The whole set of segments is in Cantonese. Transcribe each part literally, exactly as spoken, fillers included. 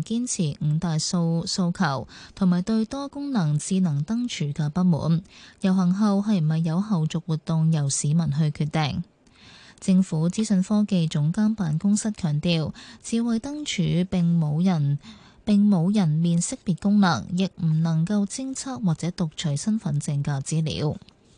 堅持五大訴訴求，同埋對多功能智能燈柱嘅不滿。遊行後係唔係有後續活動，由市民去決定。政府資訊科技總監辦公室強調，智慧燈柱並冇人並冇人面識別功能，亦唔能夠偵測或者讀取身份證嘅資料。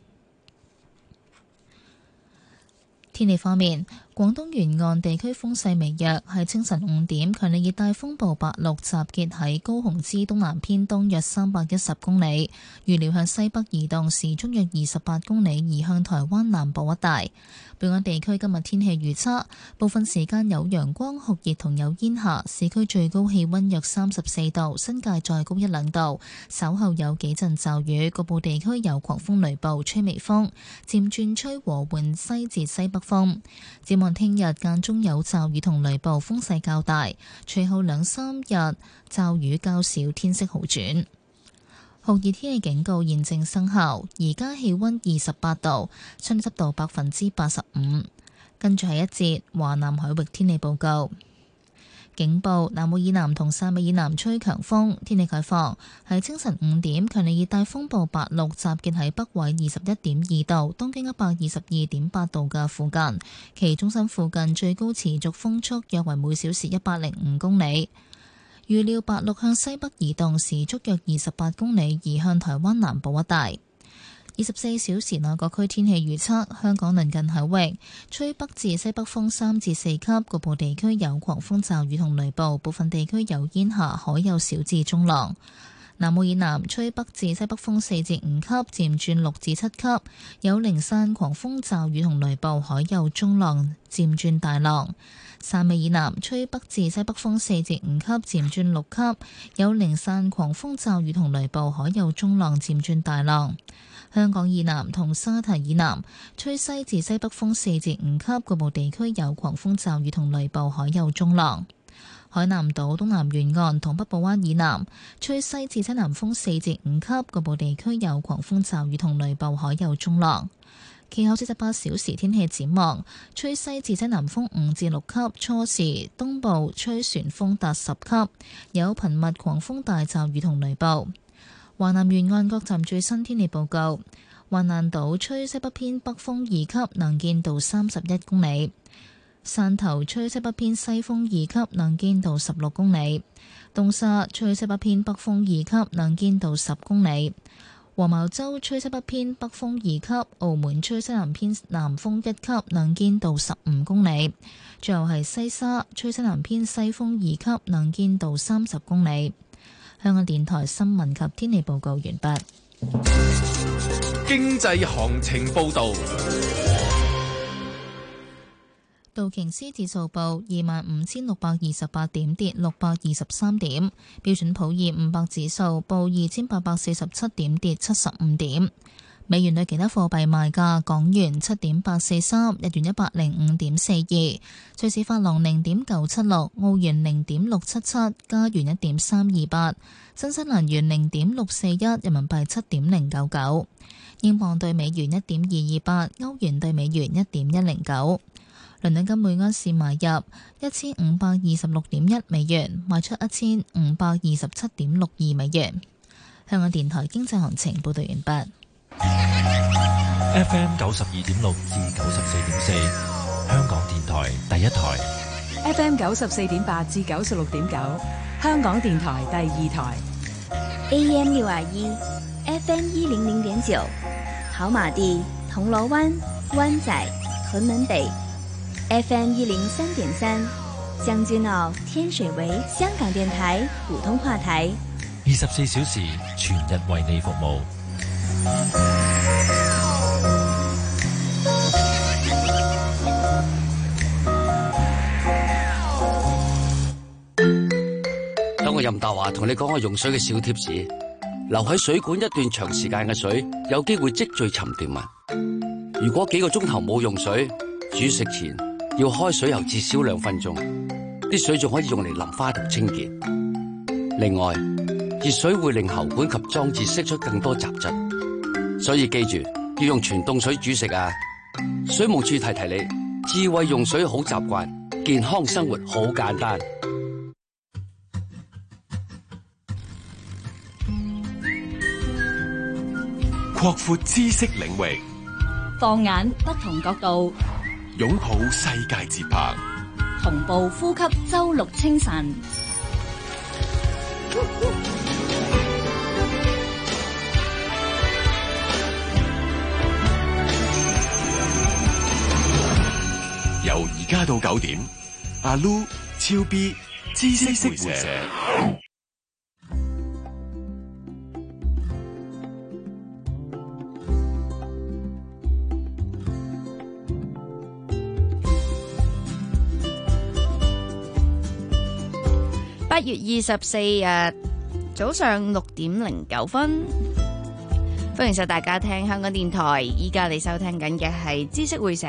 天氣方面，廣東沿岸地區風勢微弱，喺清晨五點，強烈熱帶風暴八六集結喺高雄之東南偏東約三百一十公里，預料向西北移動，時速約二十八公里，移向台灣南部一帶。本港地區今日天氣預測，部分時間有陽光酷熱同有煙霞，市區最高氣溫約三十四度，新界再高一兩度。稍後有幾陣驟雨，局部地區有狂風雷暴，吹微風，漸轉吹和緩西至西北風。展望聽日間中有驟雨同雷暴，風勢較大，隨後兩三日驟雨較少，天色好轉。酷熱天氣警告現正生效，而家氣溫二十八度，相對濕度百分之八十五。跟住係一節華南海域天氣報告。警報：南澳以南同汕尾以南吹強風，天氣概況喺清晨五點，強烈熱帶風暴八六集結喺北緯二十一點二度、東經一百二十二點八度嘅附近，其中心附近最高持續風速約為每小時一百零五公里。預料八六向西北移動，時速約二十八公里，移向台灣南部一帶。二十四小時內各區天氣預測：香港鄰近海域吹北至西北風三至四級，局部地區有狂風驟雨同雷暴，部分地區有煙霞，海有小至中浪。南澳以南吹北至西北風四至五級，漸轉六至七級，有零散狂風驟雨同雷暴，海有中浪，漸轉大浪。汕尾以南吹北至西北風四至五級，漸轉六級，有零散狂風驟雨同雷暴，海有中浪，漸轉大浪。香港以南同沙堤以南吹西至西北風四至五級，局部地區有狂風驟雨同雷暴，海有中浪。海南島東南沿岸同北部灣以南吹西至西南風四至五級，局部地區有狂風驟雨同雷暴，海有中浪。其後四十八小時天氣展望：吹西至西南風五至六級，初時東部吹旋風達十級，有頻密狂風大驟雨同雷暴。華南沿岸各站最新天氣報告：橫瀾島吹西北偏北風二級，能見度三十一公里；汕頭吹西北偏西風二級，能見度十六公里；東沙吹西北偏北風二級，能見度十公里；黃茅洲吹西北偏北風二級，澳門吹西南偏南風一級，能見度十五公里。最後係西沙吹西南偏西風二級，能見度三十公里。香港電台新聞及天氣報告完畢。 經濟行情報道。 道瓊斯指數報二萬五千六百二十八點，跌六百二十三點。標準普爾五百指數報二千八百四十七點，跌七十五點。美元對其他貨幣賣價：港元七點八四三，日元一百零五點四二，瑞士法郎零點九七六，澳元零點六七七，加元一點三二八，新西蘭元零點六四一，人民幣七點零九九，英鎊對美元一點二二八，歐元對美元一點一零九。倫敦金每盎司買入一千五百二十六點一美元，賣出一千五百二十七點六二美元。香港電台經濟行情報道完畢。 F M 九十二點六至九十四點四，香港電台第一台。 F M 九十四點八至九十六點九，香港電台第二台。 A M 六二一，F M 一零零點九，跑馬地、銅鑼灣、灣仔、屯門北。F M 一零三點三，將軍澳、天水圍，香港電台普通話台。 二十四小時全日為你服務。 等我任達華同你講個用水嘅小貼士：留喺水管一段長時間嘅水，有機會積聚沉澱物。如果幾個鐘頭冇用水，煮食前要開水喉至少兩分鐘，啲水仲可以用嚟淋花同清潔。另外，熱水會令喉管及裝置釋出更多雜質，所以記住要用全凍水煮食啊！水務處提提你，智慧用水好習慣，健康生活好簡單。 擴闊知識領域， 放眼不同角度， 擁抱世界節拍， 同步呼吸周六清晨。 由而家到九點，阿 Lu、超 B、知識會社。 八月二十四日早上六點零九分，歡迎晒大家聽香港電台。依家你收聽緊嘅係知識會社。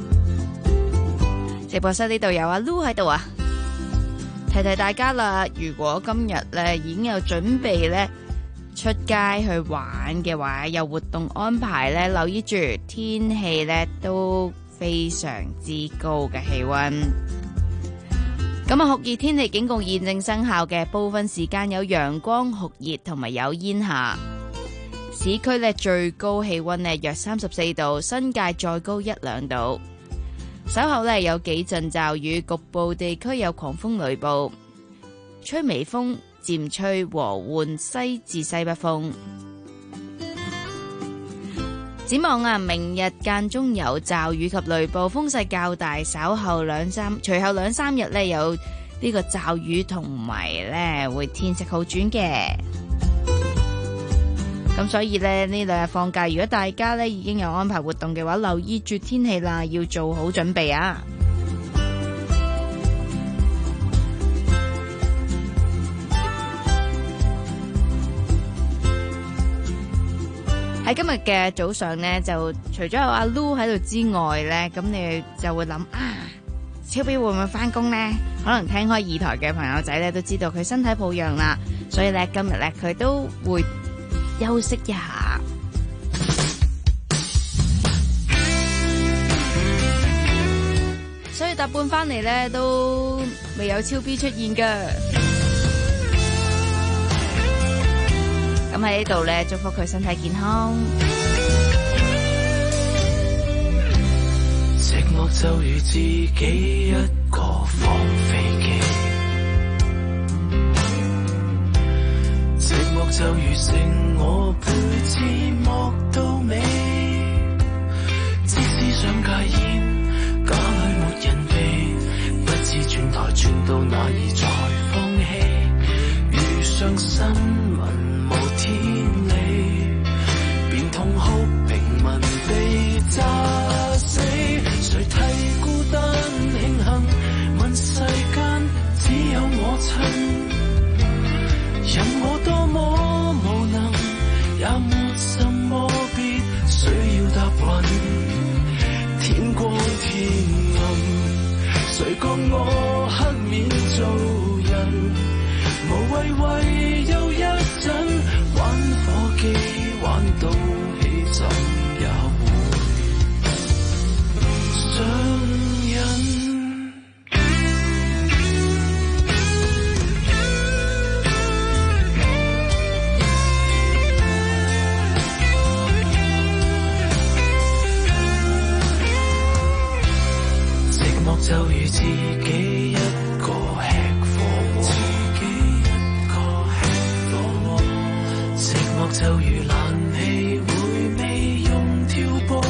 直播室呢度有阿 Lu 喺度啊，提提大家啦。如果今日咧已經有準備咧出街去玩嘅話，有活動安排咧，留意住天氣咧都非常之高嘅氣溫。咁啊，酷熱天氣警告現正生效嘅，部分時間有陽光酷熱同埋有煙霞。市區咧最高氣溫咧約三十四度，新界再高一兩度。稍後咧有幾陣驟雨，局部地區有狂風雷暴，吹微風，漸吹和緩西至西北風。展望啊，明日間中有驟雨及雷暴，風勢較大。稍後兩三，隨後兩三日咧有呢個驟雨，同埋咧會天色好轉嘅。咁所以咧呢兩日放假，如果大家咧已經有安排活動嘅話，留意住天氣啦，要做好準備啊！喺今日嘅早上呢，就除咗有阿 Lu 喺度之外呢，咁你就會諗啊，超 B 會唔會翻工呢？可能聽開二台嘅朋友仔咧都知道佢身體抱恙啦，所以咧今日咧佢都會休息一下。所以搭半翻嚟咧都未有超 B 出現噶。咁喺呢度咧，祝福佢身體健康。 寂寞就如自己一個放飛機，寂寞就如剩我陪字幕到尾。即使想戒煙，家裏沒人避，不知轉台轉到哪兒才放棄。遇上新聞無天理，便痛哭平民被炸死。誰替孤單慶幸，問世間只有我親。任我多麼無能，也沒什麼必須要答允。天光天暗，誰覺我黑面做人？無謂為又一陣玩火機，玩到起枕也會上癮。寂寞就如自己一個吃火鍋，自己一個吃火鍋。寂寞就如冷氣會未用跳波，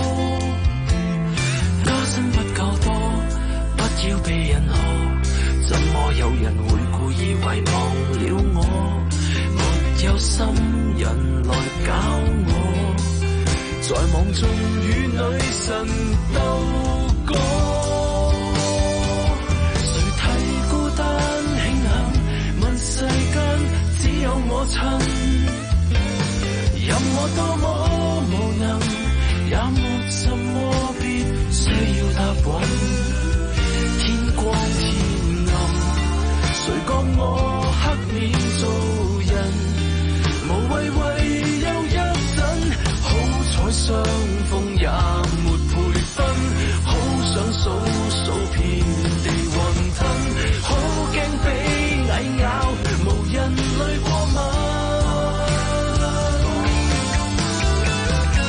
加薪不夠多，不要被人喝。怎麼有人會故意遺忘了我？沒有心人來搞我，在夢中與女神鬥過。世間只有我親，任我多麼無能，也沒什麼必須要答允。天光天暗，誰覺我黑面做人？無謂為又一陣，好彩相逢也沒配分，好想數數遍地雲吞，好驚被蟻咬，無人類過問。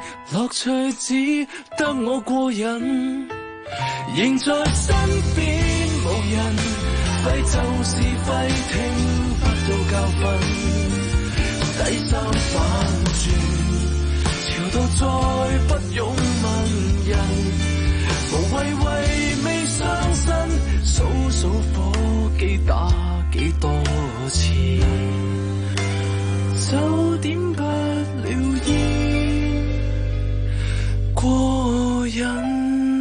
樂趣只得我過癮，仍在身邊無人，廢就是廢，聽不到教訓，低三反轉，潮到再不用問人，無謂為未傷身，數數火機打幾多次，就點不了煙過癮。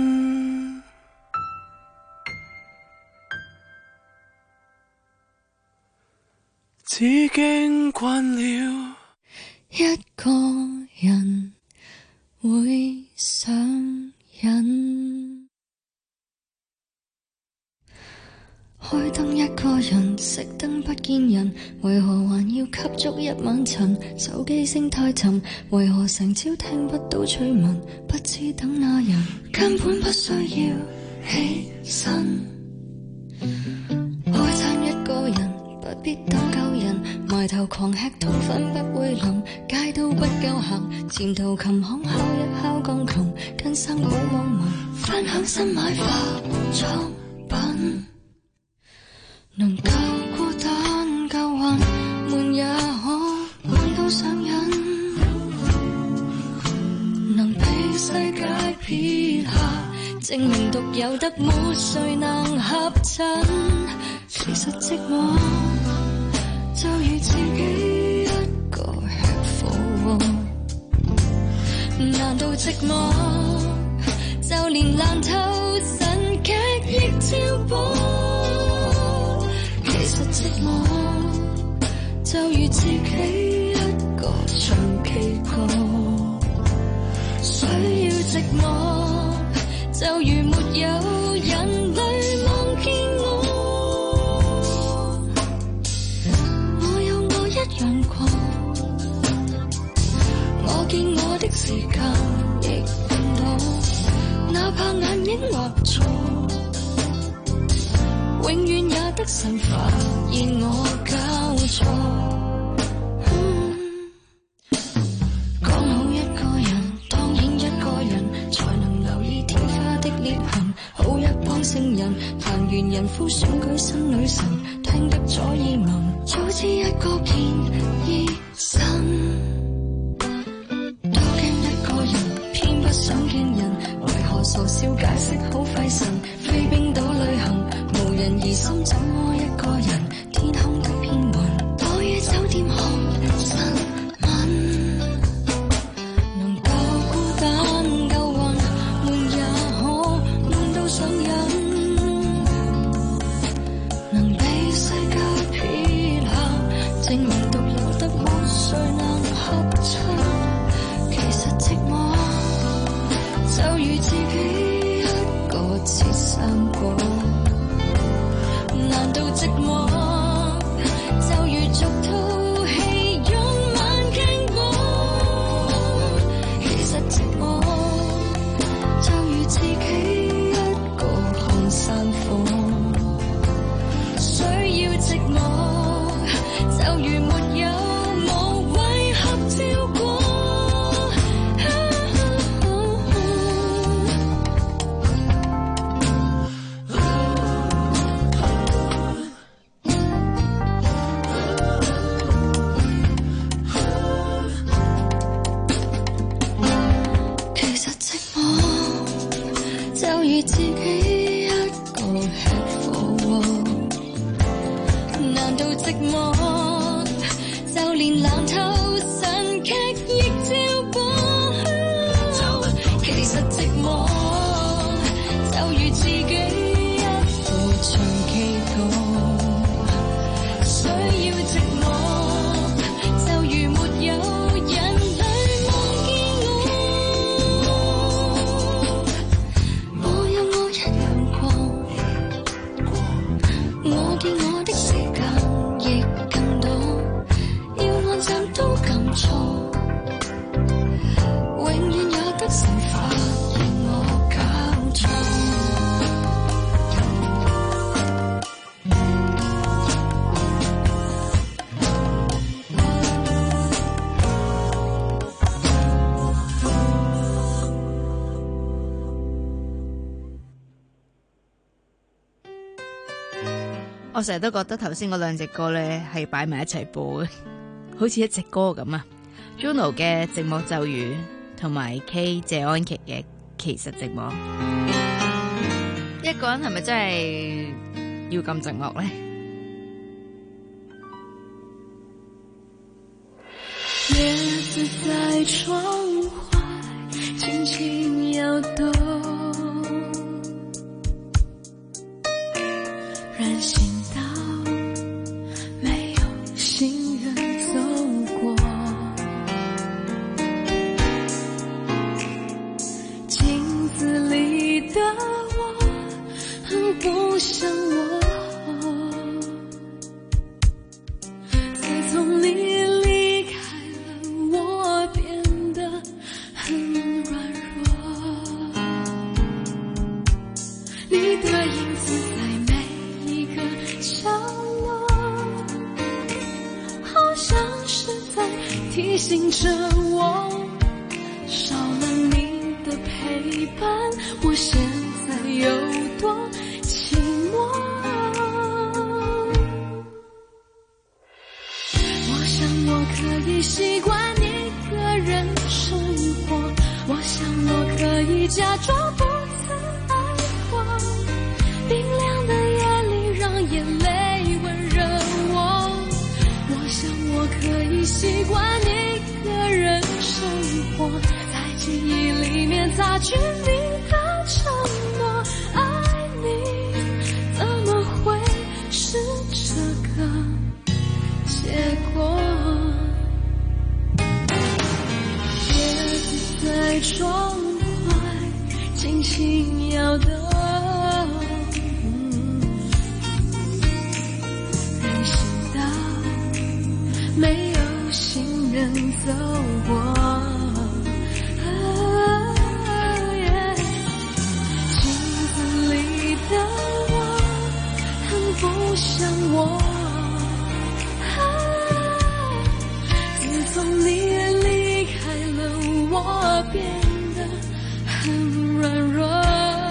已經慣了， 一個人會上癮。開燈一個人，熄燈不見人，為何還要吸足一晚塵？手機聲太沉，為何成朝聽不到趣聞？不知等那人，根本不需要起身。開餐一個人，不必等夠人，埋頭狂吃通粉不會淋，街都不夠行，前途琴行敲一敲鋼琴，跟生保網民分享新買化妝品，能夠孤單夠運，悶也可悶到上癮，能被世界撇下，證明獨有得沒誰能合襯。其實寂寞就如自己一個吃貨，難道寂寞就連爛透神劇亦照播？其實寂寞就如自己一個唱 K 歌，需要寂寞就如沒有人類望見我。陽光，我見我的時間亦更多，哪怕眼影畫錯，永遠也得神發現我交錯。講好一個人，當然一個人，才能留意天花的裂痕。好一幫聖人，凡完人夫選舉新女神，聽得左耳聞。早知一個見醫生，多驚一個人，偏不想見人。為何傻笑解釋好費神？飛冰島旅行，無人疑心，怎麼一個人？天空的片雲，躲於酒店看新聞，能夠孤單夠運，悶也可悶到上癮，能被世界撇下，證明獨有得沒誰能合襯。其實寂寞就如自己一個切生果，難道寂寞就如俗套戲用晚經過？其實寂寞就如自己一個看山火，需要寂寞就如沒有無謂合照過。其實寂寞就如自己一個吃貨，難道寂寞就連爛透神劇亦照播？其實寂寞就如自己一個唱 K 歌，需要寂寞就如沒有人類望見我。我有我一樣光，我見我的時間亦更多，要按站都撳錯，永遠也得神發現我搞錯。 我成日都覺得頭先嗰兩隻歌咧係擺埋一齊播嘅，好似一隻歌咁啊。Juno 嘅寂寞咒語同埋 K 謝安琪嘅其實寂寞，一個人係咪真係要咁寂寞咧？ 葉子在窗外輕輕搖動，人行道沒有行人走過，鏡子裏的我很不像我，自從你提醒着我，少了你的陪伴，我現在有多寂寞。我想我可以習慣一個人生活，我想我可以假裝不曾愛過，冰涼的夜裡讓眼淚溫熱我，我想我可以習慣一個人生活，在記憶裡面擦去你的承諾，愛你怎麼會是這個結果？葉子在窗外輕輕搖動，人行道沒有行人走過，啊yeah，鏡子裡的我很不像我，啊，自從你離開了我變得很軟弱。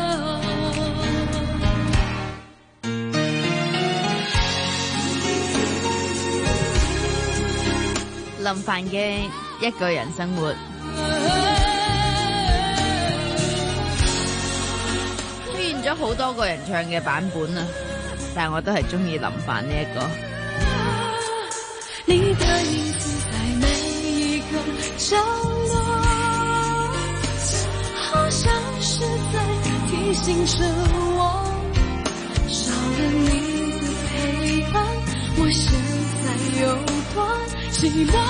林凡嘅一個人生活，出現咗好多個人唱嘅版本啊，但係我都係中意林凡呢一個。 你的影子在每一個角落，好像是在提醒着我，少了你的陪伴，我現在有多寂寞。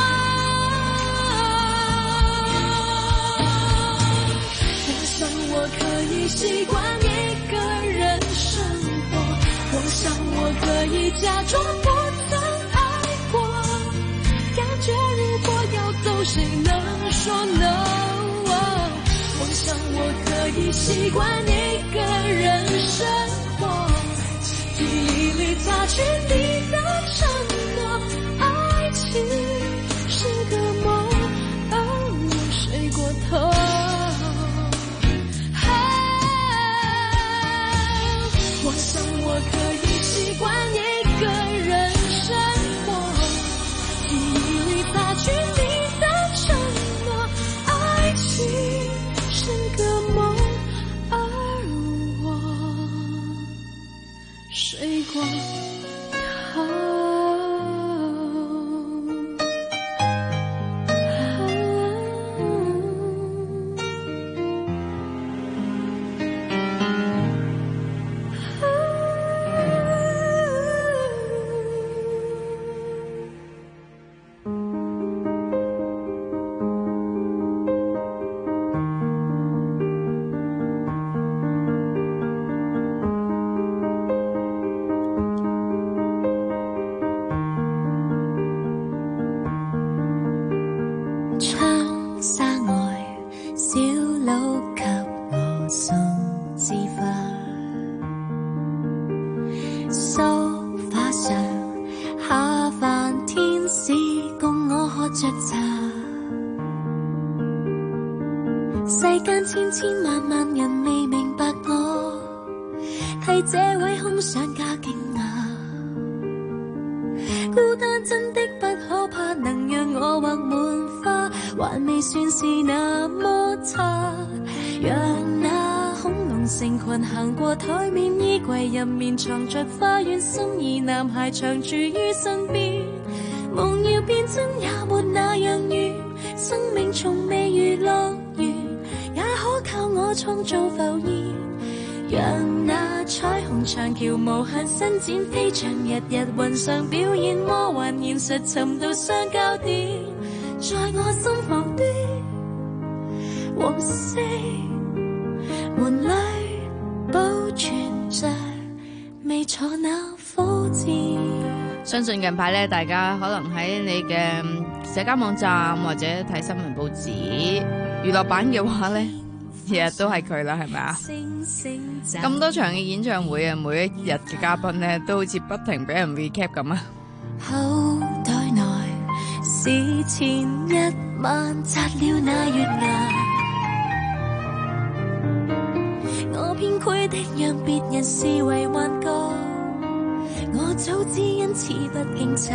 我想我可以習慣一個人生活，我想我可以假裝不曾愛過，感覺如果要走誰能說 no？ 我想我可以習慣一個人生活，記憶裡擦去你的承諾，愛情是個夢，而我睡過頭。我想我可以習慣一個人生活，記憶裡擦去你的承諾，愛情是個夢，而我睡過頭。世間千千萬萬人未明白我，替這位空想加驚訝。 真的不可怕，能讓我畫滿花，還未算是那麼差。讓那恐龍成群行過台面，衣櫃入面藏着花園，心儀男孩常駐於身邊。夢要變真也沒那樣遠，生命從未如樂園，也可靠我創造浮現。讓那彩虹長橋無限伸展，飛翔日日雲上表演，魔幻現實尋到相交點，在我心房的黃色門裏保存着未坐那火箭。 相信近排咧，大家可能喺你嘅社交網站或者睇新聞報紙娛樂版嘅話咧，日日都係佢啦，係咪啊？咁多場嘅演唱會啊，每一日嘅嘉賓咧，都好似不停俾人 recap 咁啊！ 口袋內是前一晚摘了那月牙，我偏虧的讓別人視為幻覺，我早知因此不經察。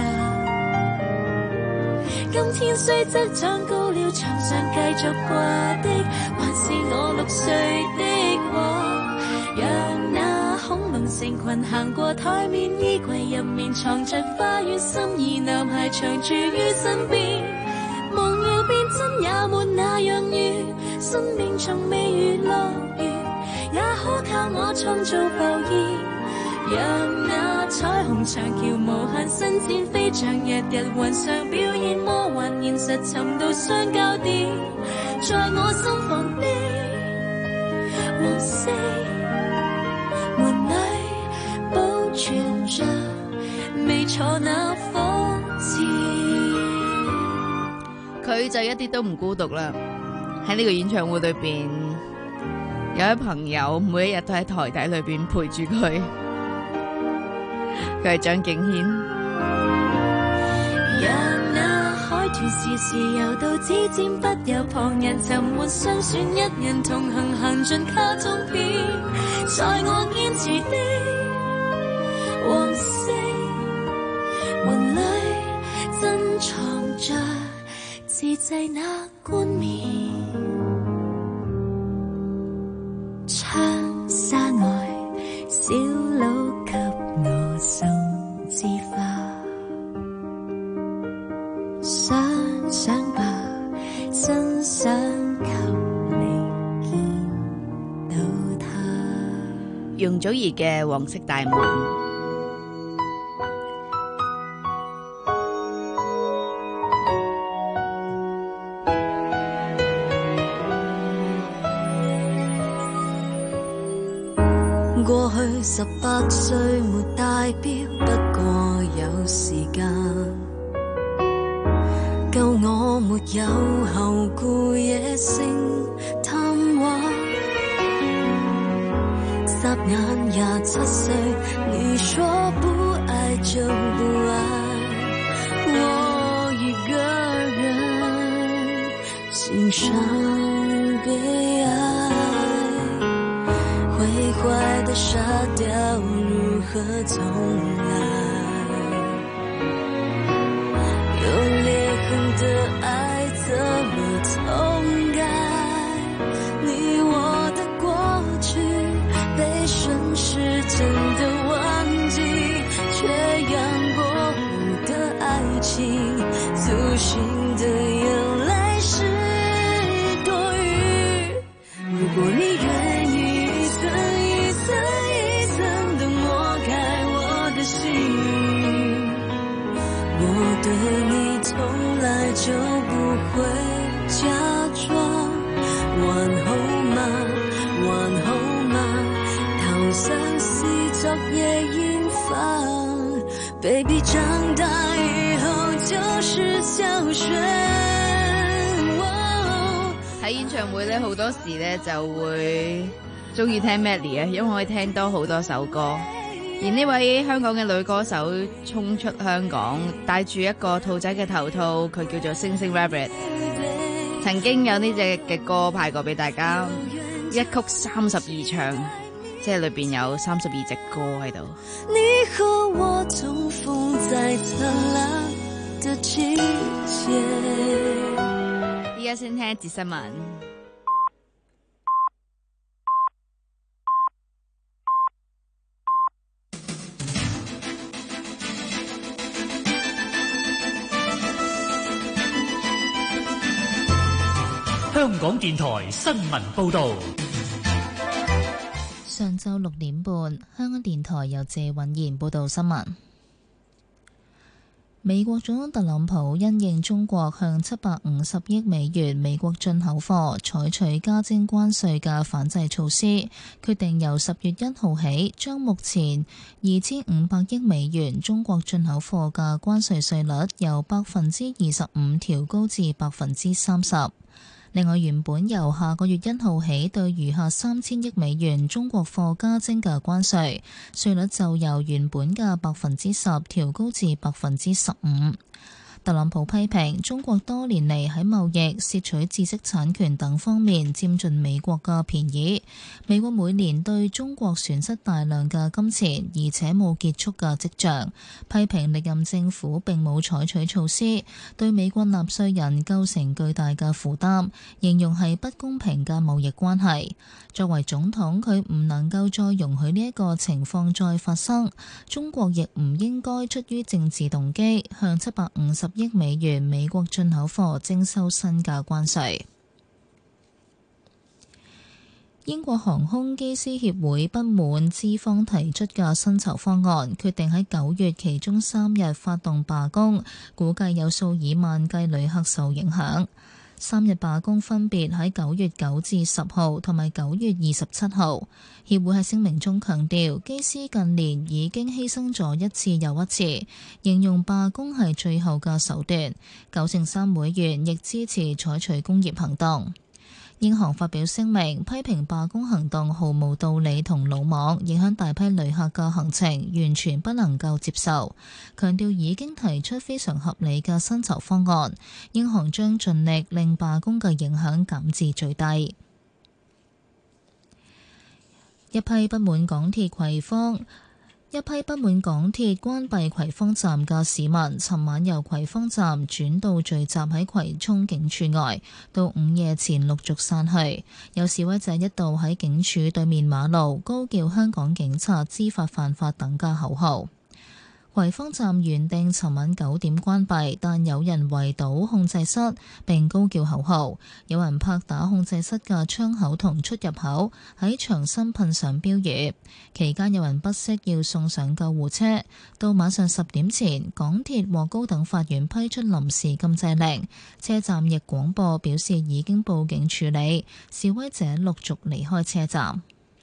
今天雖則長高了，牆上繼續掛的還是我六歲的我。讓那恐龍成群行過台面，衣櫃入面藏着花園，心儀男孩常駐於身邊。夢要變真也沒那樣遠，生命從未如樂園，也可靠我創造浮現。讓那彩虹長橋無限伸展，飛翔日日雲上表演，魔幻現實尋到相交點，在我心房的黃色門裏保存着未坐那火箭。 佢就一啲都唔孤獨啦，喺呢個演唱會裏邊，有位朋友每一日都喺台底裏邊陪住佢。佢係張敬軒。 讓那海豚時時游到指尖，不由旁人沉沒相選，一人同行行進卡通片，在我堅持的黃色門裏珍藏着自製那冠冕。窗紗外小佬給我送枝花，想想吧，真想給你見到他。 容祖兒嘅黃色大門。 過去十八歲沒戴錶，不過有時間夠我沒有後顧野性貪玩。霎眼廿七歲，你說不愛就不愛，我一個人欣賞悲哀。毀壞的沙雕如何重來？有裂痕的愛怎麼重改？你我的過去被順時針的忘記，卻讓過路的愛情粗心的眼淚是多餘。如果你願意一層一層一層地抹開我的心，我對你從來就不會假裝。往後嗎？往後嗎？討相思昨夜煙花 Baby 長大以後就是小學。 喺演唱會咧，好多時咧就會中意聽 medley 啊，因為可以聽多好多首歌。而呢位香港嘅女歌手衝出香港，戴住一個兔仔嘅頭套，佢叫做星星 Rabbit。曾經有呢隻嘅歌派過俾大家，一曲三十二唱，即係裏邊有三十二隻歌喺度。 你和我重逢在燦爛的季節。 依家先聽一節新聞。 香港電台新聞報導。 上晝六點半，香港電台由謝允賢報道新聞。美國總統特朗普因應中國向七百五十億美元美國進口貨採取加徵關稅嘅反制措施，決定由十月一號起，將目前二千五百億美元中國進口貨嘅關稅稅率由百分之二十五調高至百分之三十。另外，原本由下個月一號起對餘下三千億美元中國貨加徵嘅關稅稅率就由原本嘅百分之十調高至百分之十五。特朗普批評中國多年嚟喺貿易、竊取知識產權等方面佔盡美國嘅便宜。美國每年對中國損失大量嘅金錢，而且冇結束嘅跡象。批評歷任政府並冇採取措施，對美國納稅人構成巨大嘅負擔，形容係不公平嘅貿易關係。作為總統，佢唔能夠再容許呢一個情況再發生。中國亦唔應該出於政治動機向七百五十億美元美國進口貨徵收新嘅關稅。英國航空機師協會不滿資方提出嘅薪酬方案，決定喺九月其中三日發動罷工，估計有數以萬計旅客受影響。三日罷工分別喺九月九至十號同埋九月二十七號。協會喺聲明中強調，機師近年已經犧牲咗一次又一次，形容罷工係最後嘅手段。九成三會員亦支持採取工業行動。英航發表聲明，批評罷工行動毫無道理同魯莽，影響大批旅客嘅行程，完全不能夠接受。強調已經提出非常合理嘅薪酬方案，英航將盡力令罷工嘅影響減至最低。一批不滿港鐵葵芳一批不滿港鐵關閉葵芳站嘅市民，尋晚由葵芳站轉到聚集喺葵涌警署外，到午夜前陸續散去。有示威者一度喺警署對面馬路高叫香港警察知法犯法等嘅口號。葵芳站原定尋晚九點關閉，但有人圍堵控制室並高叫口號，有人拍打控制室嘅窗口同出入口，喺牆身噴上標語。期間有人不適要送上救護車。到晚上十點前，港鐵獲高等法院批出臨時禁制令，車站亦廣播表示已經報警處理，示威者陸續離開車站。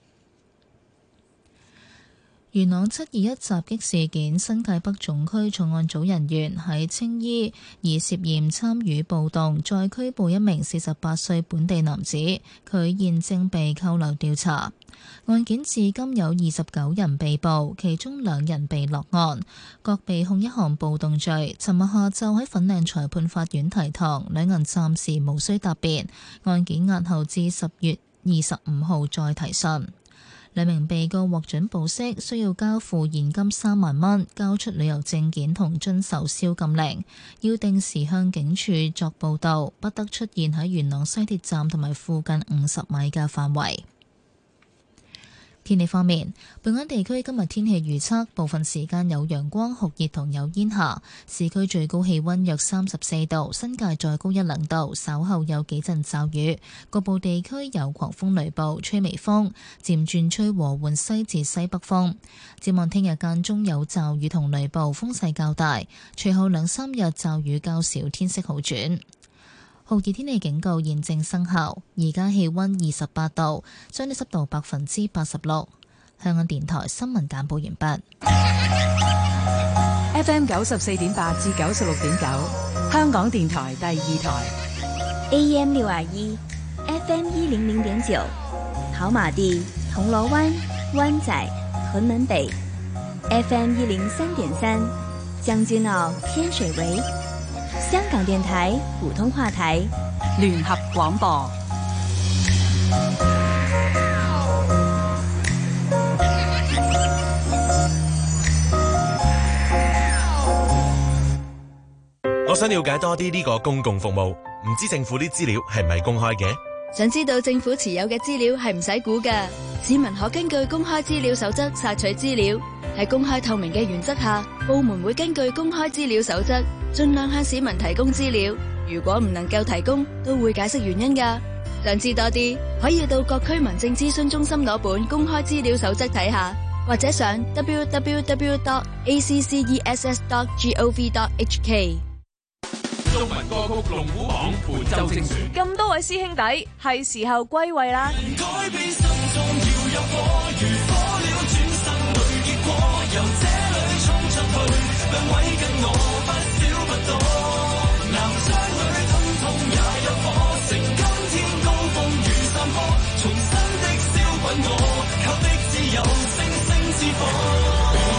元朗七二一襲擊事件，新界北總區重案組人員喺青衣以涉嫌參與暴動，再拘捕一名四十八歲本地男子，佢現正被扣留調查。案件至今有二十九人被捕，其中兩人被落案，各被控一項暴動罪。尋日下晝喺粉嶺裁判法院提堂，兩人暫時無需答辯，案件押後至十月二十五號再提訊。兩名被告獲准保釋，需要交付現金三萬蚊，交出旅遊證件同遵守宵禁令，要定時向警署作報到，不得出現喺元朗西鐵站同埋附近五十米嘅範圍。天氣方面，本港地區今日天氣預測，部分時間有陽光酷熱同有煙霞，市區最高氣溫約三十四度，新界再高一兩度，稍後有幾陣驟雨，局部地區有狂風雷暴，吹微風，漸轉吹和緩西至西北風。展望聽日間中有驟雨同雷暴，風勢較大，隨後兩三日驟雨較少，天色好轉。酷熱天氣警告現正生效，而家氣溫二十八度，相對濕度百分之八十六。香港電台新聞簡報完畢。 F M 九十四點八至九十六點九，香港電台第二台。 A M 六二一 ，F M 一零零點九，跑馬地、銅鑼灣、灣仔、屯門北。F M 一零三點三，將軍澳、天水圍。香港電台普通話台聯合廣播。 我想了解多啲呢個公共服務，唔知政府啲資料係咪公開嘅？ 想知道政府持有嘅資料係唔使估㗎，市民可根據公開資料守則索取資料。喺公開透明嘅原則下，部門會根據公開資料守則，盡量向市民提供資料。如果唔能夠提供，都會解釋原因㗎。想知多啲，可以到各區民政諮詢中心攞本公開資料守則睇下，或者上 w w w dot a c c e s s dot gov dot h k。 中文歌曲龍虎榜本周精選， 咁多位師兄弟，係時候歸位啦！ 改變心中要有火，如火了轉身裏結果，由這裏衝出去，兩位跟我不少不多，男雙女通通也有火，乘今天高峰如山坡，重新的燒滾我，靠的只有星星之火。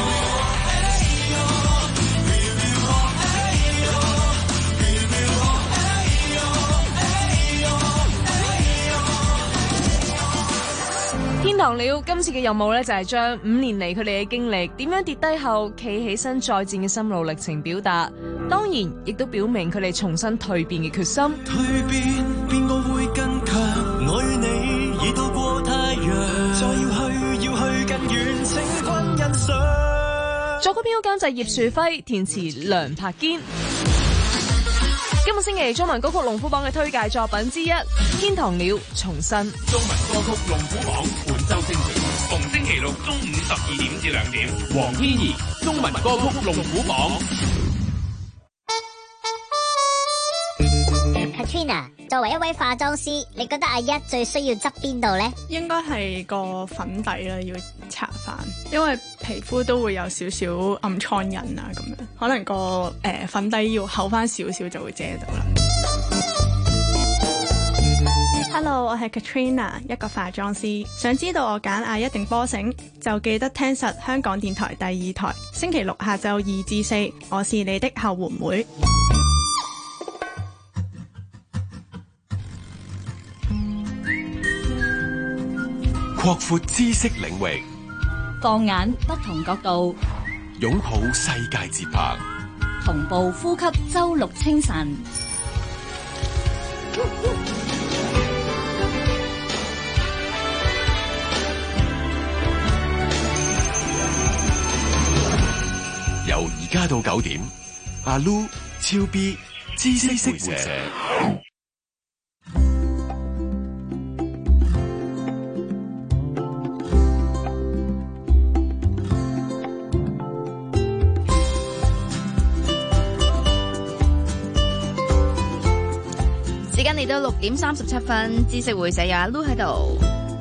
天堂鳥今次嘅任務咧，就係將五年嚟佢哋嘅經歷，點樣跌低後企起身再戰嘅心路歷程表達，當然亦都表明佢哋重新蛻變嘅決心。 蛻變，邊個會更強？愛你已到過太陽，再要去要去更遠，請君欣賞。 作曲編曲監製葉樹輝，填詞梁柏堅。今個星期中文歌曲龍虎榜嘅推介作品之一《天堂鳥》重新。 中文歌曲龍虎榜本周精選，逢星期六中午十二點至兩點，黃天怡中文歌曲龍虎榜。 Katrina， 作為一位化妝師，你覺得阿一最需要執邊度呢？ 應該係個粉底啦，要搽翻，因為皮膚都會有少少暗瘡印啊，咁樣可能個誒、呃、粉底要厚翻少少就會遮到啦。Hello， 我係 Katrina， 一個化妝師。想知道我揀阿一定波繩，就記得聽實香港電台第二台，星期六下晝二至四，我是你的後援會。 擴闊知識領域， 放眼不同角度， 擁抱世界節拍， 同步呼吸周六清晨。 由而家到九點，阿 Lu、超 B、知識會社。 時間嚟到六點三十七分，知識會社有阿 Lu 喺度。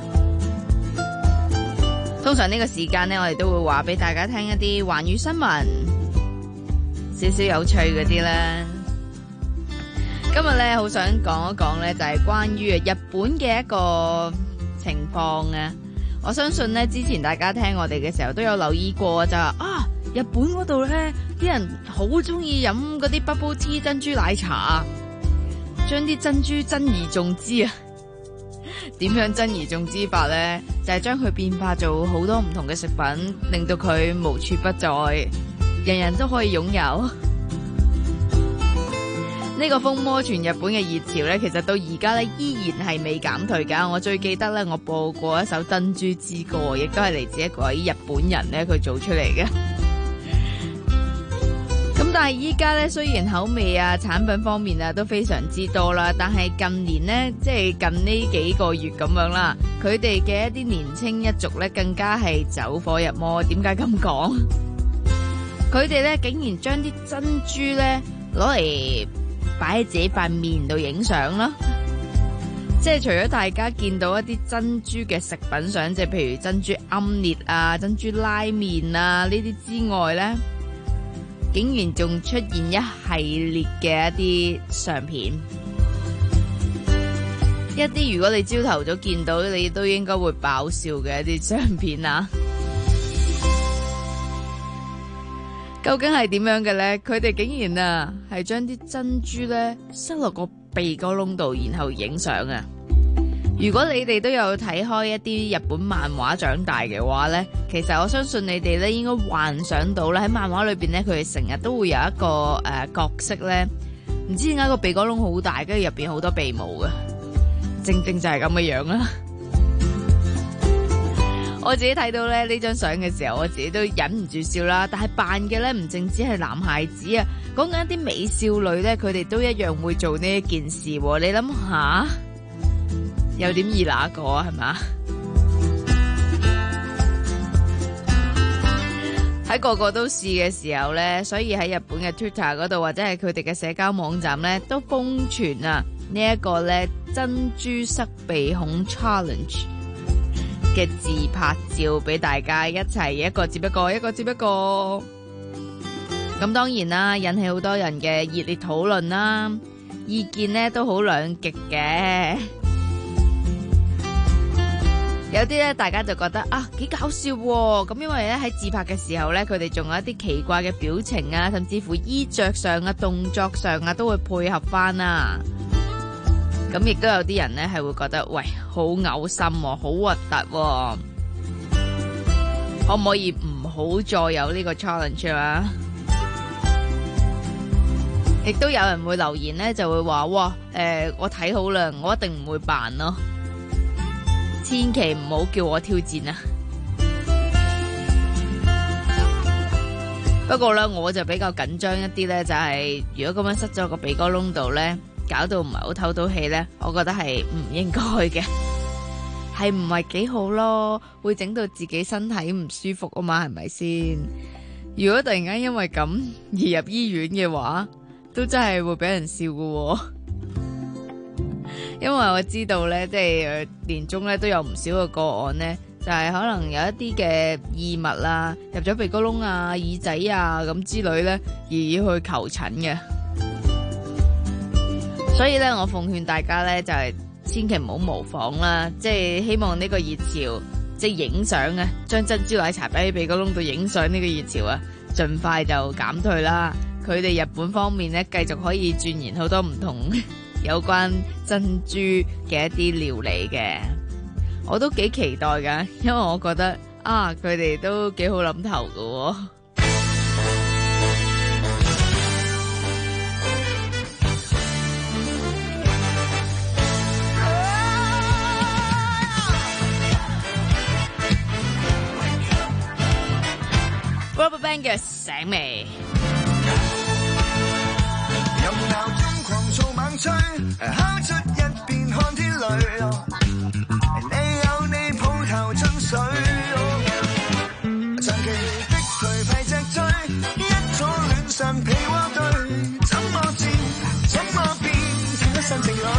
通常呢個時間呢，我哋都會話俾大家聽一啲環宇新聞，少少有趣嗰啲啦。今日咧好想講一講咧，就係關於日本嘅一個情況啊。我相信咧之前大家聽我哋嘅時候都有留意過，就話啊，日本嗰度咧啲人好中意飲嗰啲 bubble tea 珍珠奶茶，將啲珍珠珍而重之啊。點樣珍而重之法呢？就係將佢變化做好多唔同嘅食品，令到佢無處不在，人人都可以擁有。呢個風魔全日本嘅熱潮呢，其實到而家呢依然係未減退㗎。我最記得呢，我播過一首珍珠之歌，亦都係嚟自一個日本人呢，佢做出嚟嘅。咁但係依家咧，雖然口味啊、產品方面啊都非常之多啦，但係近年呢，即係近呢幾個月咁樣啦，佢哋嘅一啲年青一族咧，更加係走火入魔。點解咁講？佢哋咧竟然將啲珍珠咧攞嚟擺喺自己塊面度影相啦！即係除咗大家見到一啲珍珠嘅食品相，即係譬如珍珠奄列啊、珍珠拉麵啊呢啲之外咧，竟然仲出現一系列嘅一啲相片，一啲如果你朝頭早見到，你都應該會爆笑嘅一啲相片啊！究竟係點樣嘅呢？佢哋竟然啊，係將啲珍珠咧塞落個鼻哥窿度，然後影相啊！ 如果你哋都有睇開一啲日本漫畫長大嘅話呢，其實我相信你哋咧應該幻想到咧喺漫畫裏邊咧，佢哋成日都會有一個誒、呃、角色咧，唔知點解個鼻哥窿好大，跟住入邊好多鼻毛嘅，正正就係咁嘅樣啦。我自己睇到咧呢張相嘅時候，我自己都忍唔住笑啦。但係扮嘅咧唔淨止係男孩子啊，講緊一啲美少女咧，佢哋都一樣會做呢一件事。你諗下，有點易那個啊，係嘛？喺個個都試嘅時候咧，所以喺日本嘅 Twitter 嗰度或者係佢哋嘅社交網站咧，都瘋傳啊呢一個咧珍珠塞鼻孔 challenge嘅自拍照俾大家一齊，一個接一個，一個接一個。咁當然啦，引起好多人嘅熱烈討論啦，意見呢都好兩極嘅。有啲咧，大家就覺得啊幾搞笑喎。咁因為咧喺自拍嘅時候咧，佢哋仲有一啲奇怪嘅表情啊，甚至乎衣着上啊、動作上啊都會配合翻啊。咁亦都有啲人咧係會覺得，喂，好嘔心喎，好核突喎，可唔可以唔好再有呢個 challenge 啊？亦都有人會留言咧，就會話，哇，誒、呃，我睇好啦，我一定唔會扮咯，千祈唔好叫我挑戰啊！不過咧，我就比較緊張一啲咧，就係、是、如果咁樣塞咗個鼻哥窿度咧，搞到唔係好透到氣呢，我覺得係唔應該嘅，係唔係幾好咯？會整到自己身體唔舒服啊嘛，係咪先？如果突然間因為咁而入醫院嘅話，都真係會俾人笑㗎喎。因為我知道呢，即係年中呢都有唔少嘅個案呢，就係、是、可能有一啲嘅異物啦，入咗鼻哥窿啊、耳仔啊咁之類呢，而要去求診嘅。所以咧，我奉勸大家咧，就係、是、千祈唔好模仿啦，即係希望呢個熱潮，即係影相啊，將珍珠奶茶擺喺鼻哥窿度影相呢個熱潮啊，盡快就減退啦。佢哋日本方面咧，繼續可以鑽研好多唔同有關珍珠嘅一啲料理嘅，我都幾期待噶，因為我覺得啊，佢哋都幾好諗頭噶喎。RubberBand 嘅醒未？ 任鬧鐘狂躁猛吹，敲出一片看天雷。你有你抱頭進水，長期的頹廢脊椎，一左戀上被窩堆，怎麼戰？怎麼變？情一生情侶。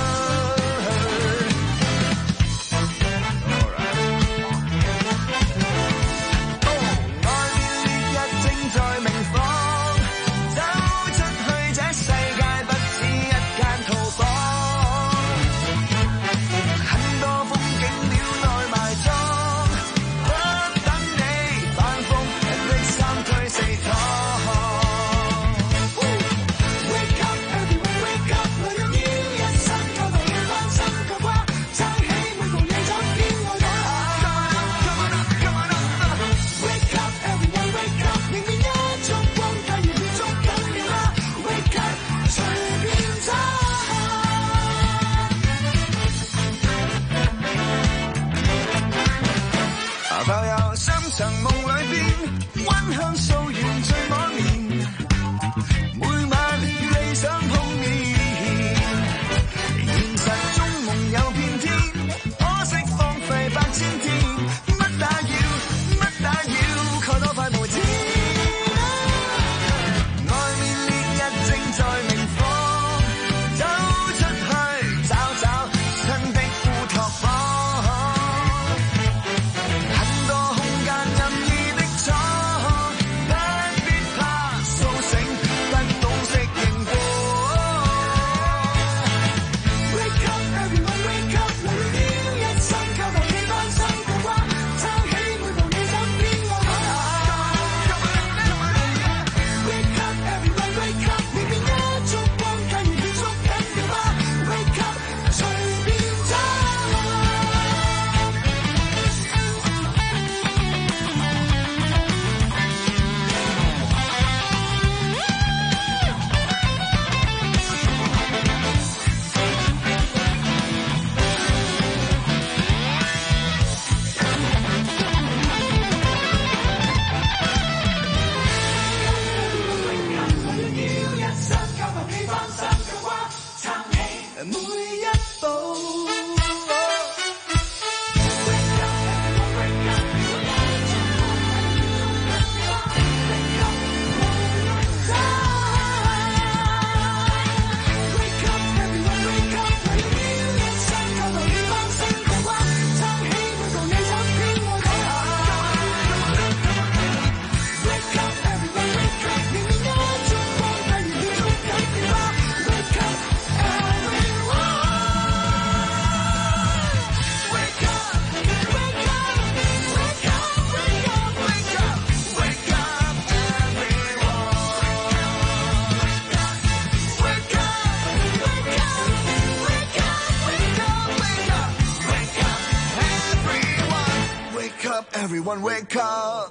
up, everyone wake up。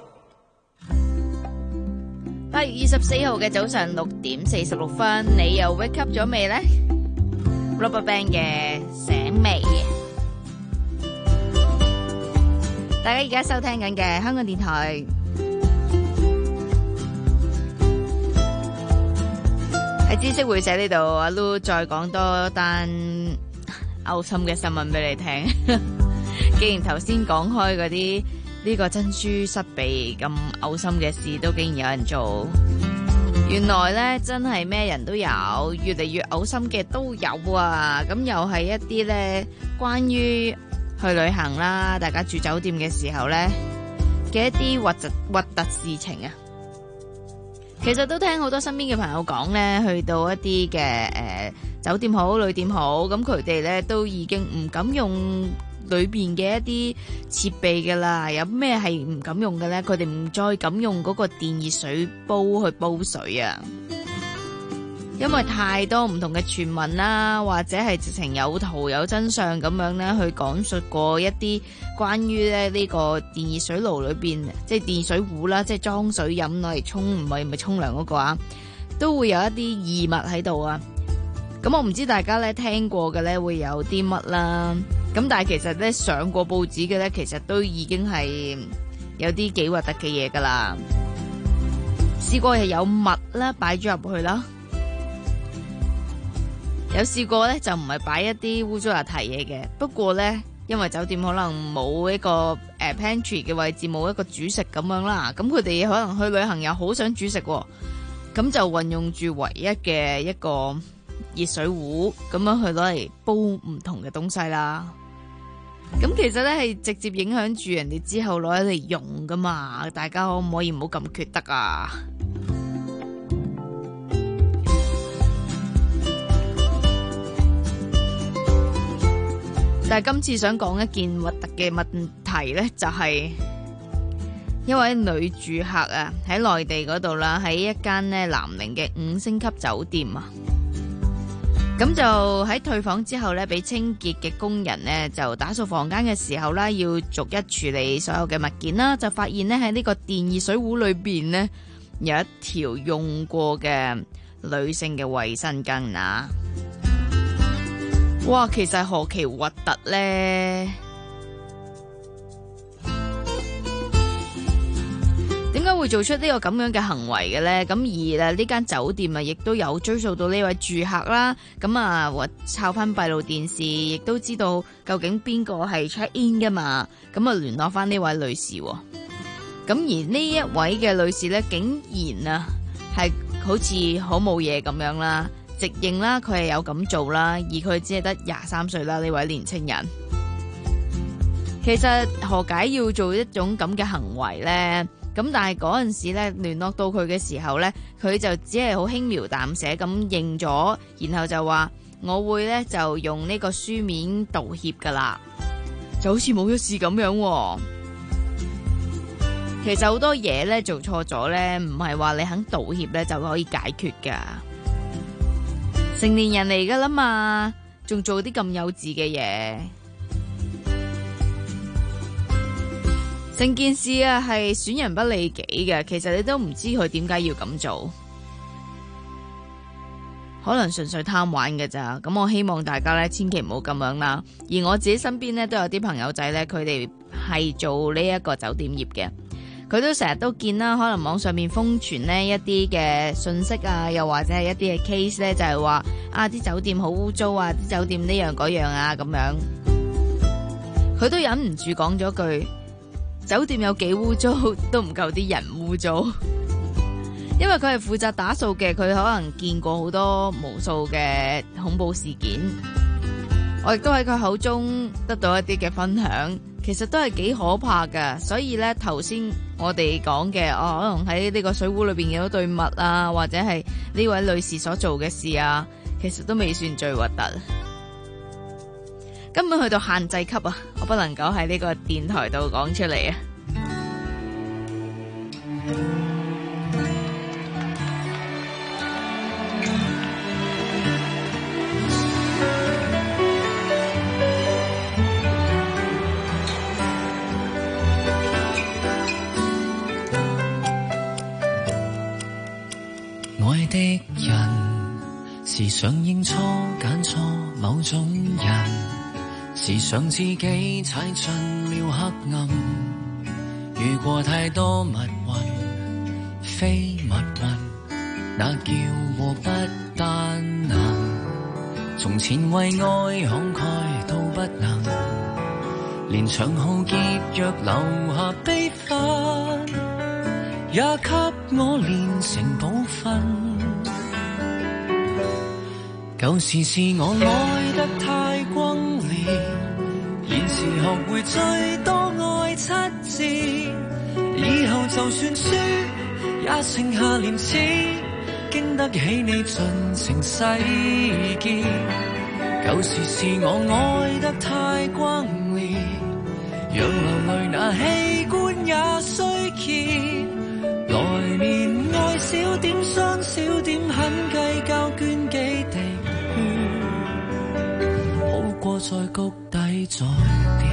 八月二十四號嘅早上六點四十六分，你又 wake up 咗未呢？ RubberBand 嘅醒未？大家而家收聽緊嘅香港電台喺知識會社呢度，阿 Lu 再講多單嘔心嘅新聞俾你聽。既然頭先講開嗰啲呢個珍珠失鼻咁嘔心嘅事，都竟然有人做，原來呢真係咩人都有，越嚟越嘔心嘅都有啊！咁又係一啲呢關於去旅行啦，大家住酒店嘅時候呢嘅一啲核突核突事情啊！其實都聽好多身邊嘅朋友講呢，去到一啲嘅誒酒店好、旅店好，咁佢哋呢都已經唔敢用裏邊嘅一啲設備噶啦。有咩係唔敢用嘅呢？佢哋唔再敢用嗰個電熱水煲去煲水啊！因為太多唔同嘅傳聞啦，或者係直情有圖有真相咁樣咧，去講述過一啲關於咧呢個電熱水爐裏邊，即係電熱水壺啦，即係裝水飲攞嚟沖，唔係唔係沖涼嗰個啊，都會有一啲異物喺度啊。咁我唔知大家咧聽過嘅咧會有啲乜啦。咁但係其實咧上過報紙嘅咧，其實都已經係有啲幾核突嘅嘢噶啦。試過係有物啦擺咗入去啦。有試過咧，就唔係擺一啲污糟邋遢嘢嘅。不過咧，因為酒店可能冇一個誒、呃、pantry 嘅位置，冇一個煮食咁樣啦。咁佢哋可能去旅行又好想煮食，咁就運用住唯一嘅一個熱水壺，咁樣去攞嚟煲唔同嘅東西啦。咁其實咧係直接影響住人哋之後攞嚟用噶嘛。大家可唔可以唔好咁缺德啊？但係今次想講一件核突嘅問題呢，就係一位女住客啊，喺內地嗰度啦，喺一間呢南寧嘅五星級酒店啊，咁就喺退房之後呢，俾清潔嘅工人呢就打掃房間嘅時候啦，要逐一處理所有嘅物件啦，就發現呢喺呢個電熱水壺裏邊呢，有一條用過嘅女性嘅衛生巾啊！哇，其實何其核突呢？點解會做出呢個咁樣嘅行為嘅呢？咁而呢間酒店啊，亦都有追溯到呢位住客啦。咁啊，或抄翻閉路電視，亦都知道究竟邊個係 check in 噶嘛。咁啊，聯絡翻呢位女士。咁而呢一位嘅女士呢，竟然啊係好似好冇嘢咁樣啦。直認啦，佢係有咁做啦，而佢只係得廿三歲啦。呢位年青人，其實何解要做一種咁嘅行為呢？咁但係嗰陣時咧，聯絡到佢嘅時候呢，佢就只係好輕描淡寫咁認咗，然後就話我會呢就用呢個書面道歉噶啦，就好似冇咗事咁樣。其實好多嘢呢，做錯咗呢，唔係話你肯道歉呢就可以解決噶。成年人嚟噶啦嘛，仲做啲咁幼稚嘅嘢，成件事啊係損人不利己嘅。其實你都唔知佢點解要咁做，可能純粹貪玩嘅咋。咁我希望大家咧千祈唔好咁樣啦。而我自己身邊咧都有啲朋友仔咧，佢哋係做呢一個酒店業嘅。佢都成日都見啦，可能網上面瘋傳呢一啲嘅信息啊，又或者係一啲嘅 case 咧，就係話啊啲酒店好污糟啊，啲酒店呢樣嗰樣啊咁樣。佢都忍唔住講咗句：酒店有幾污糟都唔夠啲人污糟。因為佢係負責打掃嘅，佢可能見過好多無數嘅恐怖事件。我亦都喺佢口中得到一啲嘅分享。其實都係幾可怕噶，所以咧頭先我哋講嘅，哦，可能喺呢個水壺裏邊見到對襪啊，或者係呢位女士所做嘅事啊，其實都未算最核突，根本去到限制級啊！我不能夠喺呢個電台度講出嚟啊！ 的人，時常認錯揀錯某種人，時常自己踩進了黑暗，遇過太多密雲非密雲，那叫禍不單能，從前為愛慷慨都不能，連長號結約留下悲憤，也給我練成寶訓。舊時是我愛得太轟烈，現時學會最多愛七字，以後就算輸也剩下廉恥，經得起你盡情世結。舊時是我愛得太轟烈，讓流淚那器官也衰竭，來年愛少點傷少點很計較捐幾滴血，好過在谷底再跌。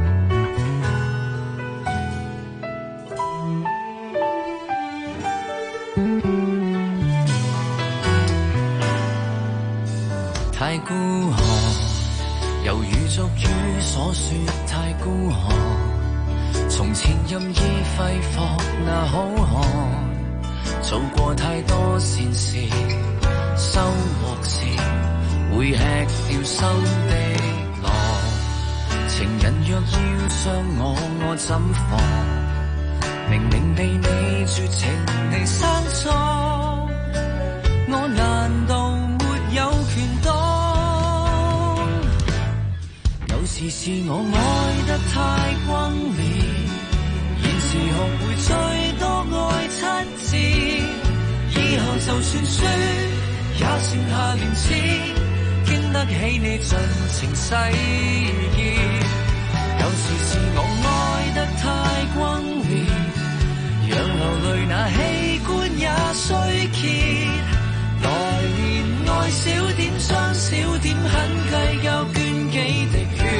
太孤寒，猶如俗語所說太孤寒，從前任意揮霍那好漢，做過太多善事，收穫時會吃掉心的樂。情人若要傷我，我怎防？明明被你絕情地生錯，我難道沒有權當？有時是我愛得太轟烈，現時學會最多愛七字，以後就算輸也剩下廉恥，經得起你盡情世結。有時是我愛得太轟烈，讓流淚那器官也衰竭，來年愛少點傷少點很計較捐幾滴血，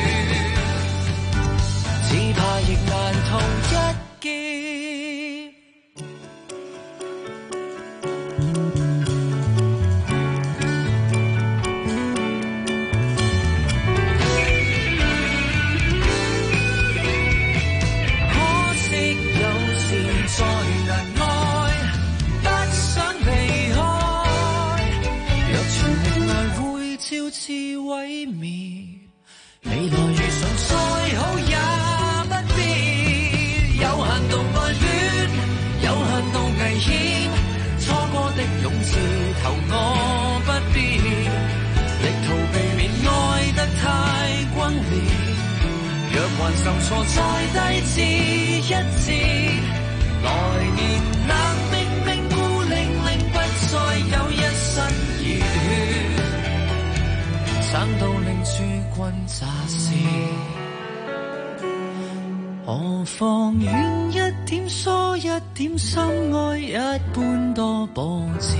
只怕亦難逃一劫。可惜有時再難愛，不想離開，若全力愛會招致毀滅，未來遇上再好也不必，有限度愛戀，有限度危險，錯過的勇字頭我不必，力圖避免愛得太轟烈，若還受挫再低至一截，來年冷冰冰孤零零不再有一身熱血，省到令諸君咋事，何況遠一點疏一點心愛一般多波折，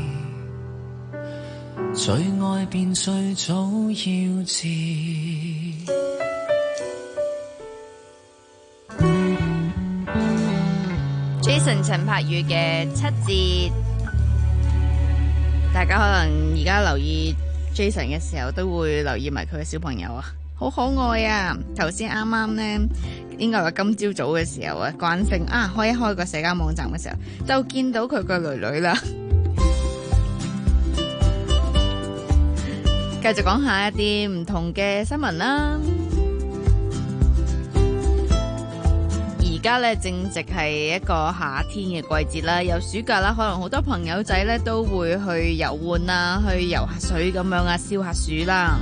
最愛便最早要知。 Jason 陳柏宇嘅七節，大家可能而家留意 Jason 嘅時候都會留意埋佢嘅小朋友啊，好可愛啊！頭先啱啱呢，應該話今朝早嘅時候啊，慣性啊開一開個社交網站嘅時候，就見到佢個女女啦。繼續講下一啲唔同嘅新聞啦。而家咧正值係一個夏天嘅季節啦，有暑假啦，可能好多朋友仔咧都會去遊玩啊，去游下水咁樣啊，消下暑啦。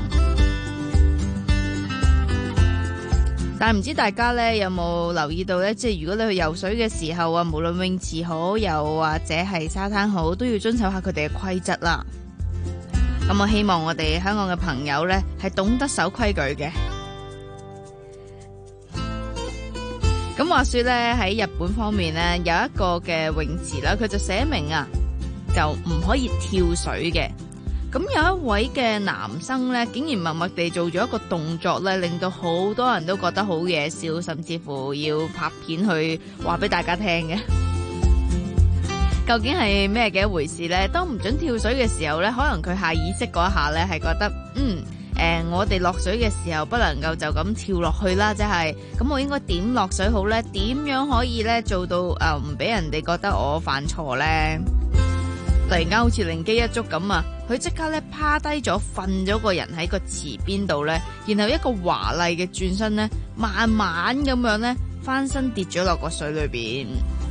但係唔知大家咧有冇留意到咧，即係如果你去游水嘅時候啊，無論泳池好，又或者係沙灘好，都要遵守下佢哋嘅規則啦。咁我希望我哋香港嘅朋友咧係懂得守規矩嘅。咁話說咧，喺日本方面咧有一個嘅泳池啦，佢就寫明啊，就唔可以跳水嘅。咁有一位嘅男生咧，竟然默默地做咗一個動作咧，令到好多人都覺得好嘢笑，甚至乎要拍片去話俾大家聽嘅。 究竟係咩嘅一回事呢？當唔准跳水嘅時候呢，可能佢下意識嗰一下呢係覺得，嗯，誒、呃，我哋落水嘅時候不能夠就咁跳落去啦，即係，咁我應該點落水好呢？點樣可以呢做到誒唔俾人哋覺得我犯錯呢？突然間好似靈機一觸咁啊！佢即刻咧趴低咗，瞓咗個人喺個池邊度呢，然後一個華麗嘅轉身呢，慢慢咁樣呢翻身跌咗落個水裏邊。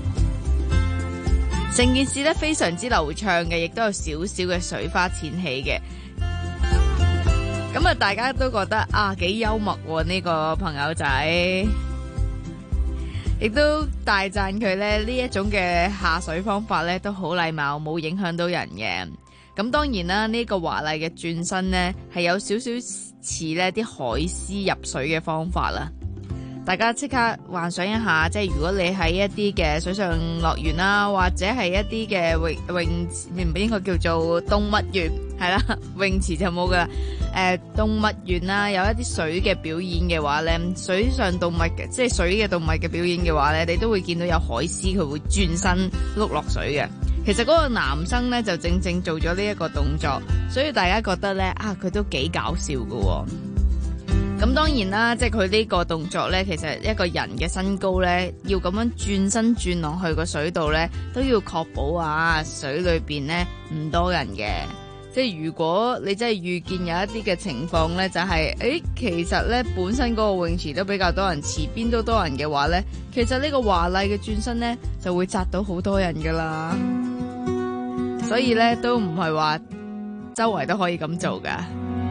成件事呢非常之流暢嘅，亦都有少少嘅水花濺起嘅。咁啊，大家都覺得啊幾幽默喎呢個朋友仔。亦都大讚佢咧呢一種嘅下水方法咧都好禮貌，冇影響到人嘅。咁當然啦，呢、這個華麗嘅轉身呢係有少少似呢啲海獅入水嘅方法啦。大家即刻幻想一下，即係如果你喺一啲嘅水上樂園啦，或者係一啲嘅泳泳池，唔應該叫做動物園，係啦，泳池就冇噶啦。誒、呃，動物園啦，有一啲水嘅表演嘅話咧，水上動物嘅，即係水嘅動物嘅表演嘅話咧，你都會見到有海獅佢會轉身碌落水嘅。其實嗰個男生咧就正正做咗呢一個動作，所以大家覺得咧啊，佢都幾搞笑噶、哦。咁當然啦，即係佢呢個動作呢，其實一個人嘅身高呢，要咁樣轉身轉落去個水度呢，都要確保啊水裏邊呢唔多人嘅。即係如果你真係遇見有一啲嘅情況呢，就係、是、誒，其實呢本身嗰個泳池都比較多人，池邊都多人嘅話呢，其實呢個華麗嘅轉身呢，就會砸到好多人噶啦。所以呢，都唔係話周圍都可以咁做噶。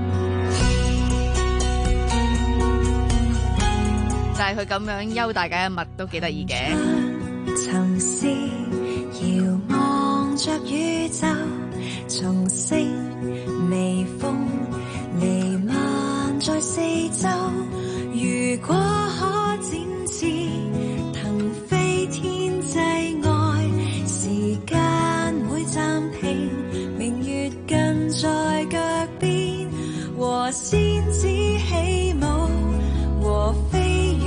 但係佢咁樣幽大家一默都幾得意嘅。 曾是遙望着宇宙，重星微風彌漫在四周。如果可展翅騰飛天際外，時間會暫停，明月近在腳邊，和仙子起舞，和飛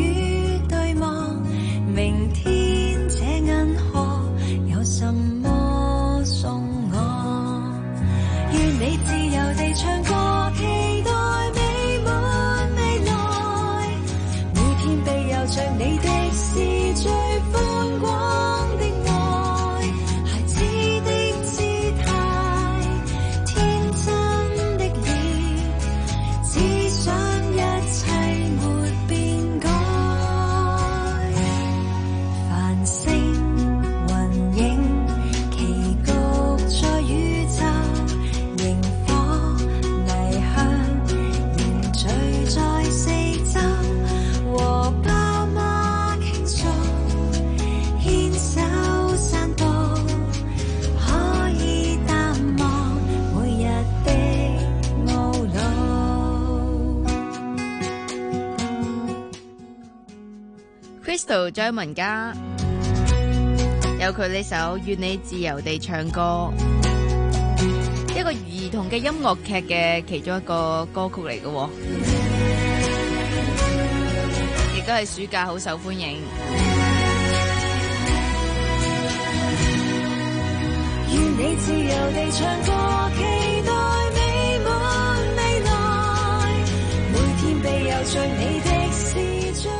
明天這銀河有什麼送我？願你自由地唱歌，期待美滿未來。每天被悠着你的是最寬廣的愛，孩子的姿態，天真的臉，只想一切沒變改。 Crystal 張文嘉有佢呢首《願你自由地唱歌》，一個兒童嘅音樂劇嘅其中一個歌曲嚟嘅，亦都係暑假好受歡迎。 願你自由地唱歌，期待美滿未來，每天被悠着你的是最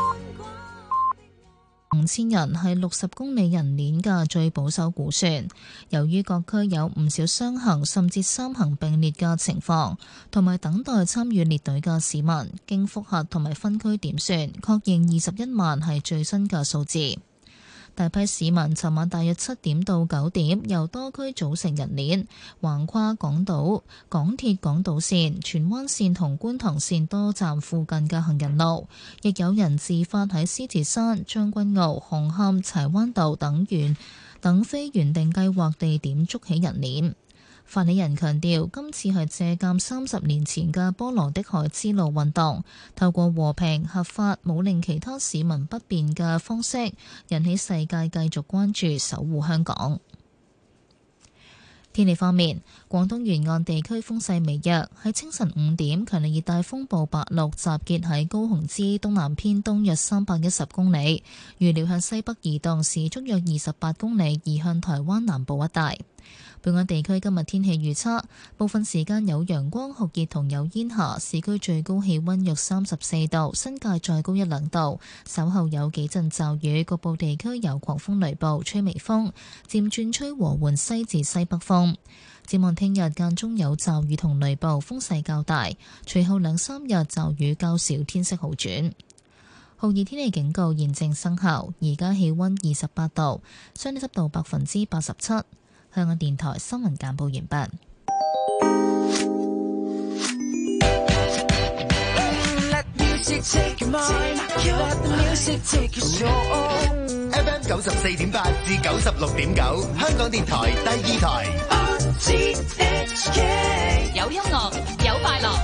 五千人係六十公里人鏈嘅最保守估算。由於各區有唔少雙行甚至三行並列嘅情況，同埋等待參與列隊嘅市民，經複核同埋分區點算，確認二十一萬係最新嘅數字。大批市民尋晚大約七點到九點，由多區組成人鏈，橫跨港島、港鐵港島線、荃灣線同觀塘線多站附近嘅行人路，亦有人自發喺獅子山、將軍澳、紅磡、柴灣道等原等非原定計劃地點築起人鏈。發起人強調，今次係借鑑三十年前嘅波羅的海之路運動，透過和平、合法、冇令其他市民不便嘅方式，引起世界繼續關注，守護香港。 天氣方面，廣東沿岸地區風勢微弱，喺清晨五點，強烈熱帶風暴白鹿集結喺高雄之東南偏東約三百一十公里，預料向西北移動，時速約二十八公里，移向台灣南部一帶。本港地區今日天氣預測，部分時間有陽光酷熱同有煙霞，市區最高氣溫約三十四度，新界再高一兩度。稍後有幾陣驟雨，局部地區有狂風雷暴，吹微風，漸轉吹和緩西至西北風。展望聽日間中有驟雨同雷暴，風勢較大，隨後兩三日驟雨較少，天色好轉。酷熱天氣警告現正生效，而家氣溫二十八度，相對濕度百分之八十七。香港電台新聞簡報完畢。 F M 九十四點八至九十六點九，香港電台第二台。 有音樂，有快樂。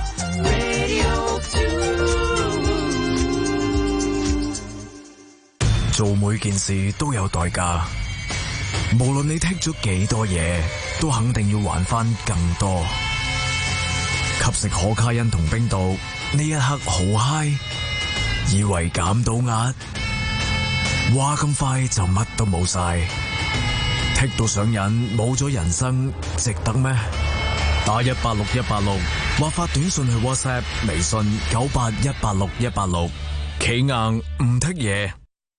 做每件事都有代價。無論你剔咗幾多嘢，都肯定要還翻更多。吸食可卡因同冰毒，呢一刻好嗨，以為減到壓，哇咁快就乜都冇晒。剔到上癮，冇咗人生，值得咩？打一八六一八六，或發短信去 WhatsApp、微信九八一八六一八六，企硬唔剔嘢。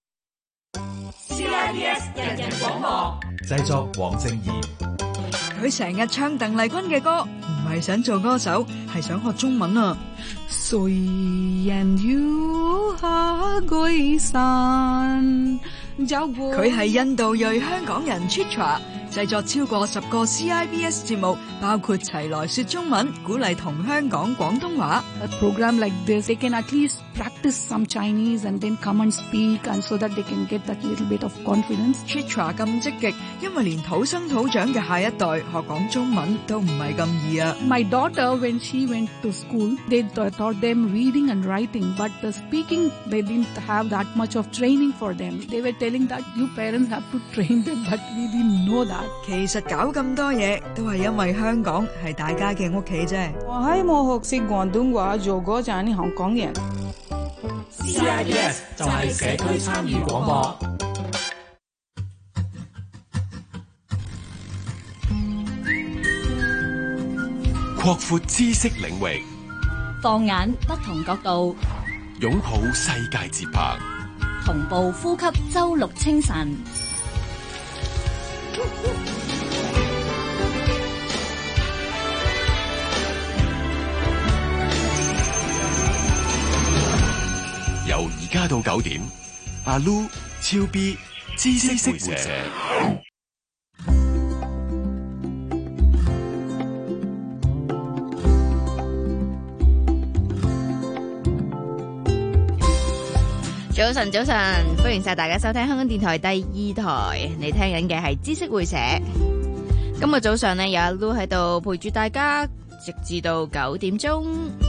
C I B S 人人廣播製作黃正賢， 佢成日唱鄧麗君嘅歌，唔係想做歌手，係想學中文啊。雖然要下歸山，佢係印度裔香港人 Chitra， 製作超過十個 C I B S 節目，包括齊來說中文，鼓勵同鄉講廣東話。 A program like this, they can at least practice some Chinese and then come and speak, and so that they can get that little bit of confidence. Chitra 咁積極，因為連土生土長嘅下一代學講中文都唔係咁易啊。 My daughter, when she went to school, they taught them reading and writing, but the speaking, they didn't have that much of training for them. They were telling that you parents have to train them, but we didn't know that. 其實搞咁多嘢都係因為香港係大家嘅屋企啫。 我喺冇學識廣東話做嗰陣香港人。 C I B S 就係社區參與廣播。 擴闊知識領域， 放眼不同角度， 擁抱世界節拍， 同步呼吸周六清晨。 由而家到九點，阿 Lu、超 B、知識會社。 早晨，早晨，歡迎晒大家收聽香港電台第二台。你聽緊嘅係知識會社。今日早上呢，有阿 Lu 喺度陪住大家，直至到九點鐘。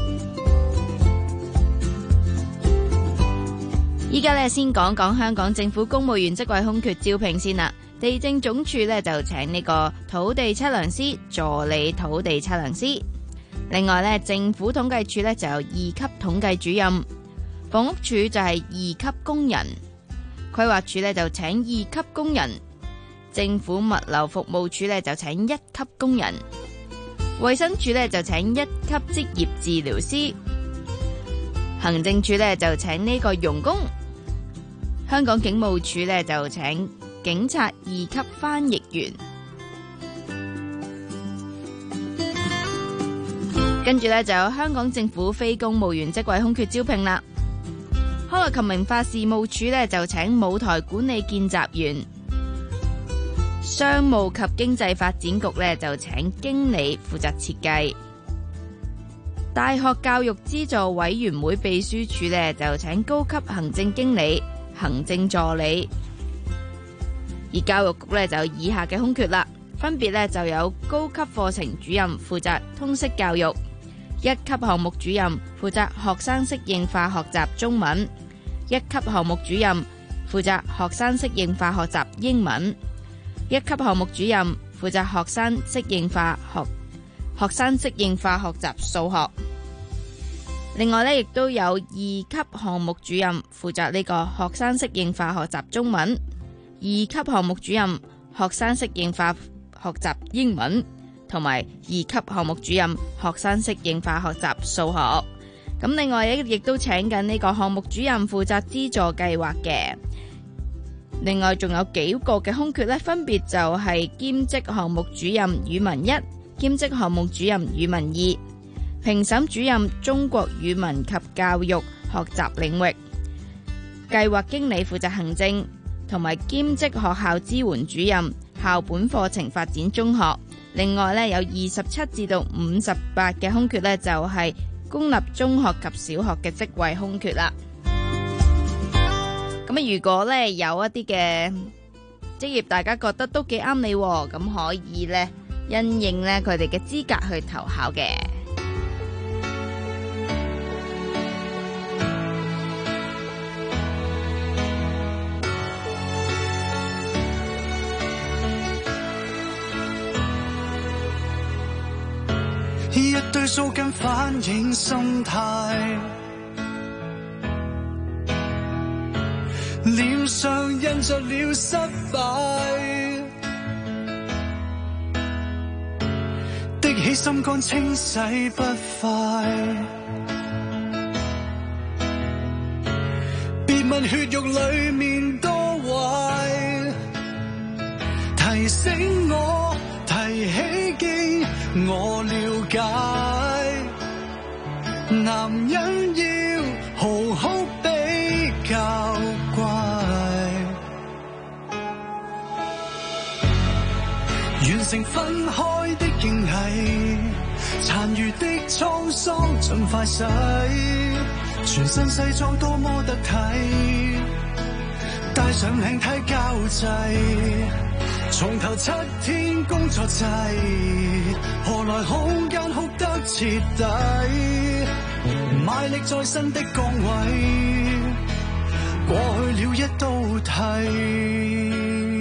依家咧先講講香港政府公務員職位空缺招聘先啦。地政總署咧就請呢個土地測量師、助理土地測量師。另外咧，政府統計處咧就有二級統計主任。房屋署就係二級工人，規劃署咧就請二級工人，政府物流服務署咧就請一級工人，衛生署咧就請一級職業治療師，行政署咧就請呢個傭工，香港警務處咧就請警察二級翻譯員。跟住咧就有香港政府非公務員職位空缺招聘啦。康樂及文化事務署咧就請舞台管理見習員，商務及經濟發展局咧就請經理負責設計，大學教育資助委員會秘書處咧就請高級行政經理、行政助理，而教育局咧就有以下嘅空缺啦，分別咧就有高級課程主任負責通識教育，一級項目主任負責學生適應化學習中文，一級項目主任負責學生適應化學習英文，一級項目主任負責學生適應化學學生適應化學習數學。另外咧，亦都有二級項目主任負責呢個學生適應化學習中文，二級項目主任學生適應化學習英文，同埋二級項目主任學生適應化學習數學。咁另外亦亦都請緊呢個項目主任負責資助計劃嘅。另外仲有幾個嘅空缺咧，分別就係兼職項目主任語文一、兼職項目主任語文二、評審主任中國語文及教育學習領域、計劃經理負責行政，同埋兼職學校支援主任校本課程發展中學。另外咧，有二十七至到五十八嘅空缺咧，就係公立中學及小學嘅職位空缺啦。咁啊，如果咧有一啲嘅職業大家覺得都幾啱你，咁可以咧因應咧佢哋嘅資格去投考嘅。 一堆鬚根反映心態，臉上印着了失敗，的起心肝清洗不快，別問血肉裡面多壞，提醒我提起經我了解，男人要好好比較乖，完成分開的競藝，殘餘的滄桑盡快洗，全身西裝多麼得體，帶上領呔交際，從頭七天工作制，何來空間哭得徹底？賣力在新的崗位，過去了一刀剃。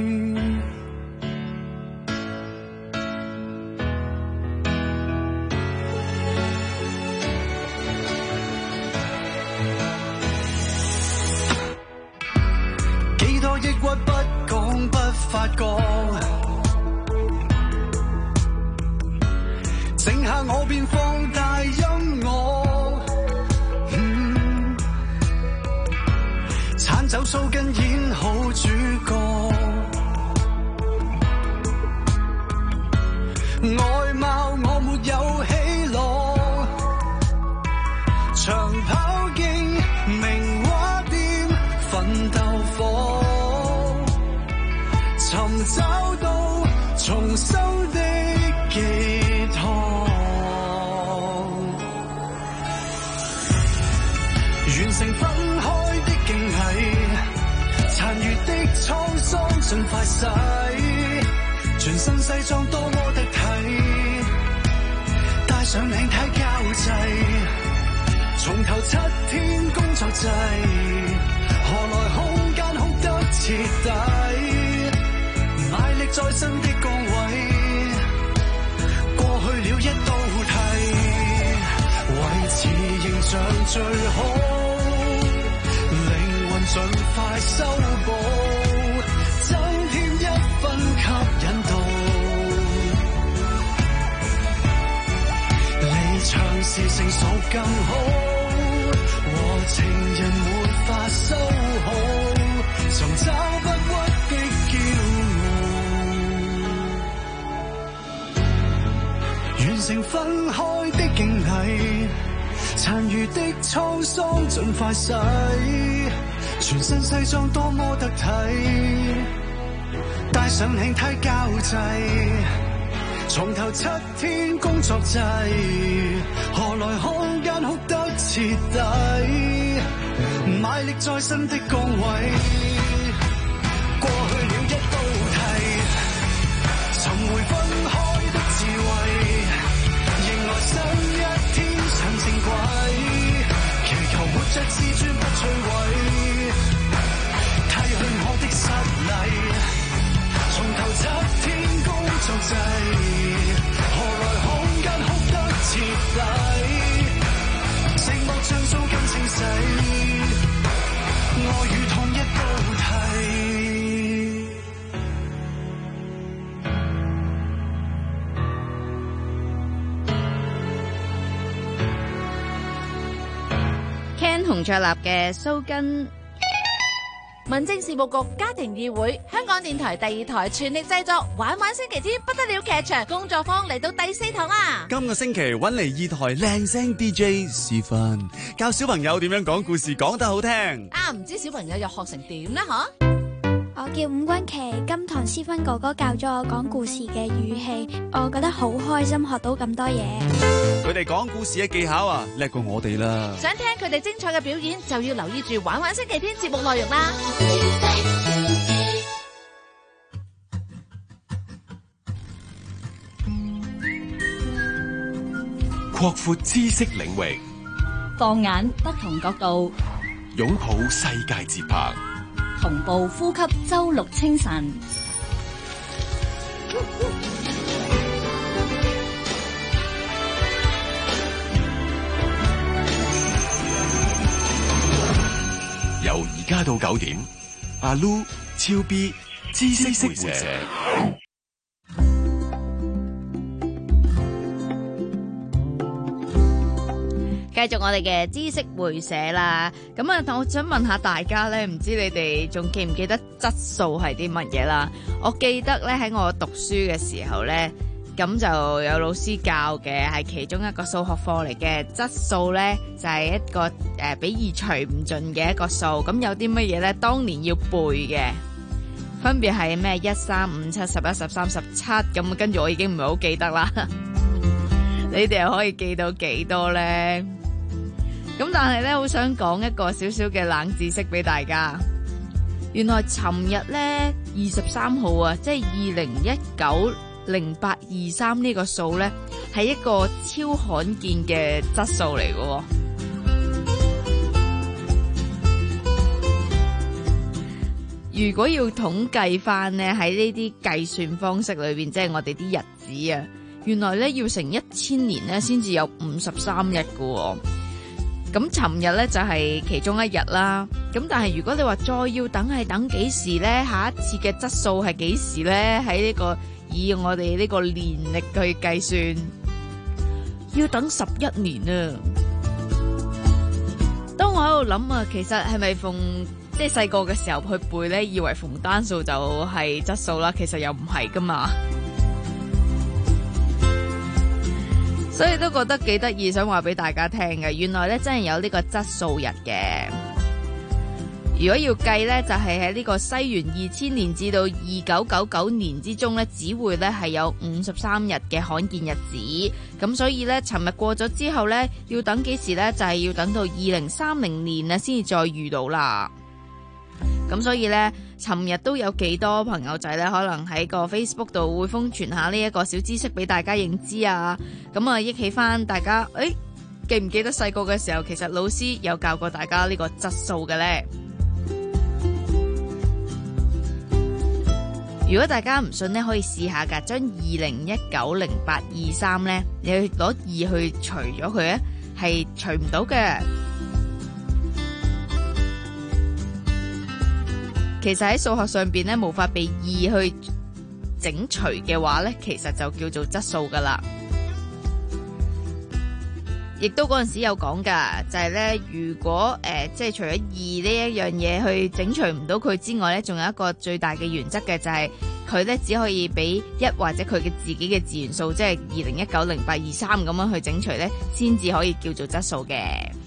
幾多抑鬱不講不發覺，整下我便放大音樂，嗯，鏟走鬚根演好主角，外貌我沒有起落，長跑徑名畫店奮鬥火，尋找到重修的寄託，完成分開的競藝，殘餘的滄桑盡快洗，全身西裝多麼得體，帶上領呔交際，從頭七天工作制，何來空間哭得徹底？賣力在新的崗位，過去了一刀剃，維持形象最好，靈魂盡快修補，增添一分吸引度，離場時成熟更好，和情人沒法修好，尋找不屈的驕傲，完成分開的競藝，殘餘的滄桑盡快洗，全身西裝多麼得體，帶上領呔交際，從頭七天工作制，何來空間哭得徹底？賣力在新的崗位，過去了一刀剃，尋回分開的智慧，迎來新一天上正軌，祈求活着自尊不摧毀，剃去我的失禮，從頭七天工作制， 洪卓立嘅蘇根。 民政事務局家庭議會，香港電台第二台全力製作玩玩星期天不得了劇場工作坊嚟到第四堂啦！ 今個星期揾嚟二台靚聲 D J 示範，教小朋友點樣講故事講得好聽。 啊，唔知小朋友又學成點呢？吓！ 我叫伍君琪，今堂思芬哥哥教咗我講故事嘅語氣，我覺得好開心，學到咁多嘢。 佢哋講故事嘅技巧啊，叻過我哋啦！ 想聽佢哋精彩嘅表演，就要留意住玩玩星期天節目內容啦。 擴闊知識領域， 放眼不同角度， 擁抱世界節拍， 同步呼吸周六清晨。 由而家到九點，阿 Lu、超 B、知識會社。 繼續我哋嘅知識會社啦，咁啊，我想問下大家咧，唔知你哋仲記唔記得質素係啲乜嘢啦？我記得咧喺我讀書嘅時候咧，咁就有老師教嘅係其中一個數學課嚟嘅，質素咧就係、是、一個誒、呃、比二除唔盡嘅一個數，咁有啲乜嘢咧？當年要背嘅，分別係咩？一、三、五、七、十一、十三、十七，咁跟住我已經唔係好記得啦。你哋又可以記到幾多咧？咁但係咧，好想講一個少少嘅冷知識俾大家。原來尋日咧二十三號啊，即係二零一九零八二三呢個數咧，係一個超罕見嘅質數嚟嘅。如果要統計翻咧，喺呢啲計算方式裏邊，即係我哋啲日子啊，原來咧要成一千年咧，先至有五十三日嘅。咁尋日咧就係其中一日啦，咁但係如果你話再要等係等幾時咧？下一次嘅質數係幾時咧？喺呢個以我哋呢個年曆去計算，要等十一年啊！當我喺度諗啊，其實係咪逢即係細個嘅時候去背咧，以為逢單數就係質數啦，其實又唔係噶嘛。所以都覺得幾得意，想話俾大家聽嘅。原來咧真係有呢個質數日嘅。如果要計咧，就係喺呢個西元二千年至到二九九九年之中咧，只會咧係有五十三日嘅罕見日子。咁所以咧，尋日過咗之後咧，要等幾時咧？就係、是、要等到二零三零年啊，先至再遇到啦。咁所以咧，尋日都有幾多朋友仔咧，可能喺個 Facebook 度會瘋傳下呢一個小知識俾大家認知啊。咁啊，憶起翻大家，誒、欸，記唔記得細個嘅時候，其實老師有教過大家呢個質數嘅咧？如果大家唔信咧，可以試下噶，將二零一九零八二三咧，你去攞二去除咗佢咧，係除唔到嘅。其實喺數學上邊咧，無法被二去整除嘅話咧，其實就叫做質數噶啦。亦都嗰陣時有講噶，就係咧，如果誒即係除咗二呢一樣嘢去整除唔到佢之外咧，仲有一個最大嘅原則嘅，就係佢咧只可以俾一或者佢嘅自己嘅自然數，即係二零一九零八二三咁樣去整除咧，先至可以叫做質數嘅。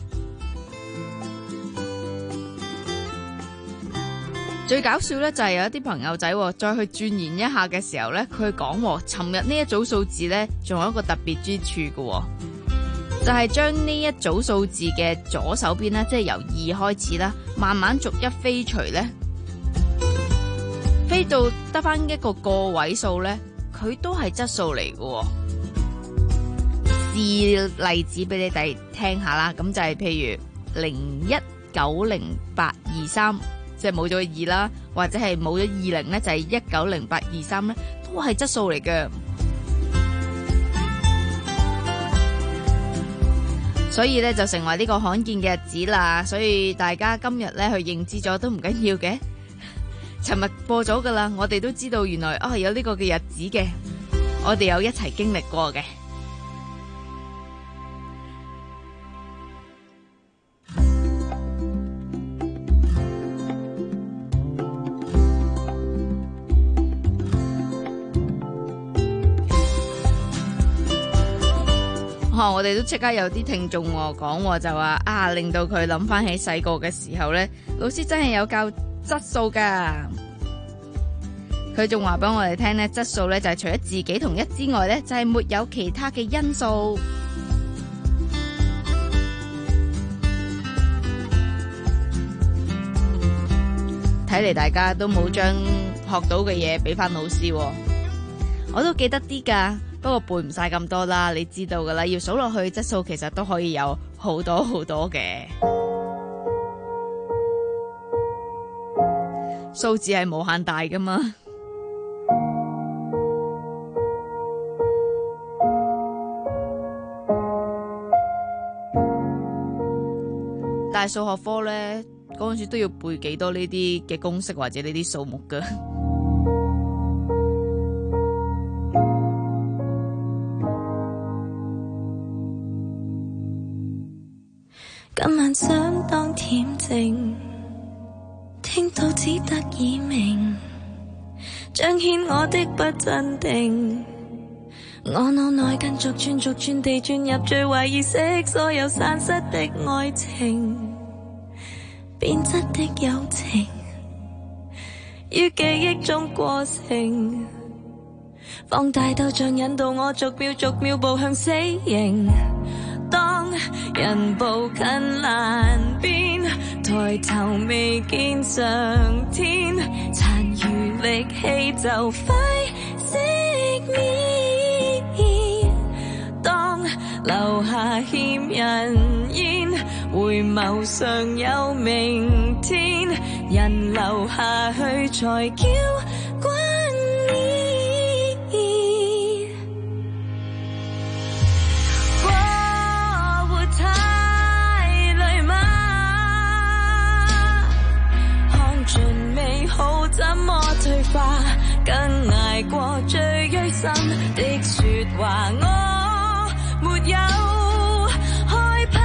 最搞笑咧就係有一啲朋友仔再去鑽研一下嘅時候咧，佢講尋日呢一組數字咧，仲有一個特別之處嘅，就係將呢一組數字嘅左手邊咧，即係由二開始啦，慢慢逐一飛除咧，飛到得翻一個個位數咧，佢都係質數嚟嘅。示例子俾你哋聽下啦，咁就係譬如零一九零八二三。即係冇咗二啦，或者係冇咗二零咧，就係一九零八二三咧，都係質數嚟嘅。所以咧就成為呢個罕見嘅日子啦。所以大家今日咧去認知咗都唔緊要嘅。尋日過咗噶啦，我哋都知道原來啊、哦、有呢個嘅日子嘅，我哋有一齊經歷過嘅。 哦，我哋都即刻有啲聽眾講就話啊，令到佢諗翻起細個嘅時候呢，老師真係有教質素噶。佢仲話俾我哋聽呢，質素呢就係除咗自己同一之外呢，就係沒有其他嘅因素。睇嚟大家都冇將學到嘅嘢俾翻老師，我都記得啲噶，不過背唔晒咁多啦，你知道噶啦，要數落去質素其實都可以有好多好多嘅，數字係無限大噶嘛。但係數學科呢，嗰陣時都要背幾多呢啲嘅公式或者呢啲數目噶。 今晚想當恬靜，聽到只得耳鳴，彰顯我的不鎮定。我腦內跟逐轉逐轉地轉入最壞意識，所有散失的愛情，變質的友情，於記憶中過程，放大到像引導我逐秒逐秒步向死刑。當人步近欄邊，抬頭未見上天，殘餘力氣就快熄滅。當留下欠人煙，回眸尚有明天，人留下去才叫冠冕。過活太累嗎？看盡美好怎麼退化，更捱過最錐心的說話，我沒有害怕，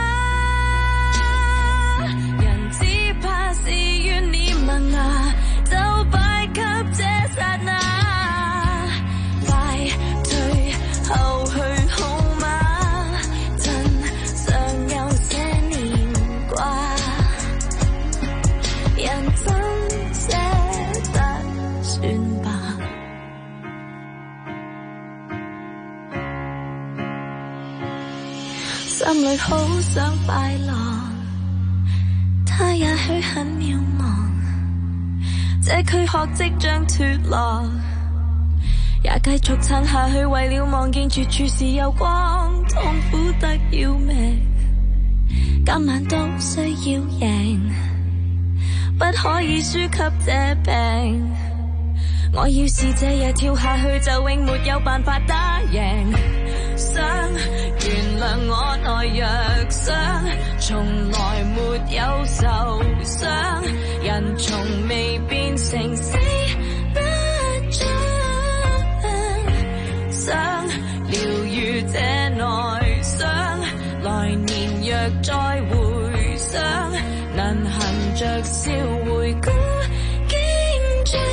人只怕是怨念萌芽，就敗給這剎那，快退後去好嗎？真尚有些年掛，人怎捨得算吧。心裏好想快樂，他也許很渺茫，這軀殼即將脫落，也繼續撐下去，為了望見絕處是有光，痛苦得要命，今晚都需要贏，不可以輸給這病。我要是這夜跳下去，就永沒有辦法打贏。想原諒我內弱傷，從來沒有受傷，人從未變成死不將。想療愈這內傷，來年若再回想，能含着笑回顧經章。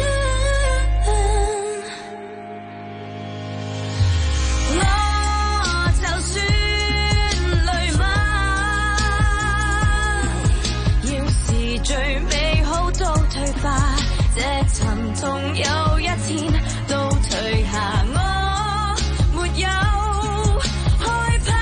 最美好都退化，這沉痛有一天都退下，我沒有害怕，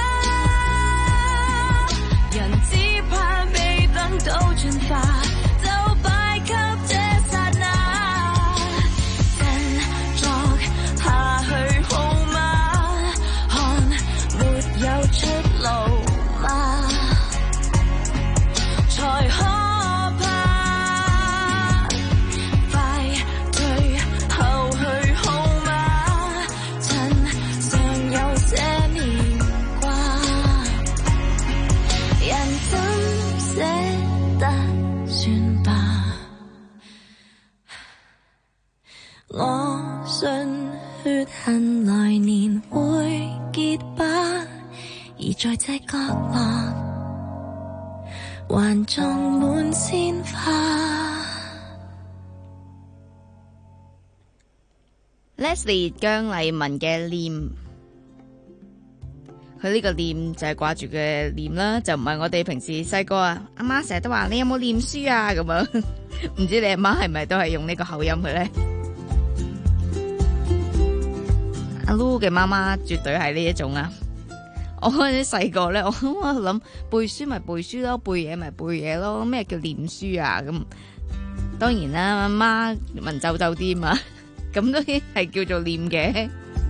人只怕未等到進化，就敗給這剎那，振作下去好嗎？看沒有出路嗎？才可我信血痕來年會結疤，而在這角落還種滿鮮花。 Leslie 姜麗文嘅念， 佢呢個念就係掛住嘅念啦，就唔係我哋平時細個啊，阿媽成日都話你有冇念書啊咁樣，唔知你阿媽係咪都係用呢個口音佢咧？阿 Lu 嘅媽媽絕對係呢一種啊！我嗰陣細個咧，我我諗背書咪背書咯，背嘢咪背嘢咯，咩叫念書啊？咁當然啦，阿媽文縐縐啲嘛，咁都係叫做念嘅。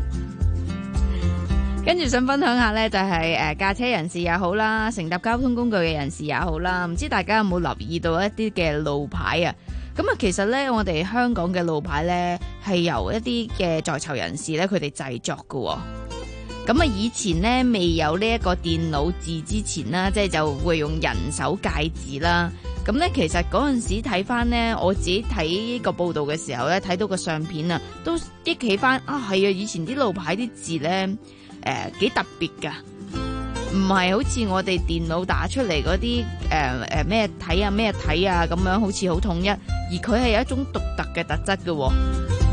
跟住想分享下呢，就係誒駕車人士也好啦，乘搭交通工具嘅人士也好啦，唔知大家有冇留意到一啲嘅路牌啊？咁啊，其實呢，我哋香港嘅路牌呢，係由一啲嘅在囚人士呢，佢哋製作㗎。咁啊，以前呢，未有呢一個電腦字之前啦，即係就會用人手界字啦。咁呢，其實嗰陣時睇翻呢，我自己睇呢個報道嘅時候呢，睇到個相片啊，都憶起翻啊，係啊，以前啲路牌啲字呢。誒幾、呃、特別㗎，唔係好似我哋電腦打出嚟嗰啲誒誒咩睇啊咩睇啊咁樣，好似好統一，而佢係有一種獨特嘅特質嘅、哦。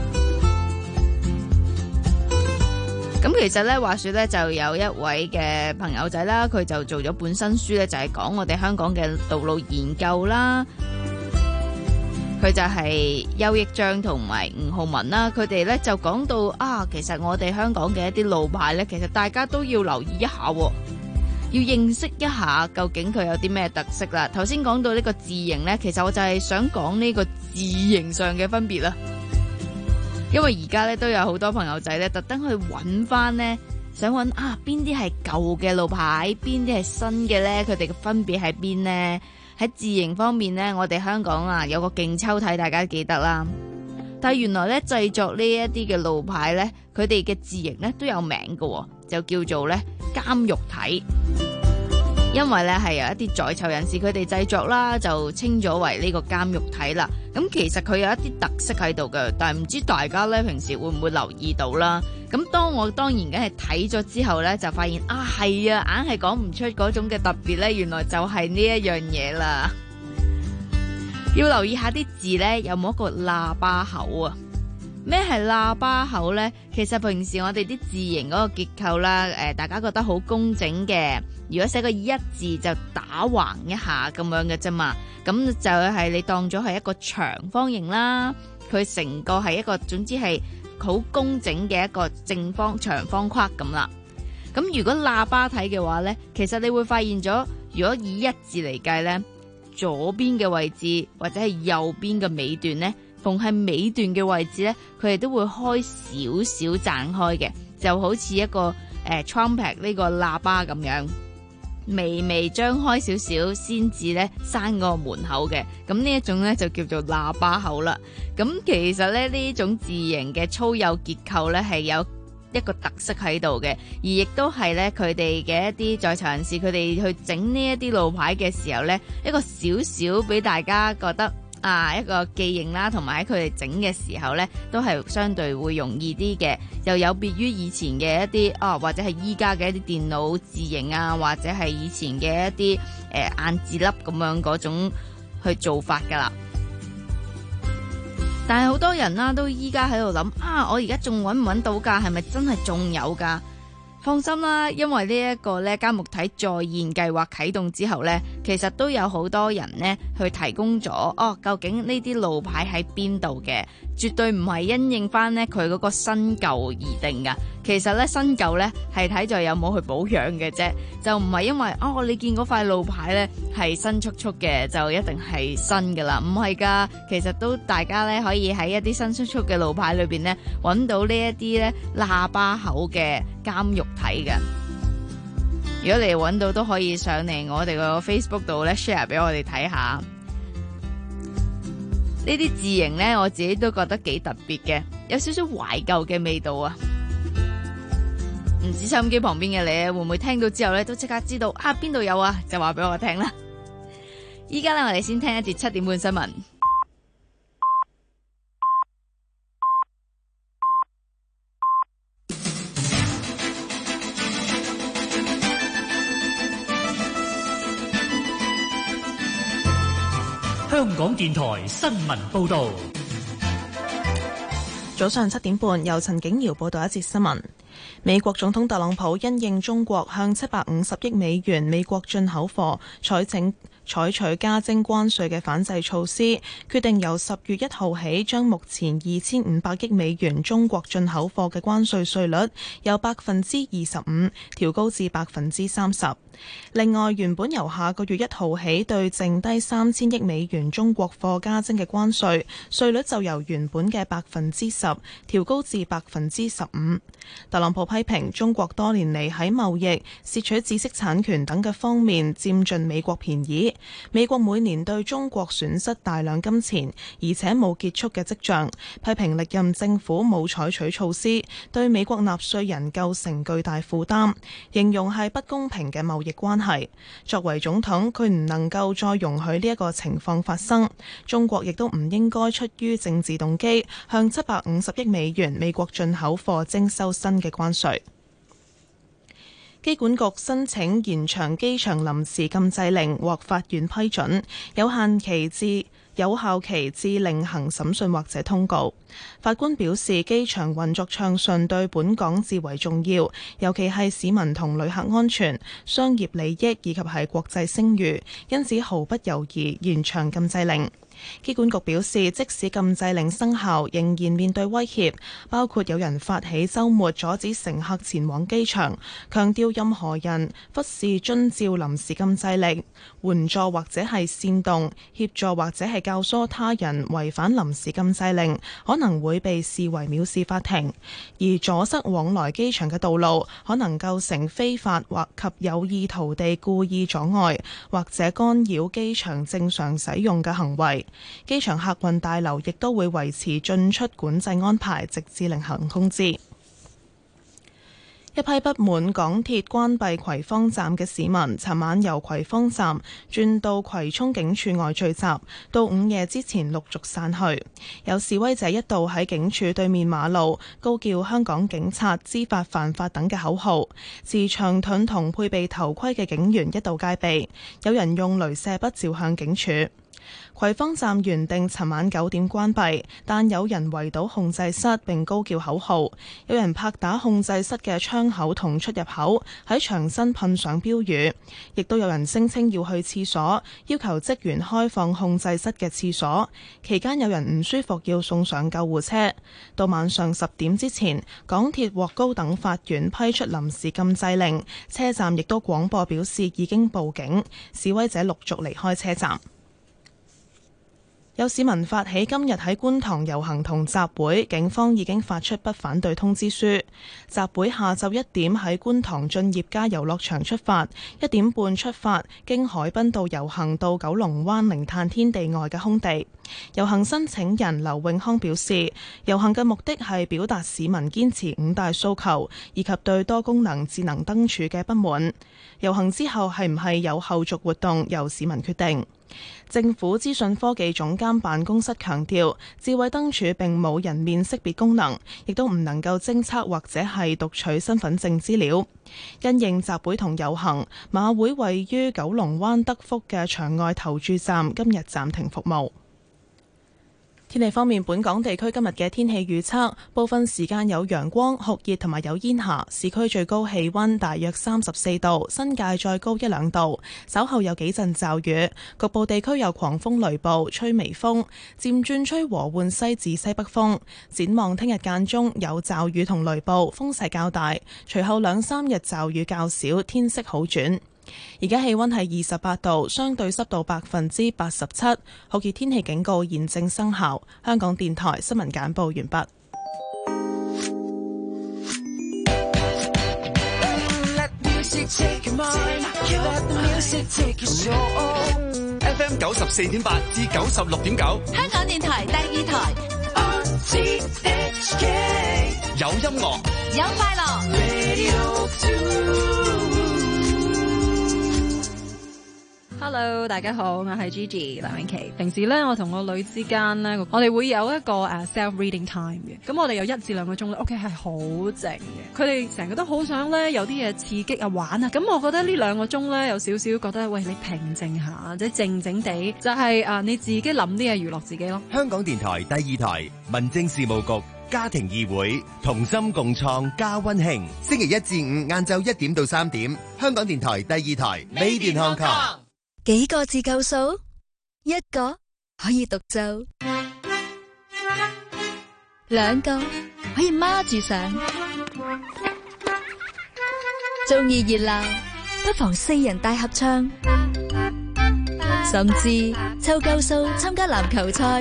咁其實咧，話說咧，就有一位嘅朋友仔啦，佢就做咗本新書咧，就係、是、講我哋香港嘅道路研究啦。佢就係邱益章同埋吳浩文啦，佢哋咧就講到啊，其實我哋香港嘅一啲路牌咧，其實大家都要留意一下，要認識一下究竟佢有啲咩特色啦。頭先講到呢個字形咧，其實我就係想講呢個字形上嘅分別啦。因為而家咧都有好多朋友仔咧特登去揾翻咧，想揾啊邊啲係舊嘅路牌，邊啲係新嘅咧，佢哋嘅分別喺邊呢？喺字形方面呢，我哋香港啊有個勁抽體，大家記得啦。但係原來咧製作呢一啲嘅路牌咧，佢哋嘅字形咧都有名嘅，就叫做咧監獄體。因為咧係由一啲在囚人士佢哋製作啦，就稱咗為呢個監獄體啦。咁其實佢有一啲特色喺度嘅，但係唔知大家咧平時會唔會留意到啦？咁當我當然梗係睇咗之後咧，就發現啊係啊，硬係講唔出嗰種嘅特別咧，原來就係呢一樣嘢啦。要留意下啲字咧，有冇一個喇叭口啊？咩係喇叭口呢？其實平時我哋啲字形嗰個結構啦，誒、呃，大家覺得好工整嘅。如果寫個一字就打橫一下咁樣嘅啫嘛，咁就係你當咗係一個長方形啦。佢成個係一個，總之係好工整嘅一個正方長方框咁啦。咁如果喇叭體嘅話呢，其實你會發現咗，如果以一字嚟計呢，左邊嘅位置或者係右邊嘅尾段呢，逢係尾段嘅位置呢，佢哋都會開少少綻開嘅，就好似一個誒 trumpet 呢個喇叭咁樣，微微張開少少先至咧閂個門口嘅。咁呢一種咧就叫做喇叭口啦。咁其實咧呢種字形嘅粗幼結構咧係有一個特色喺度嘅，而亦都係咧佢哋嘅一啲在囚人士佢哋去整呢一啲路牌嘅時候咧，一個少少俾大家覺得啊一個記認啦，同埋喺佢哋整嘅時候咧，都係相對會容易啲嘅，又有別於以前嘅一啲啊，或者係依家嘅一啲電腦字形啊，或者係以前嘅一啲誒、呃、硬字粒咁樣嗰種去做法噶啦。但係好多人啦，都依家喺度諗啊，我而家仲揾唔揾到㗎？係咪真係仲有㗎？放心啦，因為呢一個咧監獄體再現計劃啟動之後呢，其實都有好多人呢去提供咗哦，究竟呢啲路牌喺邊度嘅？絕對唔係因應翻呢佢嗰個新舊而定噶。其實呢，新舊呢係睇在有冇去保養嘅啫，就唔係因為哦你見嗰塊路牌呢係新速速嘅就一定係新噶啦，唔係噶。其實都大家呢可以喺一啲新速速嘅路牌裏邊呢揾到呢一啲呢喇叭口嘅監獄體嘅。如果你揾到都可以上嚟我哋個 Facebook 度呢 share 俾我哋睇下。呢啲字形呢，我自己都覺得幾特別嘅，有少少懷舊嘅味道啊！唔知收音機旁邊嘅你會唔會聽到之後呢，都即刻知道啊邊度有啊，就話俾我聽啦！依家呢，我哋先聽一節七點半新聞。 香港電台新聞報道。 早上七點半，由陳景瑤報道一節新聞。 美國總統特朗普因應中國向七百五十億美元美國進口貨採請採取加徵關稅嘅反制措施，決定由十月一號起將目前二千五百億美元中國進口貨嘅關稅稅率由百分之二十五調高至百分之三十。另外，原本由下個月一號起對剩低三千億美元中國貨加徵嘅關稅稅率就由原本嘅百分之十調高至百分之十五。特朗普批評中國多年嚟喺貿易、竊取知識產權等嘅方面佔盡美國便宜，美國每年對中國損失大量金錢，而且冇結束嘅跡象，批評歷任政府冇採取措施，對美國納稅人構成巨大負擔，形容係不公平嘅貿易關係。作為總統，佢唔能夠再容許呢一個情況發生。中國亦都唔應該出於政治動機，向七百五十億美元美國進口貨徵收新嘅關稅。機管局申請延長機場臨時禁制令獲法院批准，有限期至有效期至另行審訊或者通告。法官表示，機場運作暢順對本港至為重要，尤其係市民同旅客安全、商業利益以及係國際聲譽，因此毫不猶豫延長禁制令。機管局表示，即使禁制令生效，仍然面對威脅，包括有人發起週末阻止乘客前往機場，強調任何人忽視遵照臨時禁制令、援助或者係煽動、協助或者係教唆他人違反臨時禁制令，可能會被視為藐視法庭；而阻塞往來機場嘅道路，可能構成非法或及有意圖地故意阻礙或者干擾機場正常使用嘅行為。機場客運大樓亦都會維持進出管制安排，直至另行通知。一批不滿港鐵關閉葵芳站嘅市民，尋晚由葵芳站轉到葵涌警署外聚集，到午夜之前陸續散去。有示威者一度喺警署對面馬路高叫香港警察知法犯法等嘅口號，持長盾同配備頭盔嘅警員一度戒備，有人用鐳射筆照向警署。葵芳站原定尋晚九點關閉，但有人圍堵控制室並高叫口號，有人拍打控制室嘅窗口同出入口，喺牆身噴上標語，亦都有人聲稱要去廁所，要求職員開放控制室嘅廁所。期間有人唔舒服要送上救護車。到晚上十點之前，港鐵獲高等法院批出臨時禁制令，車站亦都廣播表示已經報警，示威者陸續離開車站。有市民發起今日喺觀塘遊行同集會，警方已經發出不反對通知書。集會下晝一點喺觀塘駿業街遊樂場出發，一點半出發，經海濱道遊行到九龍灣零碳天地外嘅空地。遊行申請人劉永康表示，遊行嘅目的係表達市民堅持五大訴求，以及對多功能智能燈柱嘅不滿。遊行之後係唔係有後續活動，由市民決定。政府資訊科技總監辦公室強調，智慧燈柱並冇人面識別功能，亦都唔能夠偵測或者係讀取身份證資料。因應集會同遊行，馬會位於九龍灣德福嘅場外投注站今日暫停服務。天氣方面，本港地區今日嘅天氣預測，部分時間有陽光酷熱同埋有煙霞，市區最高氣溫大約三十四度，新界再高一兩度。稍後有幾陣驟雨，局部地區有狂風雷暴，吹微風，漸轉吹和緩西至西北風。展望聽日間中有驟雨同雷暴，風勢較大，隨後兩三日驟雨較少，天色好轉。而家氣溫係二十八度，相對濕度百分之八十七，酷熱天氣警告現正生效。香港電台新聞簡報完畢。 F M 九十四點八至九十六點九， 香港電台第二台。 有音樂， 有快樂。 Hello， 大家好，我係 Gigi 梁詠琪。平時咧，我同我女之間咧，我哋會有一個誒 self reading time 嘅。咁我哋有一至兩個鐘咧，屋企係好靜嘅。佢哋成日都好想咧有啲嘢刺激啊玩啊。咁我覺得呢兩個鐘咧有少少覺得，喂，你平靜下，即係靜靜地，就係、是、啊你自己諗啲嘢娛樂自己咯。 香港電台第二台民政事務局家庭議會，同心共創加溫馨。星期一至五晏晝一點到三點，香港電台第二台 Made in Hong Kong。 幾個字夠數？一個可以獨奏，兩個可以孖住上。中意熱鬧，不妨四人大合唱，甚至湊夠數參加籃球賽。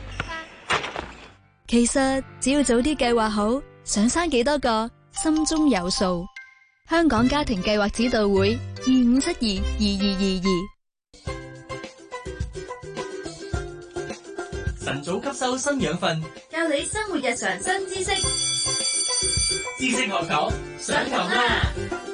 其實只要早啲計劃好，想生幾多個，心中有數。香港家庭計劃指導會二五七二二二二二。 晨早吸收新養分， 教你生活日常新知識。 知識學堂上堂啦！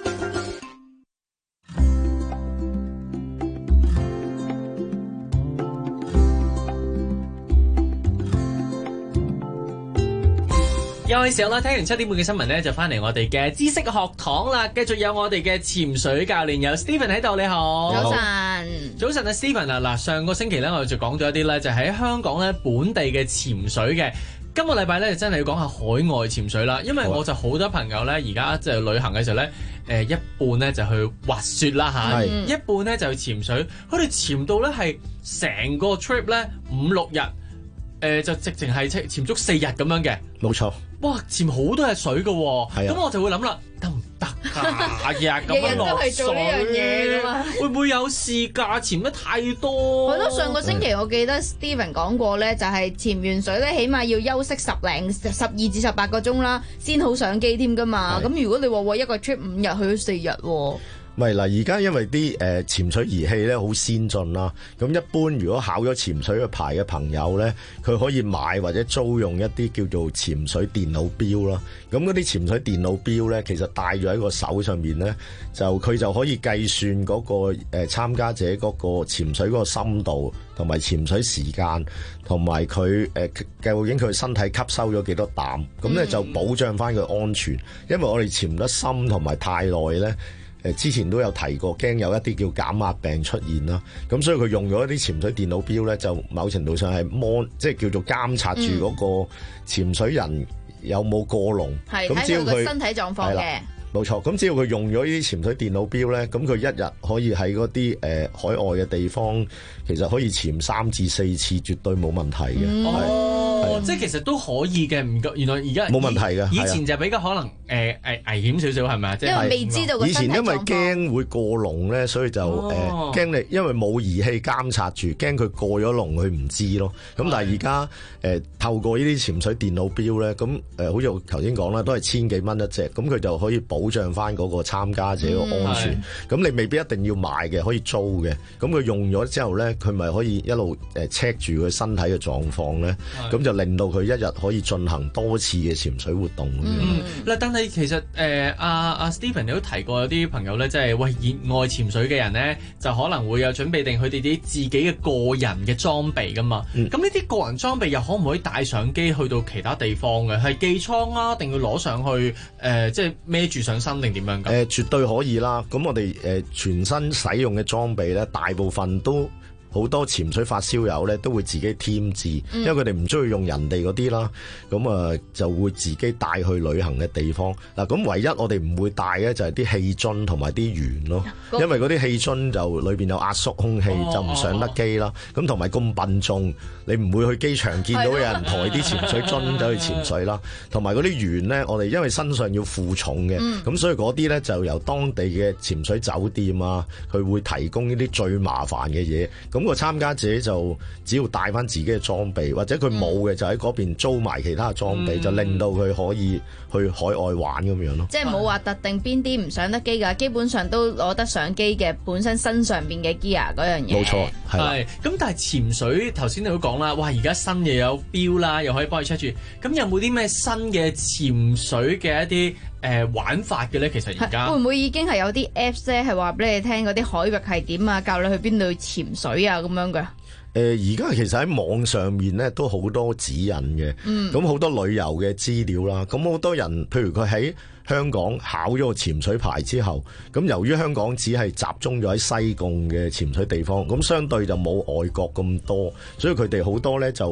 有嘅時候啦，聽完七點半嘅新聞咧，就翻嚟我哋嘅知識學堂啦。繼續有我哋嘅潛水教練有 Steven 喺度，你好。 早晨， 早晨啊 Steven 啊，嗱，上個星期咧我哋就講咗一啲咧，就喺香港咧本地嘅潛水嘅。今個禮拜咧就真係要講下海外潛水啦，因為我就好多朋友咧而家就旅行嘅時候咧，誒、呃、一半咧就去滑雪啦嚇，一半咧就去潛水，佢哋潛到咧係成個 trip 咧五六日，誒、呃、就直情係潛足四日咁樣嘅。 冇錯。 哇！潛好多日水㗎喎，咁、啊、我就會諗啦，得唔得㗎？日日咁樣落水， 做呢樣嘢㗎嘛， 會唔會有事㗎？潛得太多。 係咯，上個星期我記得 Steven 講過咧，就係潛完水咧，起碼要休息十零十二至十八個鐘啦，先好上機添㗎嘛。咁如果你話話一個 trip 五日去咗四日喎。 唔係嗱，而家因為啲誒、呃、潛水儀器咧好先進啦，咁一般如果考咗潛水嘅牌嘅朋友咧，佢可以買或者租用一啲叫做潛水電腦錶啦。咁嗰啲潛水電腦錶咧，其實戴咗喺個手上面咧，就佢就可以計算嗰、那個誒、呃、參加者嗰個潛水嗰個深度，同埋潛水時間，同埋佢誒究竟佢身體吸收咗幾多氮，咁咧就保障翻佢安全。因為我哋潛得深同埋太耐咧。誒之前都有提過，驚有一啲叫減壓病出現啦，咁所以佢用咗一啲潛水電腦錶咧，就某程度上係 mon，即係叫做監察住嗰個潛水人有冇過籠，咁、嗯、只要佢身體狀況嘅。 冇錯，咁只要佢用咗呢啲潛水電腦錶咧，咁佢一日可以喺嗰啲誒海外嘅地方，其實可以潛三至四次，絕對冇問題嘅。 嗯、哦，即係其實都可以嘅，唔原來而家冇問題嘅。 以前就比較可能誒誒、呃、危險少少係咪啊？即係因為未知道個身體狀況。以前因為驚會過籠咧，所以就誒驚你，因為冇儀器監察住，驚佢過咗籠佢唔知咯。咁但係而家誒透過呢啲潛水電腦錶咧，咁誒、呃、好似我頭先講啦，都係千幾蚊一隻，咁佢就可以保障翻嗰個參加者嘅安全。咁、嗯、你未必一定要買嘅，可以租嘅。咁佢用咗之後咧，佢咪可以一路誒 check 住佢身體嘅狀況咧。咁就令到佢一日可以進行多次嘅潛水活動。 嗯，嗱、嗯，但係其實誒阿阿 Steven 你都提過有啲朋友咧，即係喂熱愛潛水嘅人咧，就可能會有準備定佢哋啲自己嘅個人嘅裝備噶嘛。咁呢啲個人裝備又可唔可以帶上機去到其他地方嘅？係寄艙啊，定要攞上去誒、呃，即係孭住上身定點樣㗎？誒、 呃，絕對可以啦。咁我哋誒、呃、全身使用嘅裝備咧，大部分都。好多潛水發燒友咧都會自己添置，因為佢哋唔中意用人哋嗰啲啦，咁啊就會自己帶去旅行嘅地方。嗱，咁唯一我哋唔會帶嘅就係啲氣樽同埋啲鉛咯，因為嗰啲氣樽就裏邊有壓縮空氣，就唔上得機啦。咁同埋咁笨重，你唔會去機場見到有人抬啲潛水樽走去潛水啦。同埋嗰啲鉛咧，我哋因為身上要負重嘅，咁、嗯、所以嗰啲咧就由當地嘅潛水酒店啊，佢會提供呢啲最麻煩嘅嘢。咁、那個參加者就只要帶翻自己嘅裝備，或者佢冇嘅就喺嗰邊租埋其他嘅裝備、嗯，就令到佢可以去海外玩咁樣咯。 即係冇話特定邊啲唔上得機㗎，基本上都攞得上機嘅本身身上邊嘅 gear 嗰樣嘢。 冇錯，係。 咁但係潛水頭先你都講啦，哇！而家新嘢有錶啦，又可以幫你 check 住。咁有冇啲咩新嘅潛水嘅一啲誒、呃、玩法嘅咧？其實而家會唔會已經係有啲 apps 咧，係話俾你聽嗰啲海域係點啊，教你去邊度潛水啊咁樣嘅？ 誒而家其實喺網上面咧都好多指引嘅，咁、嗯、好多旅遊嘅資料啦，咁好多人譬如佢喺香港考咗個潛水牌之後，咁由於香港只係集中咗喺西貢嘅潛水地方，咁相對就冇外國咁多，所以佢哋好多咧就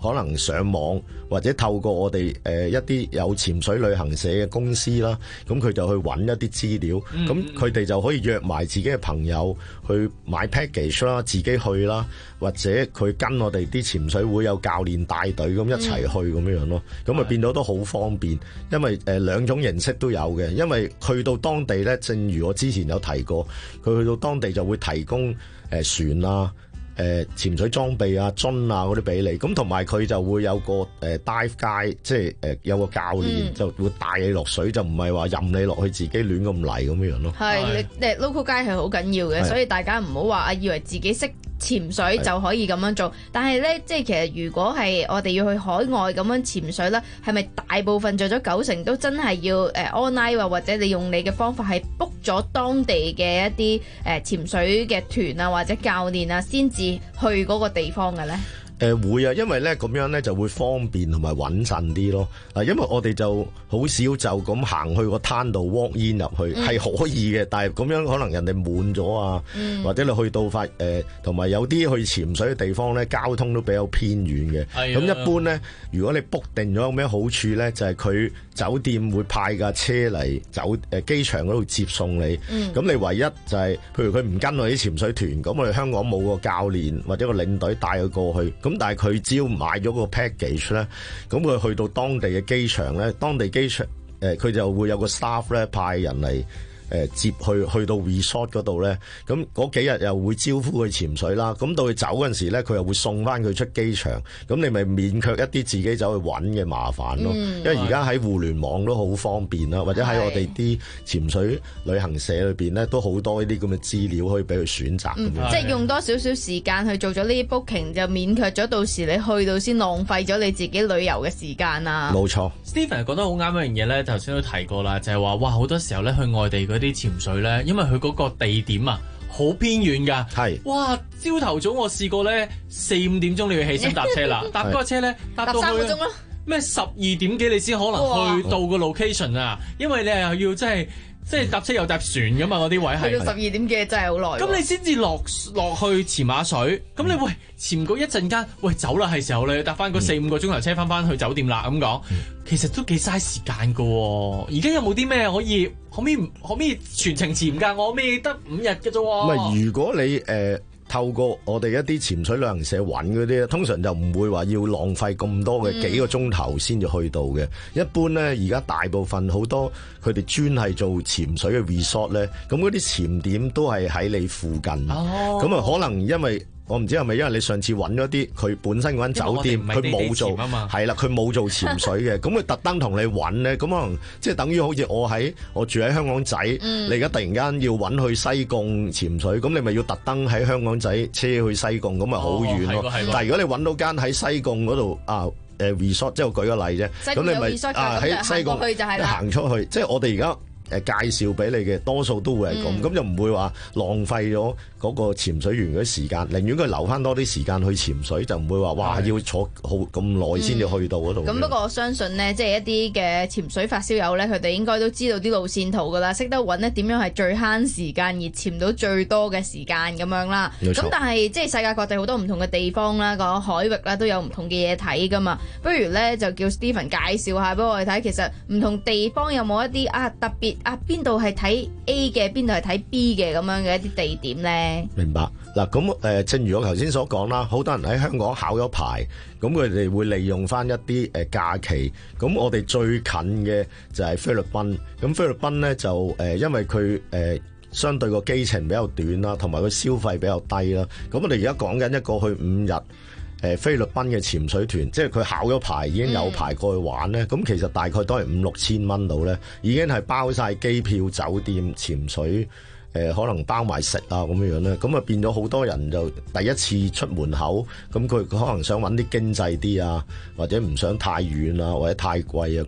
可能上網或者透過我哋誒、呃、一啲有潛水旅行社嘅公司啦，咁佢就去揾一啲資料，咁佢哋就可以約埋自己嘅朋友去買 package 啦，自己去啦，或者佢跟我哋啲潛水會有教練帶隊咁一齊去咁樣樣咯，咁啊、嗯、變咗都好方便，因為誒、呃、兩種形式都有嘅，因為去到當地咧，正如我之前有提過，佢去到當地就會提供誒、呃、船啊。誒、呃、潛水裝備啊、樽啊嗰啲俾你，咁同埋佢就會有個誒、呃、dive guide，即係誒、呃、有個教練、嗯、就會帶你落水，就唔係話任你落去自己亂咁嚟咁樣咯。係， 你誒 local guide 係好緊要嘅，所以大家唔好話啊，以為自己識潛水就可以咁樣做，但係咧，即係其實如果係我哋要去海外咁樣潛水咧，係咪大部分做咗九成都真係要誒 online 啊，或者你用你嘅方法係 book 咗當地嘅一啲誒潛水嘅團啊，或者教練啊，先至去嗰個地方嘅咧？ 誒、呃、會啊，因為咧咁樣咧就會方便同埋穩陣啲咯。啊，因為我哋就好少就咁行去個灘度 walk in 入去，係、嗯、可以嘅。但係咁樣可能人哋滿咗啊，嗯、或者你去到發誒，同、呃、埋有啲去潛水嘅地方咧，交通都比較偏遠嘅。咁、嗯、一般咧，如果你 book 定咗有咩好處咧，就係、是、佢酒店會派架車嚟酒誒機場嗰度接送你。咁、嗯、你唯一就係、是，譬如佢唔跟我啲潛水團，咁我哋香港冇個教練或者個領隊帶佢過去。咁但係佢只要買咗個 package 咧，咁佢去到當地嘅機場咧，當地機場誒佢就會有個 staff 咧派人嚟。誒接去去到 resort 嗰度咧，咁嗰幾日又會招呼佢潛水啦。咁到佢走嗰陣時咧，佢又會送翻佢出機場。咁你咪免卻一啲自己走去揾嘅麻煩咯。嗯、因為而家喺互聯網都好方便啦，或者喺我哋啲潛水旅行社裏邊咧，都好多呢啲咁嘅資料可以俾佢選擇。 嗯、即係用多少少時間去做咗呢啲 booking，就免卻咗到時你去到先浪費咗你自己旅遊嘅時間啊。 冇錯 ，Stephen 講得好啱一樣嘢咧，頭先都提過啦，就係話哇好多時候咧去外地嗰啲潛水咧，因為佢嗰個地點啊好偏遠㗎，係哇朝頭早我試過咧四五點鐘你要起身搭車啦，搭嗰個車咧搭到去咩十二點幾你先可能去到個 location 啊，因為你係要即係即係搭車又搭船㗎嘛，嗰啲位係去到十二點幾真係好耐。咁你先至落落去潛下水，咁你喂潛過一陣間，喂走啦係時候你要搭翻嗰四五個鐘頭車翻翻去酒店啦咁講，其實都幾嘥時間㗎喎。而家有冇啲咩可以可唔可以可唔可以全程潛㗎？我咩得五日嘅啫喎。 唔係如果你誒。呃透過我哋一啲潛水旅行社揾嗰啲，通常就唔會話要浪費咁多嘅幾個鐘頭先至去到嘅。嗯、一般咧，而家大部分好多佢哋專係做潛水嘅 resort 咧，咁嗰啲潛點都係喺你附近。哦，咁啊可能因為。我唔知係咪因為你上次揾咗啲佢本身嗰間酒店佢冇做，係啦，佢冇做潛水嘅，咁佢特登同你揾咧，咁可能即係等於好似我喺我住喺香港仔，嗯、你而家突然間要揾去西貢潛水，咁你咪要特登喺香港仔車去西貢，咁咪好遠咯。哦、但係如果你揾到間喺西貢嗰度啊誒 resort，即係我舉個例啫，咁你咪啊喺西貢行出去，即係我哋而家。誒介紹俾你嘅多數都會係咁，咁、嗯、就唔會話浪費咗嗰個潛水員嗰啲時間，寧願佢留翻多啲時間去潛水，就唔會話哇要坐好咁耐先至去到嗰度。咁、 嗯、不過我相信呢，即係一啲嘅潛水發燒友呢，佢哋應該都知道啲路線圖噶啦，識得揾呢點樣係最慳時間而潛到最多嘅時間咁樣啦。咁但係即係世界各地好多唔同嘅地方啦，個海域啦都有唔同嘅嘢睇噶嘛。不如呢，就叫 Stephen 介紹下俾我哋睇，其實唔同地方有冇一啲啊特別啊邊度係睇 A 嘅，邊度係睇 B 嘅咁樣嘅一啲地點咧？ 明白嗱，咁誒，正如我頭先所講啦，好多人喺香港考咗牌，咁佢哋會利用翻一啲誒假期。咁我哋最近嘅就係菲律賓，咁菲律賓咧就誒，因為佢誒相對個機程比較短啦，同埋個消費比較低啦。咁我哋而家講緊一個去五日。誒菲律賓嘅潛水團，即係佢考咗牌已經有牌過去玩咧，咁、嗯、其實大概都係五六千蚊到咧，已經係包晒機票、酒店、潛水，誒、呃、可能包埋食啊咁樣樣咧，咁啊變咗好多人就第一次出門口，咁佢可能想揾啲經濟啲啊，或者唔想太遠啊，或者太貴啊，咁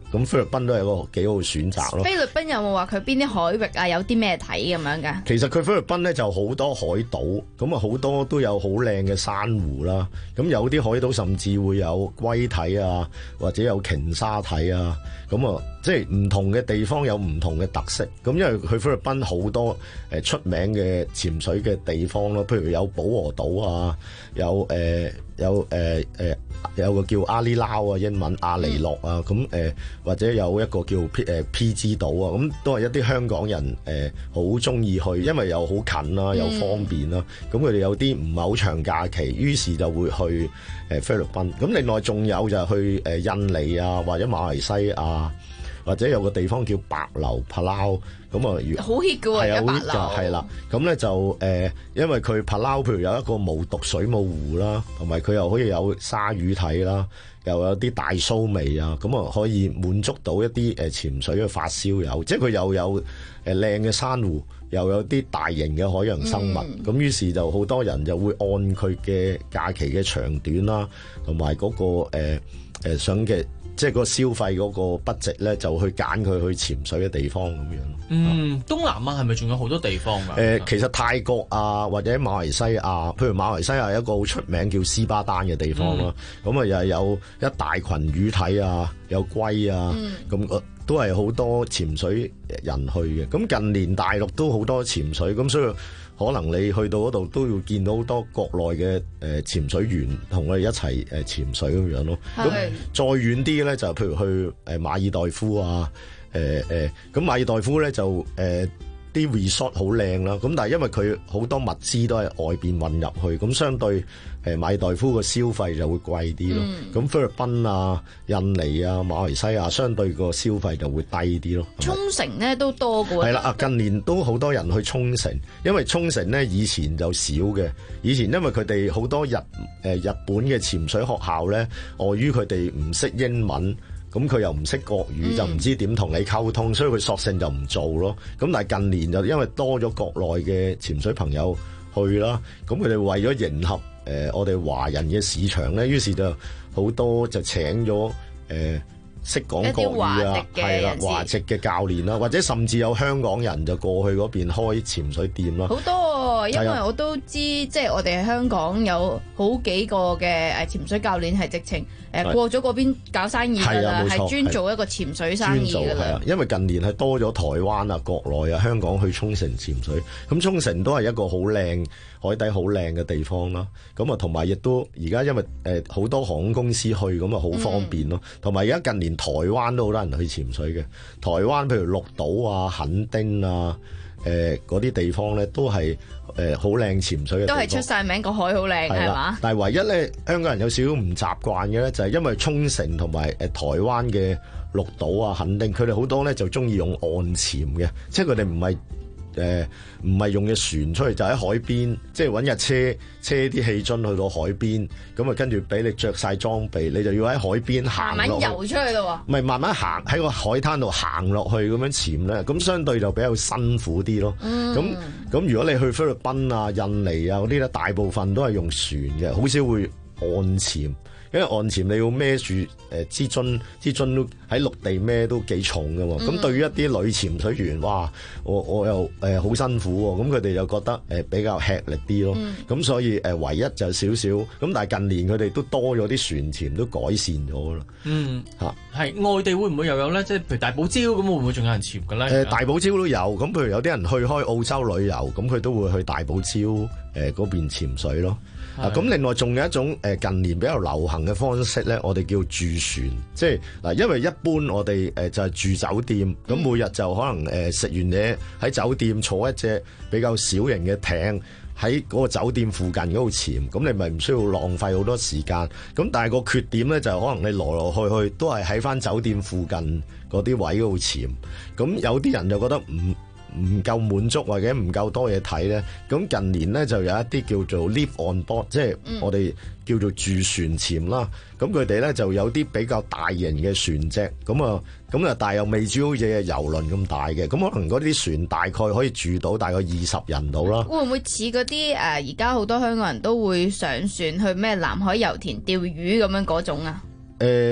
咁菲律賓都係一個幾好嘅選擇咯。 菲律賓有冇話佢邊啲海域啊？有啲咩睇咁樣㗎？ 其實佢菲律賓咧就好多海島，咁啊好多都有好靚嘅珊瑚啦。咁有啲海島甚至會有龜體啊，或者有鯨鯊體啊。咁啊，即係唔同嘅地方有唔同嘅特色。咁因為佢菲律賓好多誒出名嘅潛水嘅地方咯，譬如有保和島啊，有誒、呃、有誒誒、呃、有個叫阿里撈啊，英文阿尼諾啊，咁誒、呃、或者有一個叫 P 誒 P G 島啊，咁都係一啲香港人誒好中意去，因為又好近啦，又方便啦。咁佢哋有啲唔係好長假期，於是就會去誒菲律賓。咁另外仲有就係去誒印尼啊，或者馬來西亞，或者有個地方叫白樓 Palau， 咁啊， 好 hit 㗎喎， 係啊，好 hit 白樓㗎，係啦。咁咧就誒、呃，因為佢 Palau 譬如有一個無毒水母湖啦，同埋佢又可以有鯊魚睇啦，又有啲大蘇眉啊，咁啊可以滿足到一啲誒潛水嘅發燒友，即係佢又有誒靚嘅珊瑚，又有啲大型嘅海洋生物，咁、嗯、於是就好多人就會按佢嘅假期嘅長短啦，同埋嗰個誒、呃呃、想嘅。即係個消費嗰個 budget 咧，就去揀佢去潛水嘅地方咁樣。 嗯，東南亞係咪仲有好多地方㗎？誒、 呃，其實泰國啊，或者馬來西亞，譬如馬來西亞有一個好出名叫斯巴丹嘅地方啦。咁啊、嗯，又係有一大群魚體啊，有龜啊，咁、嗯、都係好多潛水人去嘅。咁近年大陸都好多潛水，咁所以可能你去到嗰度都要見到好多國內嘅誒潛水員同我哋一齊誒潛水咁樣咯。咁再遠啲咧，就譬如去誒馬爾代夫啊，誒誒咁馬爾代夫咧就誒。呃啲 resort 好靚啦，咁但係因為佢好多物資都係外邊運入去，咁相對誒馬爾代夫個消費就會貴啲咯。咁、嗯、菲律賓啊、印尼啊、馬來西亞相對個消費就會低啲咯。 沖繩咧都多過。 係啦，啊近年都好多人去沖繩，因為沖繩咧以前就少嘅，以前因為佢哋好多日誒、呃、日本嘅潛水學校咧，礙於佢哋唔識英文。咁佢又唔識國語，嗯、就唔知點同你溝通，所以佢索性就唔做咯。咁但係近年就因為多咗國內嘅潛水朋友去啦，咁佢哋為咗迎合誒、呃、我哋華人嘅市場咧，於是就好多就請咗誒識講國語啊，係啦華籍嘅教練啦，或者甚至有香港人就過去嗰邊開潛水店啦。 好多，因為我都知，即係我哋香港有好幾個嘅誒潛水教練係直情誒過咗嗰邊搞生意㗎啦，係專做一個潛水生意㗎啦。 因為近年係多咗台灣啊、國內啊、香港去沖繩潛水，咁沖繩都係一個好靚海底好靚嘅地方啦。咁啊，同埋亦都而家因為誒好多航空公司去，咁啊好方便咯。同埋而家近年台灣都好多人去潛水嘅，台灣譬如綠島啊、墾丁啊。誒嗰啲地方咧都係誒好靚潛水嘅地方， 都係出晒名，個海好靚係嘛？ 但係唯一咧，香港人有少少唔習慣嘅咧，就係因為沖繩同埋誒台灣嘅綠島啊、墾丁，佢哋好多咧就中意用岸潛嘅，即係佢哋唔係。誒唔係用嘅船出去，就喺海邊，即係揾日車車啲氣樽去到海邊，咁啊跟住俾你着晒裝備，你就要喺海邊行落去， 慢慢游出去咯喎。 唔係慢慢行喺個海灘度行落去咁樣潛咧，咁相對就比較辛苦啲咯。咁咁、嗯、如果你去菲律賓啊、印尼啊嗰啲咧，大部分都係用船嘅，好少會岸潛。因為岸潛你要孭住誒支樽，支樽都喺陸地孭都幾重㗎喎。咁、嗯、對於一啲女潛水員，哇！我我又誒好、呃、辛苦喎。咁佢哋又覺得誒、呃、比較吃力啲咯。咁、嗯、所以誒、呃、唯一就少少。咁但係近年佢哋都多咗啲船潛，都改善咗啦。嗯，嚇係外地會唔會又有咧？即係譬如大堡礁咁，會唔會仲有人潛㗎咧？ 誒、呃、大堡礁都有。咁譬如有啲人去開澳洲旅遊，咁佢都會去大堡礁誒嗰邊潛水咯。啊，咁另外仲有一種誒近年比較流行嘅方式咧，我哋叫住船，即係嗱，因為一般我哋誒就係住酒店，咁每日就可能誒食完嘢喺酒店坐一隻比較小型嘅艇喺嗰個酒店附近嗰度潛，咁你咪唔需要浪費好多時間。咁但係個缺點咧就係可能你來來去去都係喺翻酒店附近嗰啲位嗰度潛，咁有啲人就覺得唔唔夠滿足或者唔夠多嘢睇咧，咁近年咧就有一啲叫做 live on board，即係我哋叫做住船潛啦。咁佢哋咧就有啲比較大型嘅船隻，咁啊咁啊，但係又未至於好似遊輪咁大嘅，咁可能嗰啲船大概可以住到大概二十人到啦。 會唔會似嗰啲誒而家好多香港人都會上船去咩南海油田釣魚咁樣嗰種啊？ 誒、呃。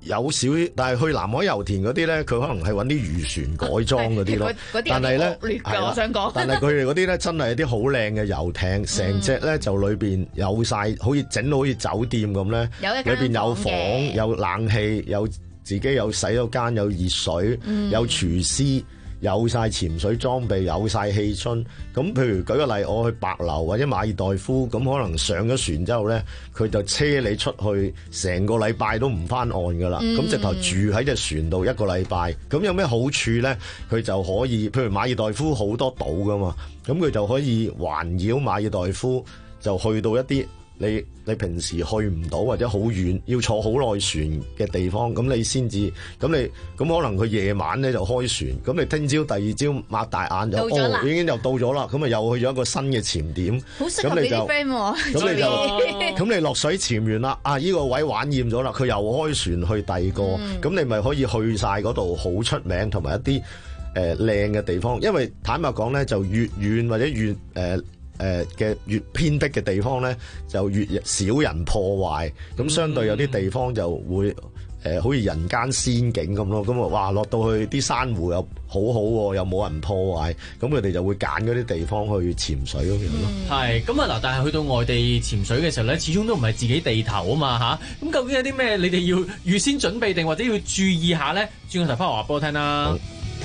有少，但係去南海油田嗰啲咧，佢可能係揾啲漁船改裝嗰啲咯。但係咧， 我想講， 但係佢哋嗰啲咧真係啲好靚嘅遊艇，成隻咧就裏邊有晒，好似整到好似酒店咁咧，裏邊有房、有冷氣、有自己有洗手間、有熱水、嗯、有廚師。有晒潛水裝備，有晒氣樽。咁譬如舉個例，我去帛琉或者馬爾代夫，咁可能上咗船之後咧，佢就車你出去，成個禮拜都唔翻岸噶啦。咁、嗯、直頭住喺隻船度一個禮拜。咁有咩好處咧？佢就可以，譬如馬爾代夫好多島噶嘛，咁佢就可以環繞馬爾代夫，就去到一啲你你平時去唔到或者好遠要坐好耐船嘅地方，咁你先至咁你咁可能佢夜晚咧就開船，咁你聽朝第二朝擘大眼就哦已經又到咗啦，咁啊又去咗一個新嘅潛點， 好適合你啲 friend 喎。 咁你就咁你落水潛完啦，啊依、呢個位玩厭咗啦，佢又開船去第二個，咁、嗯、你咪可以去晒嗰度好出名同埋一啲誒靚嘅地方，因為坦白講咧就越遠或者越誒。呃誒嘅越偏僻嘅地方咧，就越少人破壞，咁相對有啲地方就會誒、呃、好似人間仙境咁咯，咁啊哇落到去啲珊瑚又好好喎，又冇人破壞，咁佢哋就會揀嗰啲地方去潛水咁樣咯。 係咁啊嗱，但係去到外地潛水嘅時候咧，始終都唔係自己地頭啊嘛嚇，咁究竟有啲咩你哋要預先準備定或者要注意下咧？轉個頭翻嚟話俾我聽啦。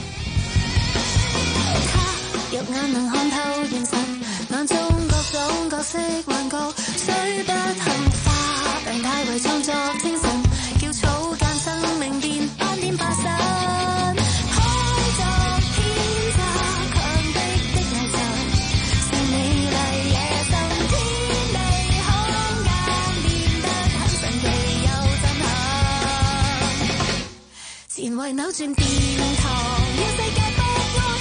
肉眼能看透現實，眼中各種角色幻覺，雖不幸化，病態為創作精神，叫草間生命變斑點化身，開作天際強迫的藝術，是美麗野心，天地空間變得很神奇又震撼，前衛扭轉殿堂，要世界不安。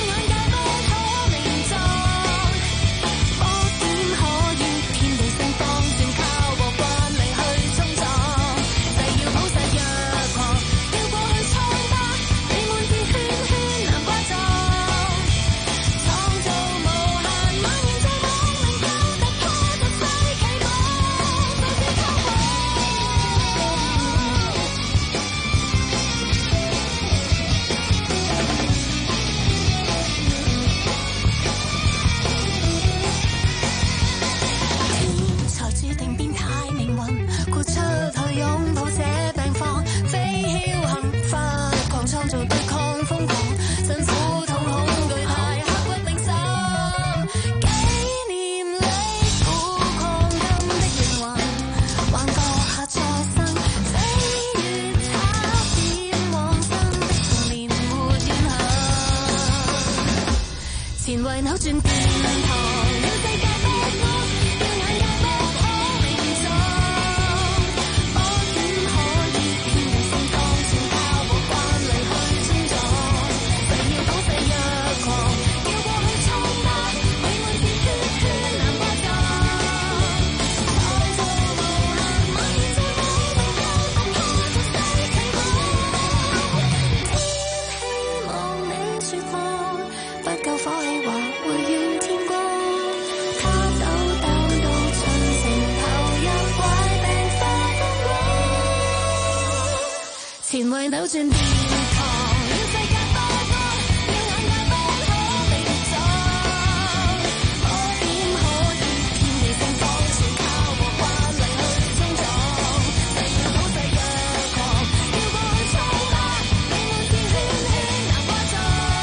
前衛扭轉殿堂，要世界不安，要眼界不可名狀，我點可以天地盛放，全靠無慣離去衝撞，誓要普世若狂，叫過去衝吧，美滿是圈圈南瓜狀，創造無限，蔓延在我們又突破俗世期望，天希望你説謊，不夠火氣。回於天光，他抖抖到盡情投入壞病發瘋狂，前衛扭轉殿堂，要世界不安，要眼界不可名狀，我點可以天地盛放，全靠無慣離去衝撞，誓要普世若狂，叫過去衝吧，美滿是圈圈南瓜狀。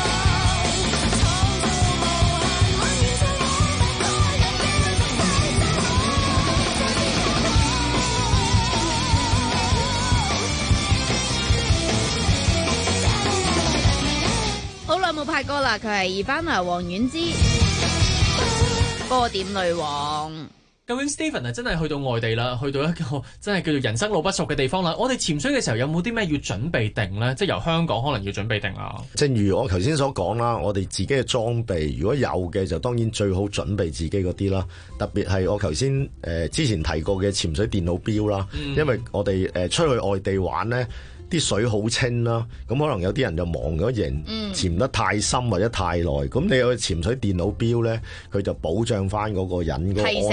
好耐冇拍歌啦，佢係二班啊王菀之歌點女王。 究竟 Stephen 啊真係去到外地啦，去到一個真係叫做人生路不熟嘅地方啦。我哋潛水嘅時候有冇啲咩要準備定呢？即係由香港可能要準備定啦。 正如我頭先所講啦，我哋自己嘅裝備如果有嘅就當然最好準備自己嗰啲啦。特別係我頭先誒之前提過嘅潛水電腦錶啦，嗯、因為我哋誒、呃、出去外地玩呢。啲水好清啦，咁可能有啲人就忙咗型，嗯、潛得太深或者太耐，咁你有個潛水電腦錶咧，佢就保障翻嗰個人嗰個安全， 提醒住你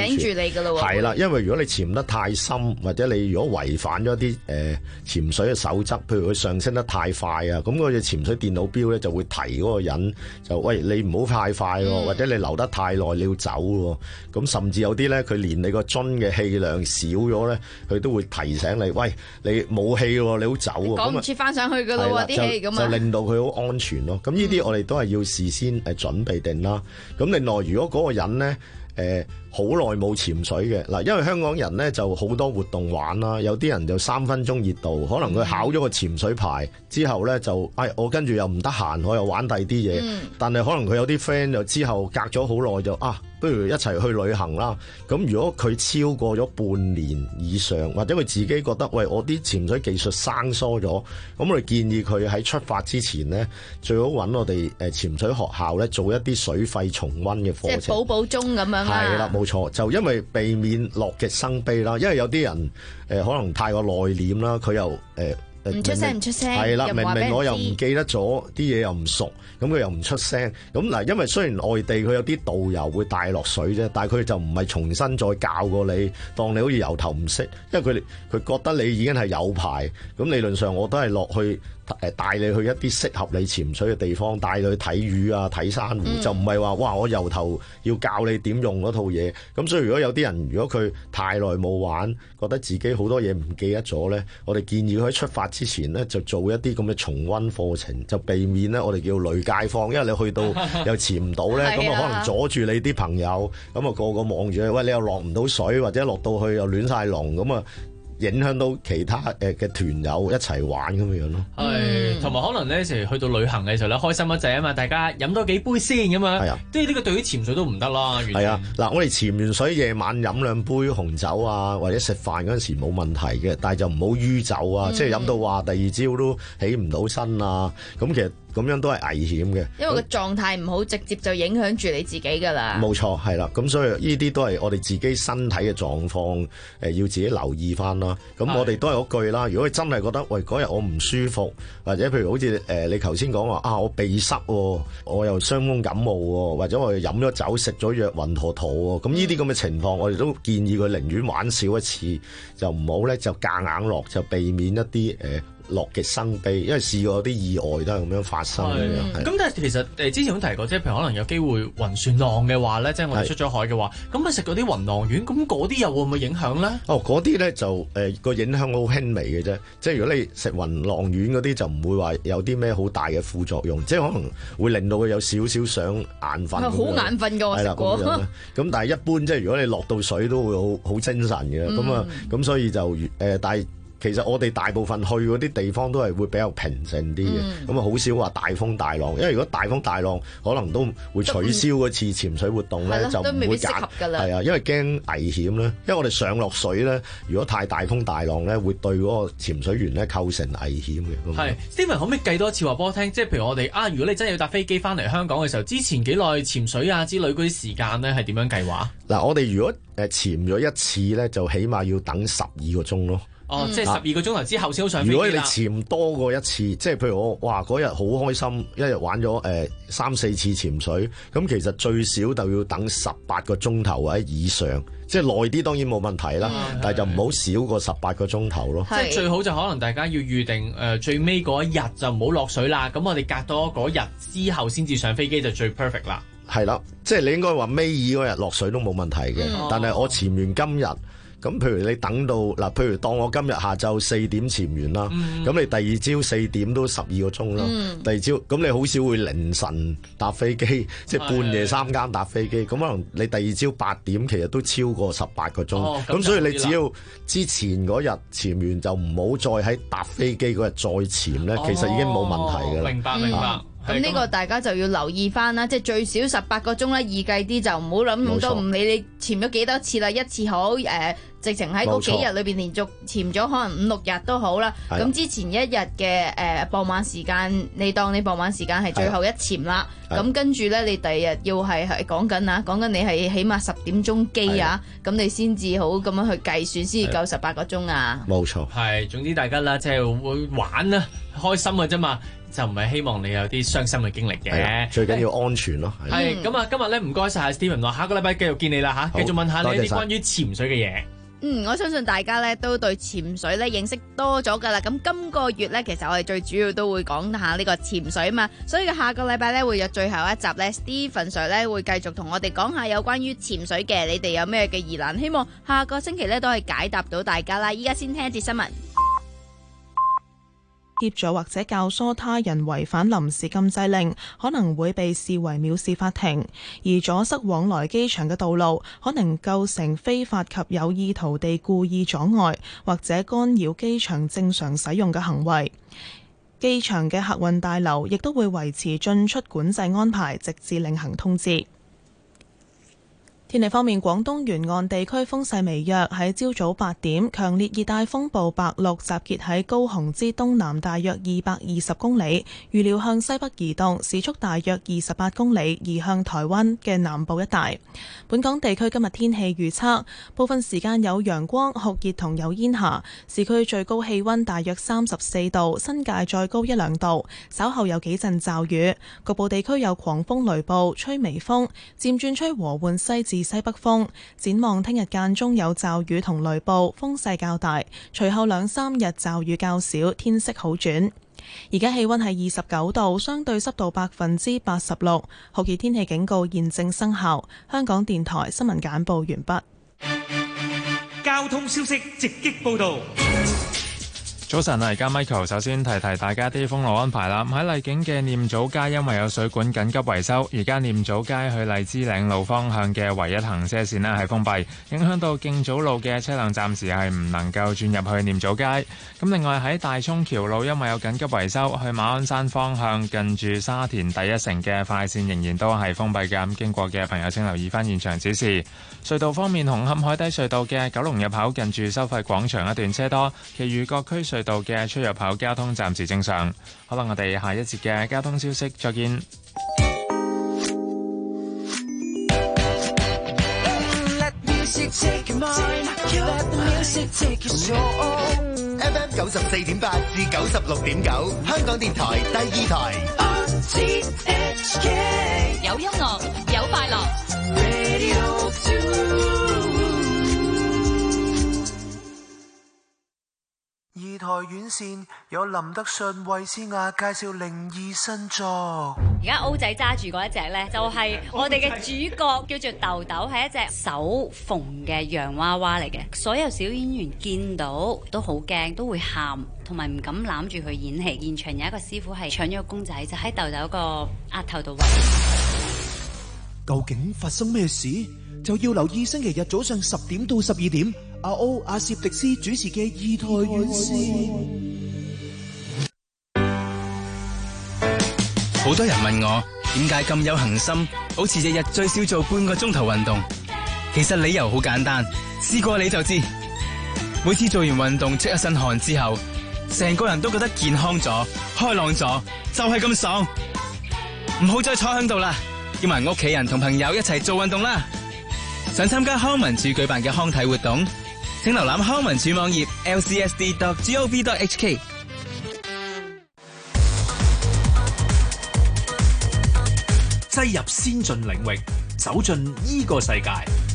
你㗎咯喎。 係啦，因為如果你潛得太深，或者你如果違反咗啲誒潛水嘅守則，譬如佢上升得太快啊，咁嗰隻潛水電腦錶咧就會提嗰個人就喂，你唔好太快喎，嗯、或者你留得太耐你要走喎。咁甚至有啲咧佢連你個樽嘅氣量少咗咧，佢都會提醒你，喂，你冇氣喎，你好走喎。 講唔切翻上去㗎咯喎，啲氣咁啊， 就令到佢好安全咯。咁呢啲我哋都係要事先誒準備定啦。咁另外，如果嗰個人咧，誒好耐冇潛水嘅嗱，因為香港人咧就好多活動玩啦，有啲人就三分鐘熱度，可能佢考咗個潛水牌之後咧就，哎我跟住又唔得閒，我又玩第二啲嘢，嗯、但係可能佢有啲 friend 就之後隔咗好耐就啊，不如一齊去旅行啦。咁如果佢超過咗半年以上，或者佢自己覺得喂我啲潛水技術生疏咗，咁我哋建議佢喺出發之前咧，最好揾我哋誒潛水學校咧做一啲水肺重溫嘅課程， 即係補補鐘咁樣啦。 係啦，冇錯，就因為避免樂極生悲啦，因為有啲人誒、呃、可能太過內斂啦，佢又誒。呃唔出聲唔出聲， 係啦，明明我又唔記得咗啲嘢又唔熟，咁佢又唔出聲。咁嗱，因為雖然外地佢有啲導遊會帶落水啫，但係佢就唔係重新再教過你，當你好似由頭唔識。因為佢佢覺得你已經係有牌，咁理論上我都係落去誒帶你去一啲適合你潛水嘅地方，帶你去睇魚啊、睇珊瑚，嗯、就唔係話哇我由頭要教你點用嗰套嘢。咁所以如果有啲人如果佢太耐冇玩，覺得自己好多嘢唔記得咗咧，我哋建議佢喺出發之前咧就做一啲咁嘅重溫課程，就避免咧我哋叫累街坊，因為你去到又潛唔到咧，咁啊可能阻住你啲朋友，咁啊個個望住你，喂你又落唔到水，或者落到去又亂晒龍，咁啊影響到其他誒嘅團友一齊玩咁樣樣咯。 係，同埋可能咧成日去到旅行嘅時候咧開心一陣啊嘛，大家飲多幾杯先咁樣。係啊，即係呢個對於潛水都唔得啦。係啊，嗱我哋潛完水夜晚飲兩杯紅酒啊，或者食飯嗰陣時冇問題嘅，但係就唔好酗酒啊，嗯、即係飲到話第二朝都起唔到身啊，咁其實。咁樣都係危險嘅， 因為個狀態唔好，直接就影響住你自己㗎啦。 冇錯，係啦，咁所以呢啲都係我哋自己身體嘅狀況，誒要自己留意翻啦。咁我哋都係嗰句啦，如果你真係覺得喂嗰日我唔舒服，或者譬如好似誒你頭先講話啊，我鼻塞喎，我又傷風感冒喎，或者我又飲咗酒食咗藥暈陀陀喎，咁呢啲咁嘅情況，我哋都建議佢寧願玩少一次，就唔好咧就夾硬落，就避免一啲誒。呃樂極生悲，因為試過啲意外都係咁樣發生嘅。 咁、嗯、但係其實誒之前都提過，即係譬如可能有機會暈船浪嘅話咧，即係我哋出咗海嘅話，咁咪食嗰啲暈浪丸，咁嗰啲又會唔會影響咧？哦，嗰啲咧就誒個、呃、影響好輕微嘅啫，即係如果你食暈浪丸嗰啲就唔會話有啲咩好大嘅副作用，即係可能會令到佢有少少想眼瞓。好眼瞓㗎，我食過。咁但係一般即係如果你落到水都會好好精神嘅，咁啊咁所以就誒、呃、但係。其實我哋大部分去嗰啲地方都係會比較平靜啲嘅，咁啊好少話大風大浪，因為如果大風大浪，可能都會取消嗰次潛水活動咧，就唔會揀。係啊，因為驚危險咧，因為我哋上落水咧，如果太大風大浪咧，會對嗰個潛水員咧構成危險嘅。係 Steven 可唔可以計多一次話俾我聽？即係譬如我哋啊，如果你真係要搭飛機翻嚟香港嘅時候，之前幾耐潛水啊之類嗰啲時間咧係點樣計劃？嗱，我哋如果誒潛咗一次咧，就起碼要等十二個鐘咯。哦，即係十二個鐘頭之後先好上飛機啦。如果你潛多過一次，即係譬如我哇嗰日好開心，一日玩咗誒、呃、三四次潛水，咁其實最少就要等十八個鐘頭或者以上，即係耐啲當然冇問題啦，嗯、但係就唔好少過十八個鐘頭咯。即係最好就可能大家要預定誒、呃、最尾嗰一日就唔好落水啦，咁我哋隔多嗰日之後先至上飛機就最 perfect 啦。係啦，即係你應該話尾二嗰日落水都冇問題嘅，嗯、但係我潛完今日。咁譬如你等到嗱，譬如當我今日下晝四點潛完啦，咁、嗯、你第二朝四點都十二個鐘啦。嗯、第二朝咁你好少會凌晨搭飛機，即係半夜三更搭飛機。咁可能你第二朝八點其實都超過十八個鐘。咁、哦、所以你只要之前嗰日潛完就唔好再喺搭飛機嗰日再潛咧，哦、其實已經冇問題㗎啦。明白明白。啊咁呢個大家就要留意翻啦，即係最少十八個鐘啦，易計啲就唔好諗咁多，唔理你潛咗幾多次啦，一次好誒、呃，直情喺嗰幾日裏邊連續潛咗可能五六日都好啦。咁之前一日嘅誒傍晚時間，你當你傍晚時間係最後一潛啦。咁跟住咧，你第二日要係係講緊啊，講緊你係起碼十點鐘機啊，咁你先至好咁樣去計算，先至夠十八個鐘啊。冇錯。係，總之大家啦，即係會玩啊，開心嘅啫嘛。 就唔係希望你有啲傷心嘅經歷嘅。 最緊要安全咯。 係咁啊！今日咧唔該晒 Steven 咯，下個禮拜繼續見你啦嚇，繼續問下你一啲關於潛水嘅嘢。 嗯，我相信大家咧都對潛水咧認識多咗噶啦。咁今個月咧，其實我哋最主要都會講下呢個潛水嘛。所以下個禮拜咧會有最後一集咧 ，Steven Sir 咧會繼續同我哋講下有關於潛水嘅，你哋有咩嘅疑難？希望下個星期咧都可以解答到大家啦。依家先聽一節新聞。 協助或者教唆他人違反臨時禁制令，可能會被視為藐視法庭；而阻塞往來機場嘅道路，可能構成非法及有意圖地故意阻礙或者干擾機場正常使用嘅行為。機場嘅客運大樓亦都會維持進出管制安排，直至另行通知。天氣方面，廣東沿岸地區風勢微弱，喺朝早八點，強烈熱帶風暴白鹿集結喺高雄之東南大約二百二十公里，預料向西北移動，時速大約二十八公里，移向台灣嘅南部一帶。本港地區今日天氣預測，部分時間有陽光、酷熱同有煙霞，市區最高氣溫大約三十四度，新界再高一兩度，稍後有幾陣驟雨，局部地區有狂風雷暴，吹微風，漸轉吹和緩西至西北風。展望聽日間中有驟雨同雷暴，風勢較大，隨後兩三日驟雨較少，天色好轉。而家氣溫係二十九度，相對濕度百分之八十六，酷熱天氣警告現正生效。香港電台新聞簡報完畢。 交通消息直擊報道。 早晨啊，而家 Michael 首先提提大家啲封路安排啦。喺荔景嘅念祖街，因為有水管緊急維修，而家念祖街去荔枝嶺路方向嘅唯一行車線呢係封閉，影響到敬祖路嘅車輛暫時係唔能夠轉入去念祖街。咁另外喺大涌橋路，因為有緊急維修，去馬鞍山方向近住沙田第一城嘅快線仍然都係封閉嘅。咁經過嘅朋友請留意翻現場指示。隧道方面，紅磡海底隧道嘅九龍入口近住收費廣場一段車多，其餘各區隧道嘅出入口交通暫時正常。好啦，我哋下一節嘅交通消息再見。 F M 九十四點八至九十六點九，香港電台第二台。 有音樂，有快樂。 二台院線有林德信、衛詩雅介紹靈異新作。 而家 O 仔揸住嗰一隻呢，就係我哋嘅主角，叫做豆豆，係一隻手縫嘅洋娃娃嚟嘅。所有小演員見到都好驚，都會喊，同埋唔敢攬住佢演戲。現場有一個師傅係搶咗個公仔，就喺豆豆個額頭度餵。 究竟發生咩事？就要留意星期日早上十點到十二點，阿歐阿攝迪斯主持嘅二台院線。 好多人問我點解咁有恒心，好似日日最少做半個鐘頭運動。其實理由好簡單，試過你就知。每次做完運動出一身汗之後，成個人都覺得健康咗、開朗咗，就係咁爽。唔好再坐喺度啦，叫埋屋企人同朋友一齊做運動啦。想參加康文署舉辦嘅康體活動，請瀏覽康文署網頁 l c s d dot gov dot h k。 擠入先進領域，走進依個世界。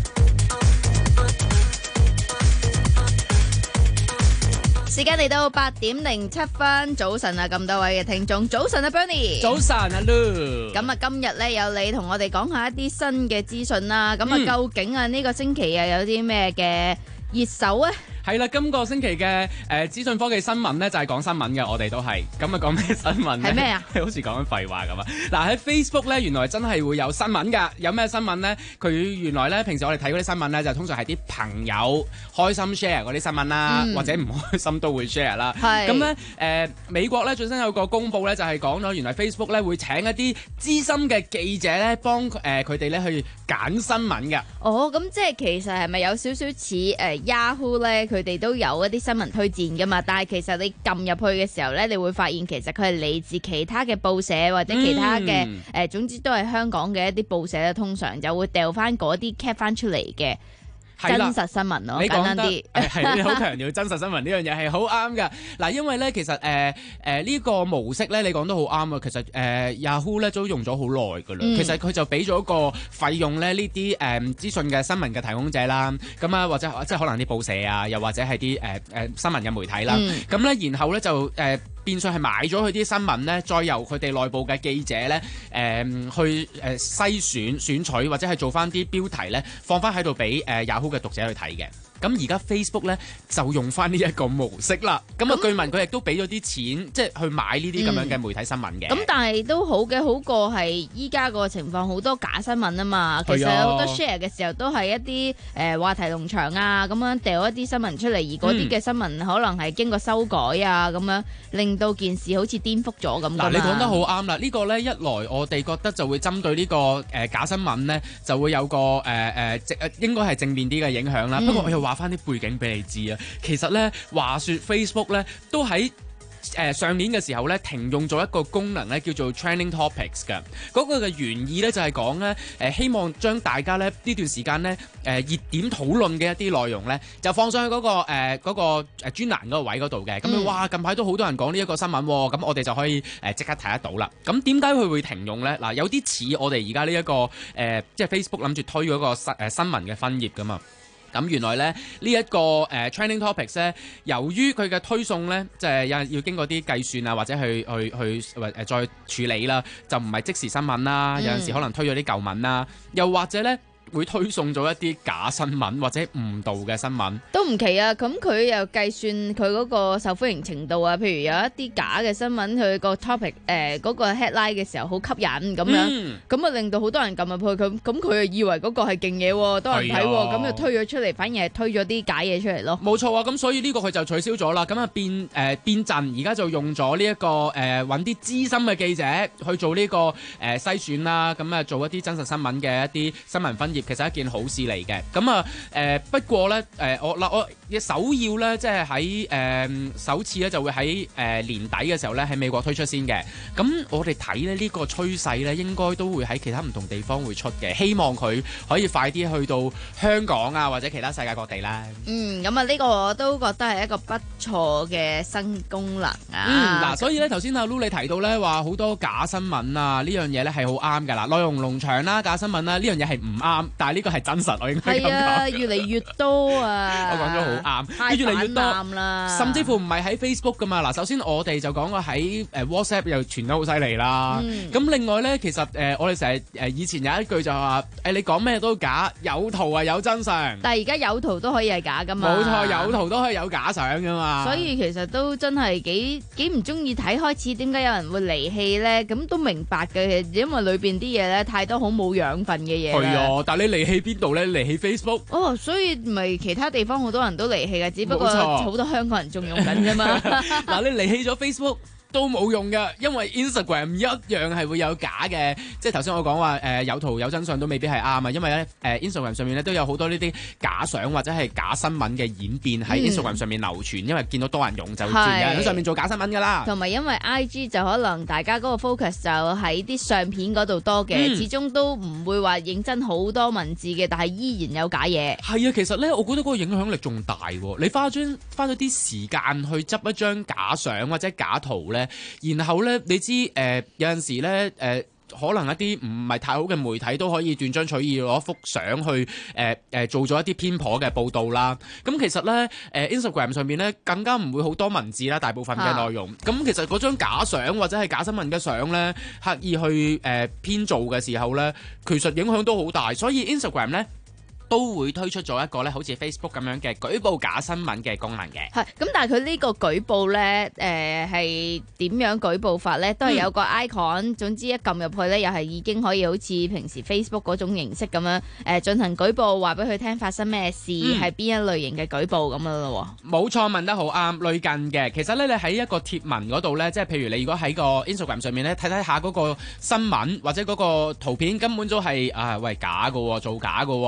時間嚟到八點零七分，早晨啊，咁多位嘅聽眾，早晨啊 Bernie， 早晨啊 Lu。 咁啊，今日咧有你同我哋講下一啲新嘅資訊啦。咁啊、嗯，究竟啊呢個星期又有啲咩嘅熱搜啊？ 係啦，今個星期嘅誒資訊科技新聞咧就係講新聞嘅，我哋都係。咁啊講咩新聞咧？ 係咩啊？ 好似講緊廢話咁啊！嗱喺 Facebook 咧，原來真係會有新聞㗎。有咩新聞咧？佢原來咧平時我哋睇嗰啲新聞咧，就通常係啲朋友開心 share 嗰啲新聞啦，嗯、或者唔開心都會 share 啦。係。咁咧誒美國咧最新有個公佈咧，就係講咗原來 Facebook 咧會請一啲資深嘅記者咧，幫誒佢哋咧去揀新聞㗎。 哦，咁即係其實係咪有少少似誒 Yahoo 咧？佢哋都有一啲新聞推薦噶嘛，但係其實你撳入去嘅時候咧，你會發現其實佢係嚟自其他嘅報社或者其他嘅誒、嗯呃，總之都係香港嘅一啲報社咧，通常就會掉翻嗰啲 cap 翻出嚟嘅。 真實新聞咯， 你講得簡單啲。 係你好強調真實新聞呢樣嘢係好啱㗎。嗱，因為咧其實誒誒呢個模式咧，你講得好啱啊。其實誒、呃、Yahoo 咧都用咗好耐㗎啦。 嗯其實佢就俾咗個費用咧，呢啲誒資訊嘅新聞嘅提供者啦，咁啊或者即係可能啲報社啊，又或者係啲誒誒新聞嘅媒體啦。咁咧、嗯、然後咧就誒。呃變相係買咗佢啲新聞咧，再由佢哋內部嘅記者咧，誒、呃、去誒篩選選取，或者係做翻啲標題咧，放翻喺度俾誒 Yahoo 嘅讀者去睇嘅。咁而家 Facebook 咧就用翻呢一個模式啦。咁啊，據聞佢亦都俾咗啲錢，即係去買呢啲咁樣嘅媒體新聞嘅。 咁、嗯、但係都好嘅，好過係依家個情況好多假新聞啊嘛。其實有好多 share 嘅時候都係一啲誒、呃、話題農場啊，咁樣掉一啲新聞出嚟，而嗰啲嘅新聞可能係經過修改啊，咁樣令到件事好似顛覆咗咁。 嗱，你講得好啱啦！呢、呢個咧一來我哋覺得就會針對呢、呢個誒、呃、假新聞咧，就會有個誒誒正誒應該係正面啲嘅影響啦。嗯、不過我又話翻啲背景俾你知啊，其實咧話說 Facebook 咧都喺誒、呃、上年嘅時候咧停用咗一個功能咧叫做 Trending Topics 嘅，嗰、那個嘅原意咧就係講咧誒希望將大家咧呢段時間咧誒熱點討論嘅一啲內容咧就放上去嗰、那個誒嗰、呃那個誒專欄嗰個位嗰度嘅，咁、嗯、哇近排都好多人講呢一個新聞，咁我哋就可以誒即、呃、刻睇得到啦。咁點解佢會停用咧？嗱，有啲似我哋而家呢一個誒、呃、即係 Facebook 諗住推嗰個新誒新聞嘅分頁噶嘛。咁原來咧呢一、這個誒、呃、trending topics 咧，由於佢嘅推送咧，即係有要經過啲計算啊，或者去去去或誒再處理啦，就唔係即時新聞啦，嗯、有陣時可能推咗啲舊聞啦，又或者咧會推送咗一啲假新聞或者誤導嘅新聞， 都唔奇啊！咁佢又計算佢嗰個受歡迎程度啊，譬如有一啲假嘅新聞，佢個 topic 誒、呃、嗰、那個 headline 嘅時候好吸引咁樣，咁啊、嗯、令到好多人撳入去，咁咁佢又以為嗰個係勁嘢，多人睇，咁就推咗出嚟，反而係推咗啲假嘢出嚟咯。 冇錯啊！咁所以呢個佢就取消咗啦，咁啊變誒、呃、變陣，而家就用咗呢一個誒揾啲資深嘅記者去做呢、這個誒篩、呃、選啦，咁啊做一啲真實新聞嘅一啲新聞分頁。其實係一件好事嚟嘅，咁啊誒不過咧誒、呃、我嗱我嘅首要咧，即係喺誒首次咧就會喺誒、呃、年底嘅時候咧喺美國推出先嘅。咁我哋睇咧呢、呢個趨勢咧，應該都會喺其他唔同地方會出嘅。希望佢可以快啲去到香港啊，或者其他世界各地啦。 嗯，咁啊呢個我都覺得係一個不錯嘅新功能啊。 嗯，嗱，所以咧頭先阿 Lu 你提到咧話好多假新聞啊，呢樣嘢咧係好啱㗎啦，內容農場啦、假新聞啦，呢樣嘢係唔啱，但係呢個係真實，我應該咁講。係啊， 越嚟越多啊！ 我講咗好啱，越嚟越多啦， 甚至乎唔係喺 Facebook 㗎嘛。嗱，首先我哋就講過喺誒 WhatsApp 又傳得好犀利啦。咁、嗯、另外咧，其實誒、呃、我哋成日誒以前有一句就話誒、欸、你講咩都假，有圖啊有真相。 但係而家有圖都可以係假㗎嘛。冇錯，有圖都可以有假相㗎嘛。 所以其實都真係幾幾唔中意睇。開始點解有人會離棄咧？咁都明白嘅，因為裏邊啲嘢咧太多好冇養分嘅嘢。 係啊，但係你離棄邊度咧？離棄 Facebook。 哦，所以唔係其他地方好多人都離棄嘅，只不過好多香港人仲用緊啫嘛。 嗱，你離棄咗 Facebook。都冇用㗎，因為 Instagram 一樣係會有假嘅，即係頭先我講話誒有圖有真相都未必係啱啊，因為咧誒、呃、Instagram 上面咧都有好多呢啲假相或者係假新聞嘅演變喺 Instagram 上面流傳，嗯、因為見到多人用就自然喺上面做假新聞㗎啦。 同埋因為 I G 就可能大家嗰個 focus 就喺啲相片嗰度多嘅，嗯、始終都唔會話認真好多文字嘅，但係依然有假嘢。係啊，其實咧我覺得嗰個影響力仲大喎，你花張花咗啲時間去執一張假相或者假圖咧。然後咧，你知誒、呃、有陣時咧誒、呃，可能一啲唔係太好嘅媒體都可以斷章取義攞幅相去誒誒、呃呃、做咗一啲偏頗嘅報導啦。咁其實咧誒、呃、Instagram 上面咧更加唔會好多文字啦，大部分嘅內容。咁、啊、其實嗰張假相或者係假新聞嘅相咧，刻意去誒編造嘅時候咧，其實影響都好大。所以 Instagram 咧都會推出咗一個咧，好似 Facebook 咁樣嘅舉報假新聞嘅功能嘅。 係，咁但係佢呢個舉報咧，誒係點樣舉報法咧？都係有個 icon，、嗯、總之一撳入去咧，又係已經可以好似平時 Facebook 嗰種形式咁樣誒進行舉報，話俾佢聽發生咩事，係邊、嗯、一類型嘅舉報咁樣咯。 冇錯，問得好啱，類近嘅。其實咧，你喺一個貼文嗰度咧，即係譬如你如果喺個 Instagram 上面咧睇睇下嗰個新聞或者嗰個圖片根本都係啊喂假嘅，造假嘅。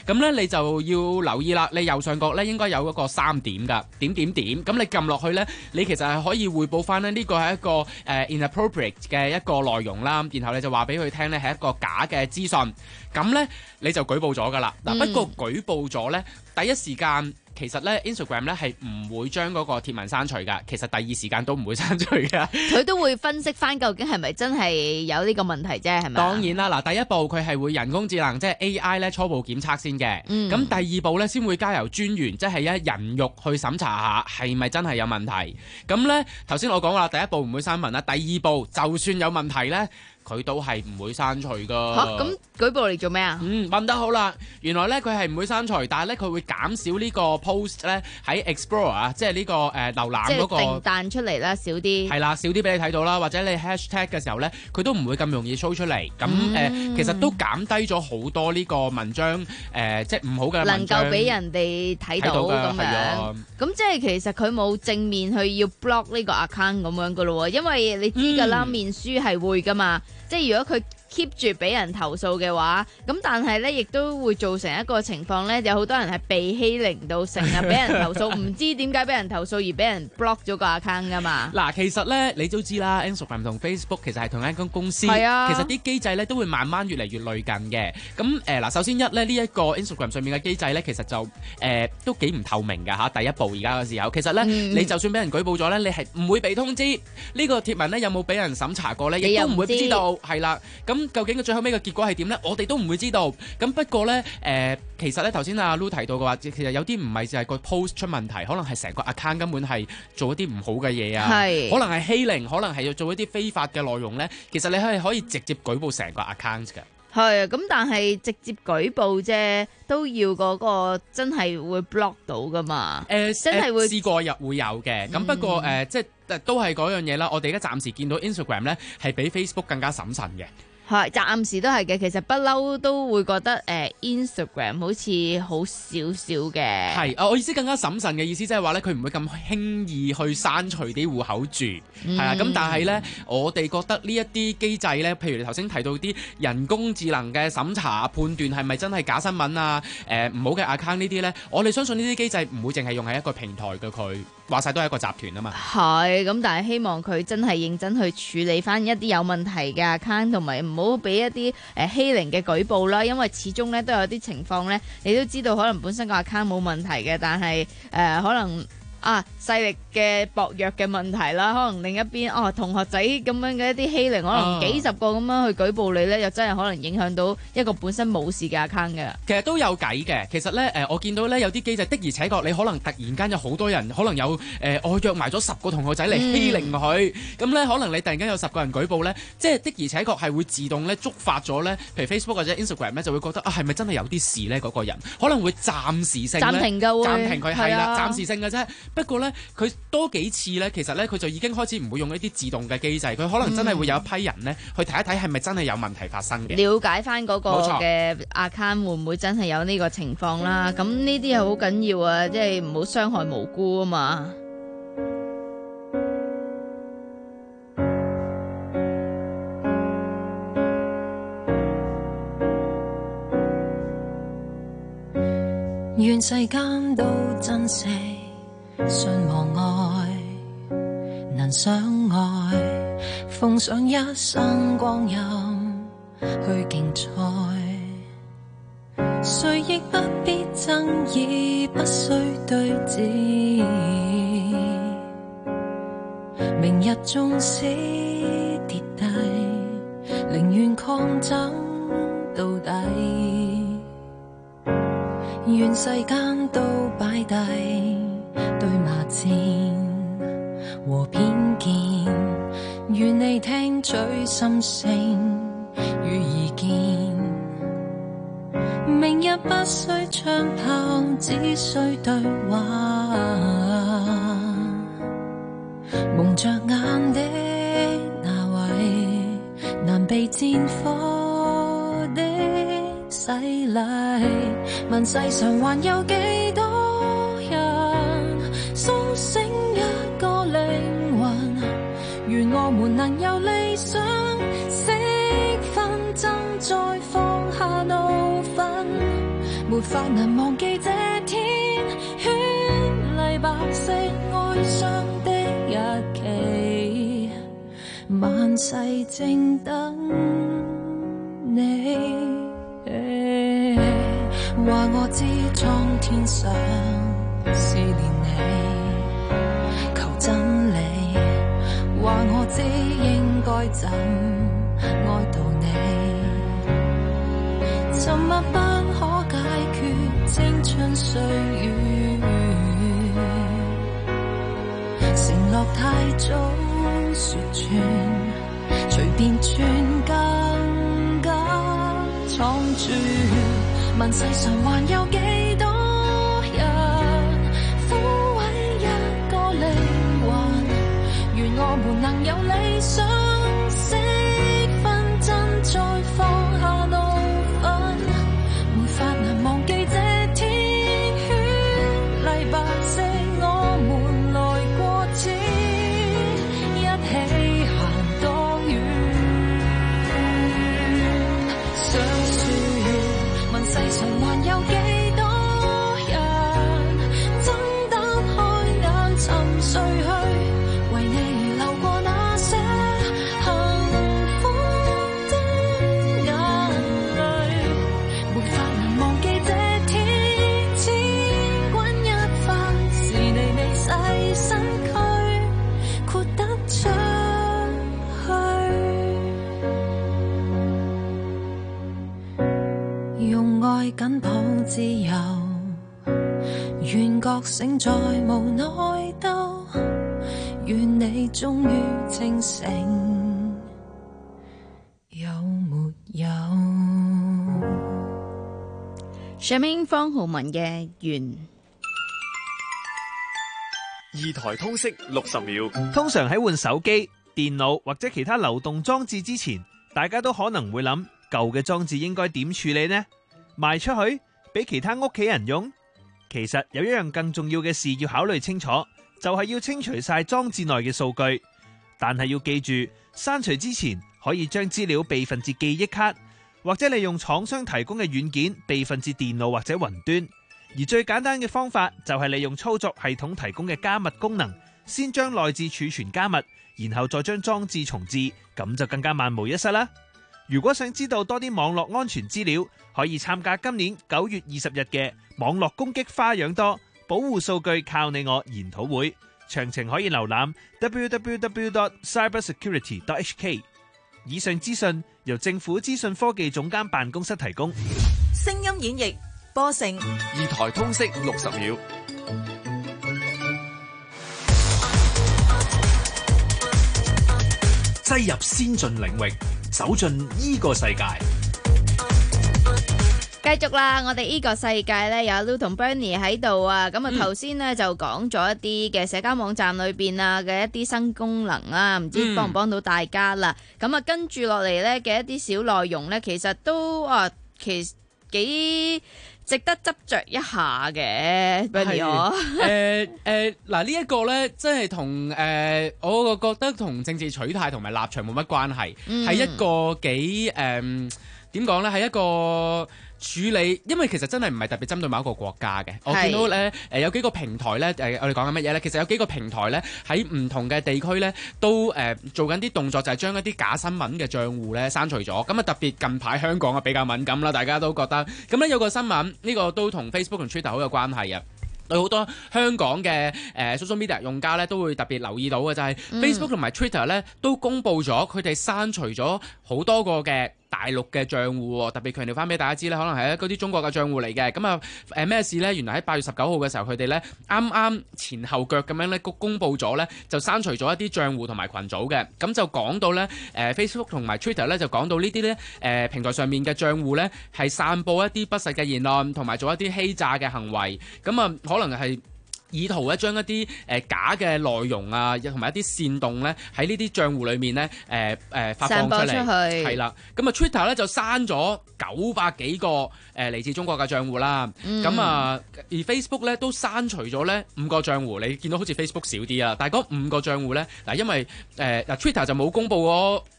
咁咧你就要留意啦，你右上角咧應該有嗰個三點㗎，點點點，咁你撳落去咧，你其實係可以匯報翻咧呢個係一個誒、呃、inappropriate 嘅一個內容啦，然後你就話俾佢聽咧係一個假嘅資訊，咁咧你就舉報咗㗎啦。嗱、嗯，不過舉報咗咧，第一時間。其實咧 Instagram 咧係唔會將嗰個貼文刪除㗎，其實第二時間都唔會刪除㗎。 佢都會分析翻究竟係咪真係有呢個問題啫，係咪？ 當然啦，嗱，第一步佢係會人工智能即係 A I 咧初步檢測先嘅，咁、嗯、第二步咧先會交由專員即係一人肉去審查下係咪真係有問題。咁咧頭先我講啦，第一步唔會刪文啦，第二步就算有問題咧。佢都係唔會刪除㗎。 嚇，咁舉報嚟做咩啊？ 嗯，問得好啦。原來咧佢係唔會刪除，但係咧佢會減少呢個 post 咧喺 Explorer 啊，即係呢個誒瀏覽嗰個。即係定彈出嚟啦，少啲。係啦，少啲俾你睇到啦，或者你 hashtag 嘅時候咧，佢都唔會咁容易 show 出嚟。咁誒、嗯呃，其實都減低咗好多呢個文章誒、呃，即係唔好嘅文章。能夠俾人哋睇到咁樣。咁即係其實佢冇正面去要 block 呢個 account 咁樣㗎咯喎，因為你知㗎啦，嗯、面書係會㗎嘛。即係如果佢 keep 住俾人投訴嘅話，咁但係咧亦都會造成一個情況咧，有好多人係被欺凌到成日俾人投訴，唔知點解俾人投訴而俾人 block 咗個 account 噶嘛？嗱，其實咧你都知啦 ，Instagram 同 Facebook 其實係同一間公司，係啊，其實啲機制咧都會慢慢越嚟越類近嘅。咁誒嗱，首先一咧呢一個 Instagram 上面嘅機制咧，其實就誒、呃、都幾唔透明㗎嚇。第一步而家嘅時候，其實咧、嗯、你就算俾人舉報咗咧，你係唔會被通知呢、呢個貼文咧有冇俾人審查過咧，亦都唔會知道。係啦，咁究竟佢最後尾嘅結果係點呢？我哋都唔會知道。咁不過呢，誒、呃，其實呢頭先阿 Lu 提到嘅話，其實有啲唔係就係個 post 出問題，可能係成個 account 根本係做一啲唔好嘅嘢啊，可能係欺凌，可能係要做一啲非法嘅內容呢。其實你係可以直接舉報成個 account 㗎。係啊，咁但係直接舉報啫，都要嗰個真係會 block 到噶嘛？誒、呃，真係會試過入會有嘅。咁、嗯、不過誒、呃，即係都係嗰樣嘢啦。我哋而家暫時見到 Instagram 咧係比 Facebook 更加審慎嘅。係，暫時都係嘅。其實不嬲都會覺得誒、呃、Instagram 好似好少少嘅。係，我意思更加審慎嘅意思，即係話咧，佢唔會咁輕易去刪除啲戶口住。係、嗯、啊，咁但係咧，我哋覺得呢一啲機制咧，譬如你頭先提到啲人工智能嘅審查判斷係咪真係假新聞啊？誒唔好嘅 account 呢啲咧，我哋相信呢啲機制唔會淨係用喺一個平台嘅，佢話晒都係一個集團啊嘛。係，咁但係希望佢真係認真去處理翻一啲有問題嘅 account， 同埋唔好俾一啲誒欺凌嘅舉報啦。因為始終咧都有啲情況咧，你都知道可能本身個 account 冇問題嘅，但係誒、呃、可能啊勢力嘅薄弱嘅問題啦，可能另一邊哦同學仔咁樣嘅一啲欺凌，可能幾十個咁樣去舉報你咧，又真係可能影響到一個本身冇事嘅 account 嘅。其實都有計嘅。其實咧誒、呃，我見到咧有啲機制的而且確，你可能突然間有好多人，可能有誒、呃、我約埋咗十個同學仔嚟欺凌佢，咁、嗯、咧可能你突然間有十個人舉報咧，即係的而且確係會自動咧觸發咗咧，譬如 Facebook 或者 Instagram 咧就會覺得啊係咪真係有啲事咧？嗰、那個人可能會暫時性暫停㗎，會暫停佢係啦，暫時性嘅啫。不過咧佢多幾次咧，其實咧佢就已經開始唔會用一啲自動嘅機制，佢可能真係會有一批人咧去睇一睇係咪真係有問題發生嘅，了解翻嗰個嘅 account 會唔會真係有呢個情況啦。咁呢啲係好緊要啊，即係唔好傷害無辜啊嘛。 願世間都珍惜信和愛，能相愛，奉上一生光陰去競賽，誰亦不必爭議，不需對峙，明日縱使跌低，寧願抗爭到底，願世間都擺低對罵戰和偏見，願你聽取心聲與意見，明日不需長談，只需對話，蒙着眼的那位難被戰火的洗禮，問世上還有幾多人甦醒一個靈魂，願我們能有理想熄紛爭，再放下怒憤， 沒法能忘記這天，絢麗白色哀傷的日期，萬世正等你。話我知蒼天上思念你，求真理。話我知應該怎愛悼你，沉默不可解決青春歲月，承諾太早說穿，隨便轉更加倉促。問世上還有幾多人撫慰一個靈魂，願我們能有理想，識分真再放下怒憤，沒法能忘記這天，絢麗白色我們來過此，一起行多遠，想說問世上還有幾多人睜得開眼沉睡去，為你而流過那些幸福的眼淚，沒法能忘記這天，千鈞一髮是你微細身軀豁得出去，用愛緊抱自由，願覺醒再無內鬥，願你終於清醒，有沒有？ 上面方浩文嘅緣。 二台通識六十秒。 通常喺換手機、電腦或者其他流動裝置之前，大家都可能會諗舊嘅裝置應該點處理呢？賣出去俾其他屋企人用？其實有一樣更重要嘅事要考慮清楚，就係要清除晒裝置內嘅數據。但係要記住，刪除之前可以將資料備份至記憶卡，或者利用廠商提供嘅軟件備份至電腦或者雲端。而最簡單嘅方法就係利用操作系統提供嘅加密功能，先將內置儲存加密，然後再將裝置重置，咁就更加萬無一失啦。如果想知道多啲網絡安全資料，可以參加今年九月二十日嘅網絡攻擊花樣多，保護數據靠你我研討會，詳情可以瀏覽 double-u double-u double-u dot cyber security dot h k。 以上資訊由政府資訊科技總監辦公室提供。 聲音演繹播成二台通識六十秒。 擠入先進領域，走進依個世界。 繼續啦，我哋呢個世界呢，有 Lou 同 Bernie 喺度啊。咁啊頭先呢，就講咗一啲嘅社交網站裏邊啊嘅一啲新功能啦，唔知幫唔幫到大家啦。咁啊跟住落嚟呢嘅一啲小內容呢，其實都啊其實幾值得執着一下嘅。Bernie 我誒誒嗱呢一個呢，真係同誒我個覺得同政治取態同埋立場冇乜關係，係、嗯、一個幾誒點講呢？係一個處理，因為其實真係唔係特別針對某一個國家嘅。我見到咧誒、呃、有幾個平台咧誒、呃，我哋講緊乜嘢咧？其實有幾個平台咧喺唔同嘅地區咧都誒、呃、做緊啲動作，就係將一啲假新聞嘅賬戶咧刪除咗。咁啊特別近排香港啊比較敏感啦，大家都覺得。咁咧有個新聞，呢、呢個都同 Facebook 同 Twitter 好有關係嘅。對好多香港嘅誒 social media 用家咧，都會特別留意到嘅就係、是、Facebook 同埋 Twitter 咧都公布咗佢哋刪除咗好多個嘅大陸嘅賬戶，特別強調翻俾大家知咧，可能係嗰啲中國嘅賬戶嚟嘅。咁啊誒咩事咧？原來喺八月十九號嘅時候，佢哋咧啱啱前後腳咁樣咧公佈咗咧，就刪除咗一啲賬戶同埋群組嘅。咁就講到咧誒、呃、Facebook 同埋 Twitter 咧就講到呢啲咧誒平台上面嘅賬戶咧係散佈一啲不實嘅言論，同埋做一啲欺詐嘅行為。咁啊可能係以圖咧將一啲誒、呃、假嘅內容啊，同埋一啲煽動咧喺呢啲賬戶裏面咧誒誒發放出嚟，係啦。咁啊 Twitter 咧就刪咗九百幾個誒嚟、呃、自中國嘅賬戶啦。咁、嗯、啊而 Facebook 咧都刪除咗咧五個賬戶，你見到好似 Facebook 少啲啊，但係嗰五個賬戶咧嗱，因為誒嗱、呃、Twitter 就冇公布嗰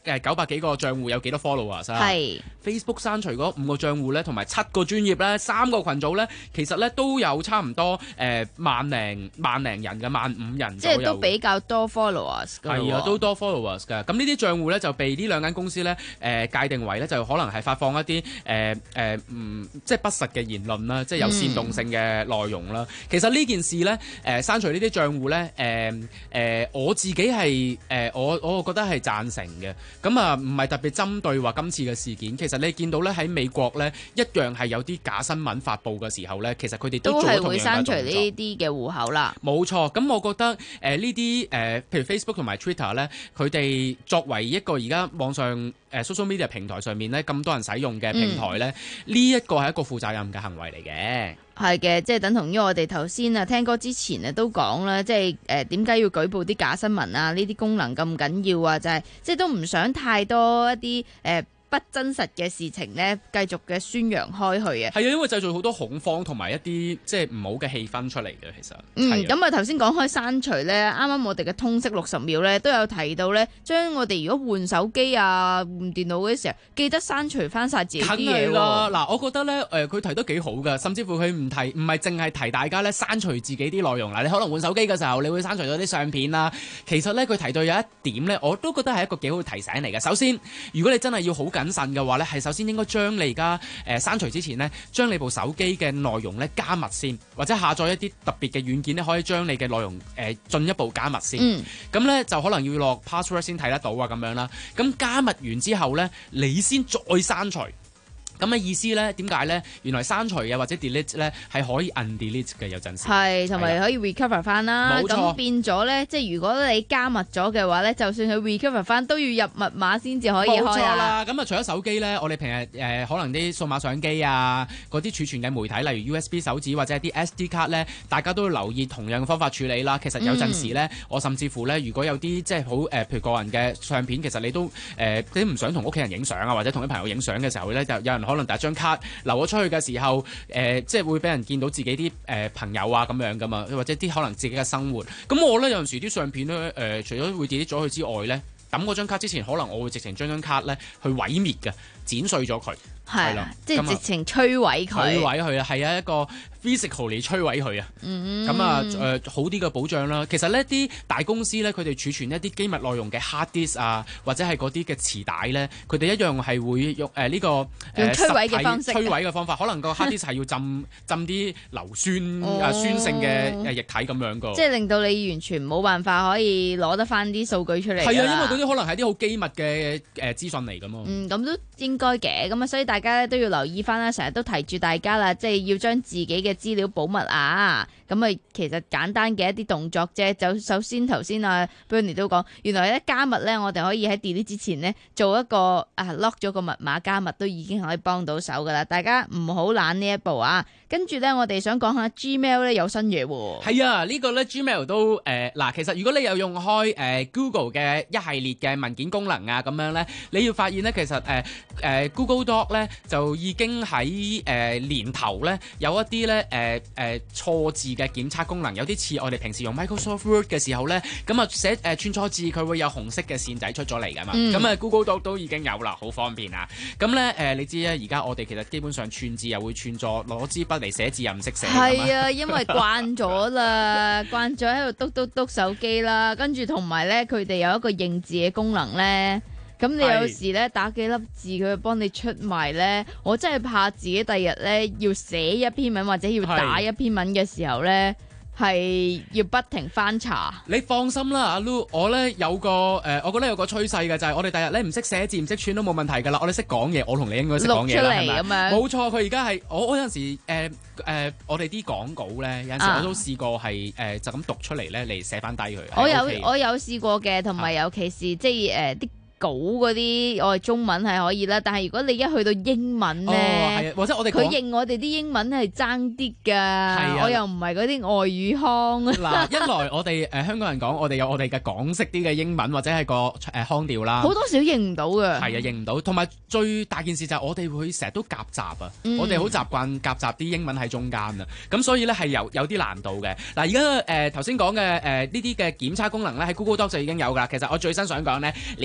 誒九百幾個賬戶有幾多 followers 啊？ 係 Facebook 刪除嗰五個賬戶咧，同埋七個專頁咧，三個群組咧，其實咧都有差唔多誒、呃、萬零萬零人嘅，萬五人左右。 即係都比較多 followers 㗎。 係啊，都多 followers 㗎。咁呢啲賬戶咧就被呢兩間公司咧誒、呃、界定為咧就可能係發放一啲誒誒唔即係不實嘅言論啦，即係有煽動性嘅內容啦。嗯、其實呢件事咧誒、呃、刪除呢啲賬戶咧誒誒我自己係誒、呃、我我覺得係贊成嘅。咁啊唔係特別針對話今次嘅事件，其實你見到咧喺美國咧一樣係有啲假新聞發布嘅時候咧，其實佢哋都做咗同樣嘅動作。都係會刪除呢啲嘅戶口啦。冇錯，咁我覺得誒呢啲誒譬如 Facebook 同埋 Twitter 咧，佢哋作為一個而家網上誒、呃、social media 平台上面咧咁多人使用嘅平台咧，呢一個係一個負責任嘅行為嚟嘅。 係嘅，即係等同於我哋頭先啊聽歌之前啊都講啦，即係誒點解要舉報啲假新聞啊？呢啲功能咁緊要啊，就係、是、即係都唔想太多一啲誒。呃不真實嘅事情呢，繼續嘅宣揚開去啊！ 係啊，因為製造好多恐慌同埋一啲即係唔好嘅氣氛出嚟嘅，其實。 嗯，咁啊頭先講開刪除呢，啱啱我哋嘅通識六十秒呢都有提到呢，將我哋如果換手機啊、換電腦嘅時候，記得刪除翻晒自己啲嘢喎。 嗱，我覺得呢，誒、呃，佢提得幾好㗎，甚至乎佢唔提，唔係淨係提大家呢刪除自己啲內容啦。你可能換手機嘅時候，你會刪除咗啲相片啦。其實呢，佢提到有一點呢，我都覺得係一個幾好提醒嚟嘅。首先，如果你真係要好謹慎嘅話咧，係首先應該將你而家誒刪除之前呢，將你部手機嘅內容咧加密先，或者下載一啲特別嘅軟件咧，可以將你嘅內容誒、呃、進一步加密先。咁咧、嗯、就可能要落 password 先睇得到啊，咁樣啦。咁加密完之後咧，你先再刪除。咁嘅意思咧，點解咧？原來刪除嘅或者 delete 咧係可以 undelete 嘅，有陣時係同埋可以 recover 翻啦。 冇錯。 咁變咗咧，即係如果你加密咗嘅話咧，就算佢 recover 翻，都要入密碼先至可以開啊。冇錯啦。 咁啊，除咗手機咧，我哋平日誒、呃、可能啲數碼相機啊，嗰啲儲存嘅媒體，例如 U S B 手指或者係啲 S D 卡咧，大家都要留意同樣嘅方法處理啦。其實有陣時咧，嗯、我甚至乎咧，如果有啲即係好誒，譬如個人嘅相片，其實你都誒、呃、你唔想同屋企人影相啊，或者同啲朋友影相嘅時候咧，就有人可能帶張卡留咗出去嘅時候，誒、呃、即係會俾人見到自己啲誒、呃、朋友啊咁樣噶嘛，或者啲可能自己嘅生活。咁我咧有陣時啲相片咧誒、呃，除咗會 delete 咗佢之外咧，抌嗰張卡之前，可能我會直情將張卡咧去毀滅嘅，剪碎咗佢。係啦， 即係直情摧毀佢。 摧毀佢啊，係啊，一個 physical 嚟摧毀佢啊。 嗯， 咁啊誒好啲嘅保障啦。其實呢啲大公司咧，佢哋儲存一啲機密內容嘅 hard disk 啊，或者係嗰啲嘅磁帶咧，佢哋一樣係會用誒呢、呃這個誒、呃、 用摧毀嘅方式。 摧毀嘅方法，可能個 hard disk 係要浸浸啲硫酸啊、哦、酸性嘅誒液體咁樣噶。 即係令到你完全冇辦法可以攞得翻啲數據出嚟。係啊， 因為嗰啲可能係啲好機密嘅誒資訊嚟噶嘛。 嗯，咁都應該嘅。咁啊，所以大家都要留意翻啦，成日都提住大家啦，即係要將自己嘅資料保密啊。咁啊，其實簡單嘅一啲動作啫。就首先頭先啊 Bernie 都講，原來咧加密咧，我哋可以喺 delete 之前呢做一個啊 lock 咗個密碼加密，都已經可以幫到手噶啦。大家唔好懶呢一步啊。跟住咧，我哋想講下 Gmail 咧有新嘢喎。 係啊，這個、呢個咧 Gmail 都誒嗱、呃，其實如果你有用開誒、呃、Google 嘅一系列嘅文件功能啊，咁樣咧，你要發現咧，其實誒誒、呃呃、Google Doc 咧就已經喺誒、呃、年頭咧有一啲咧誒誒錯字嘅檢測功能，有啲似我哋平時用 Microsoft Word 嘅時候咧，咁啊寫誒串錯字，佢會有紅色嘅線仔出咗嚟噶嘛。咁啊、嗯、Google Doc 都已經有啦，好方便啊。咁咧誒，你知咧，而家我哋其實基本上串字又會串錯，攞支筆嚟寫字又唔識寫。 係啊，因為慣咗啦，慣咗喺度篤篤篤手機啦，跟住同埋咧，佢哋有一個認字嘅功能咧。咁你有時咧打幾粒字，佢會幫你出埋咧。我真係怕自己第日咧要寫一篇文或者要打一篇文嘅時候咧，係要不停翻查。 你放心啦，阿 Lu， 我咧有個誒、呃，我覺得有個趨勢嘅就係、是、我哋第日咧唔識寫字唔識串都冇問題㗎啦。我哋識講嘢，我同你應該識講嘢啦，係咪？錄出嚟咁樣。冇錯，佢而家係我我有陣時誒誒、呃呃，我哋啲廣告咧有陣時我都試過係誒、呃、就咁讀出嚟咧嚟寫翻低佢。 我有 OK 我有試過嘅，同埋尤其是即係誒啲。稿嗰啲我哋中文係可以啦，但係如果你一去到英文咧、 哦，或者我哋佢認我哋啲英文係爭啲㗎， 啊、 我又唔係嗰啲外語腔。 嗱，一來我哋誒、呃、香港人講，我哋有我哋嘅港式啲嘅英文或者係個誒腔調啦， 好多時都認唔到嘅。係啊，認唔到，同埋最大件事就係我哋會成日都夾雜啊，嗯、我哋好習慣夾雜啲英文喺中間啊，咁所以咧係有有啲難度嘅。嗱，而家誒頭先講嘅誒呢啲嘅檢測功能咧喺 Google Docs 就已經有㗎啦。其實我最新想講咧，連 Gmail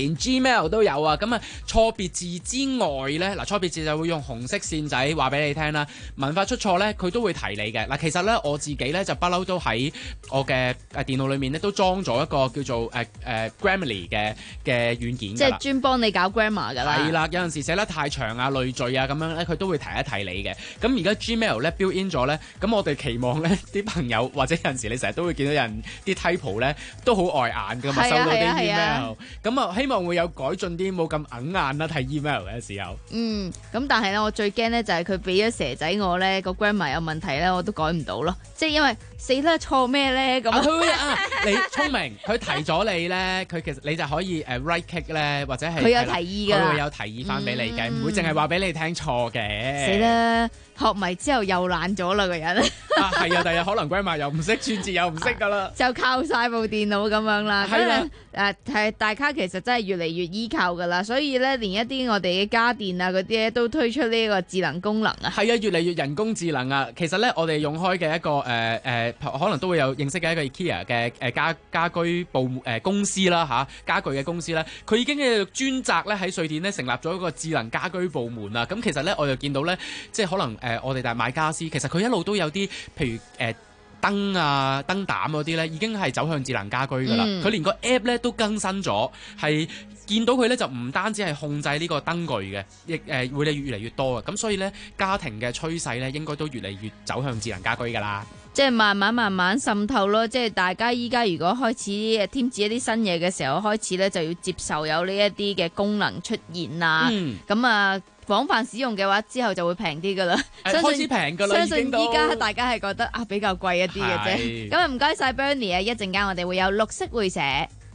Gmail 都有啊。咁啊錯別字之外咧，嗱錯別字就會用紅色線仔話俾你聽啦。文法出錯咧，佢都會提你嘅。嗱其實咧我自己咧就不嬲都喺我嘅誒電腦裏面咧都裝咗一個叫做誒誒、呃呃、Grammarly 嘅嘅軟件㗎啦。 即係專幫你搞 grammar 㗎啦。 係啦，有陣時寫得太長啊、累贅啊咁樣咧，佢都會提一提你嘅。咁而家 Gmail 咧 build in 咗咧，咁我哋期望咧啲朋友或者有陣時你成日都會見到人啲 typo 咧都好礙眼㗎嘛，收到啲 email。咁啊希望會有改進啲，冇咁硬眼啦睇 email 嘅時候。 嗯，咁但係咧我最驚咧就係佢俾咗蛇仔我咧個 grammar 有問題咧，我都改唔到咯。即係因為死啦錯咩咧咁。 佢會啊，你聰明，佢提咗你咧，佢其實你就可以誒 right click 咧，或者係佢有提議㗎， 佢會有提議翻俾你嘅，唔、嗯、會淨係話俾你聽錯嘅。 死啦！學迷之後又懶咗啦個人。 啊，係啊，第日可能 grammar 又唔識，串字又唔識噶啦， 就靠晒部電腦咁樣啦。 係啦， 誒係大家其實真係越嚟越依靠噶啦，所以咧連一啲我哋嘅家電啊嗰啲咧都推出呢個智能功能啊。 係啊，越嚟越人工智能啊。其實咧我哋用開嘅一個誒誒、呃呃，可能都會有認識嘅一個 IKEA 嘅誒家家居部誒、呃、公司啦嚇，家具嘅公司咧，佢已經嘅專責咧喺瑞典咧成立咗一個智能家居部門啊。咁其實咧我就見到咧，即係可能誒、呃、我哋大買家私，其實佢一路都有啲譬如誒。呃燈啊燈膽嗰啲咧已經係走向智能家居㗎啦，佢、嗯、連個 app 咧都更新咗，係見到佢咧就唔單止係控制呢個燈具嘅，亦誒、呃、會越嚟越多啊！咁所以咧家庭嘅趨勢咧應該都越嚟越走向智能家居㗎啦。 即係慢慢慢慢滲透咯，即係大家依家如果開始添置一啲新嘢嘅時候，開始咧就要接受有呢一啲嘅功能出現啊，咁、嗯、啊。廣泛使用嘅話，之後就會平啲噶啦。 開始平㗎啦， 相信依家大家係覺得啊比較貴一啲嘅啫。咁啊唔該晒 Bernie 啊，一陣間我哋會有綠色會社。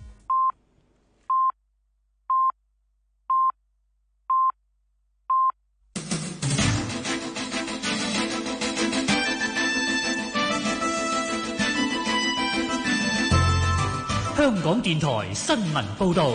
香港電台新聞報導。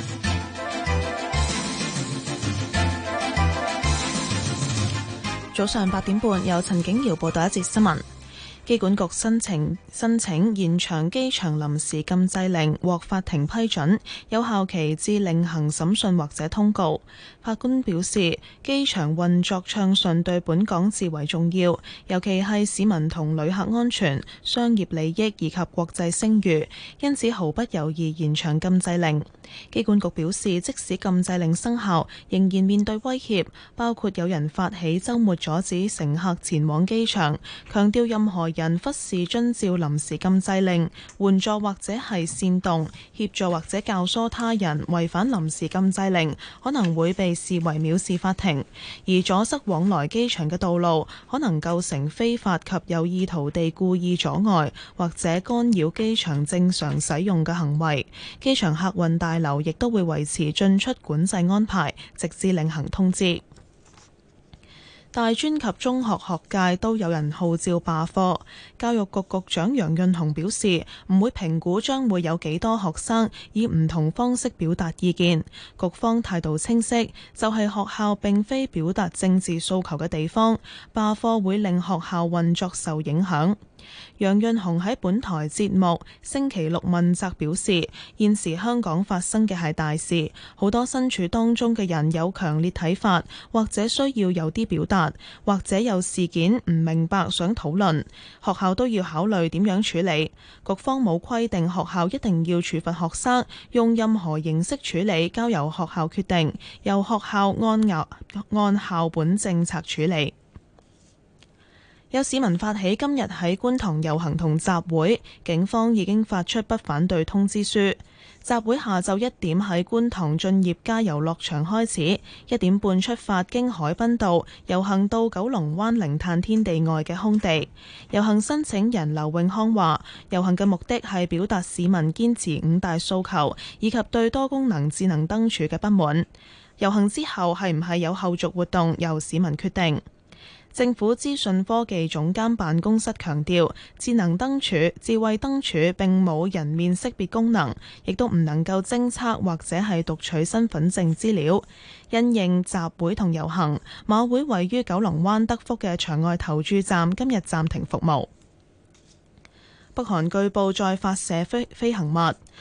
早上八點半，由陳景瑤報道一節新聞。機管局申請申請延長機場臨時禁制令，獲法庭批准，有效期至另行審訊或者通告。法官表示，機場運作暢順對本港至為重要，尤其係市民同旅客安全、商業利益以及國際聲譽，因此毫不猶豫延長禁制令。機管局表示，即使禁制令生效，仍然面對威脅，包括有人發起週末阻止乘客前往機場，強調任何人忽視遵照臨時禁制令，援助或者係煽動、協助或者教唆他人違反臨時禁制令，可能會被視為藐視法庭；而阻塞往來機場嘅道路，可能構成非法及有意圖地故意阻礙或者干擾機場正常使用嘅行為。機場客運大樓亦都會維持進出管制安排，直至另行通知。大專及中學學界都有人號召罷課，教育局局長楊潤雄表示，唔會評估將會有幾多學生以唔同方式表達意見，局方態度清晰，就係學校並非表達政治訴求嘅地方，罷課會令學校運作受影響。楊潤雄喺本台節目星期六問責表示，現時香港發生嘅係大事，好多身處當中嘅人有強烈睇法，或者需要有啲表達，或者有事件唔明白想討論，學校都要考慮點樣處理。局方冇規定學校一定要處罰學生，用任何形式處理交由學校決定，由學校按校按校本政策處理。有市民發起今日喺觀塘遊行同集會，警方已經發出不反對通知書。集會下晝一點喺觀塘駿業街遊樂場開始，一點半出發經海濱道遊行到九龍灣零碳天地外嘅空地。遊行申請人劉永康話，遊行嘅目的係表達市民堅持五大訴求，以及對多功能智能燈柱嘅不滿。遊行之後係唔係有後續活動，由市民決定。政府資訊科技總監辦公室強調，智能燈柱、智慧燈柱並冇人面識別功能，亦都唔能夠偵測或者係讀取身份證資料。因應集會同遊行，馬會位於九龍灣德福嘅場外投注站今日暫停服務。北韓據報再發射飛飛行物。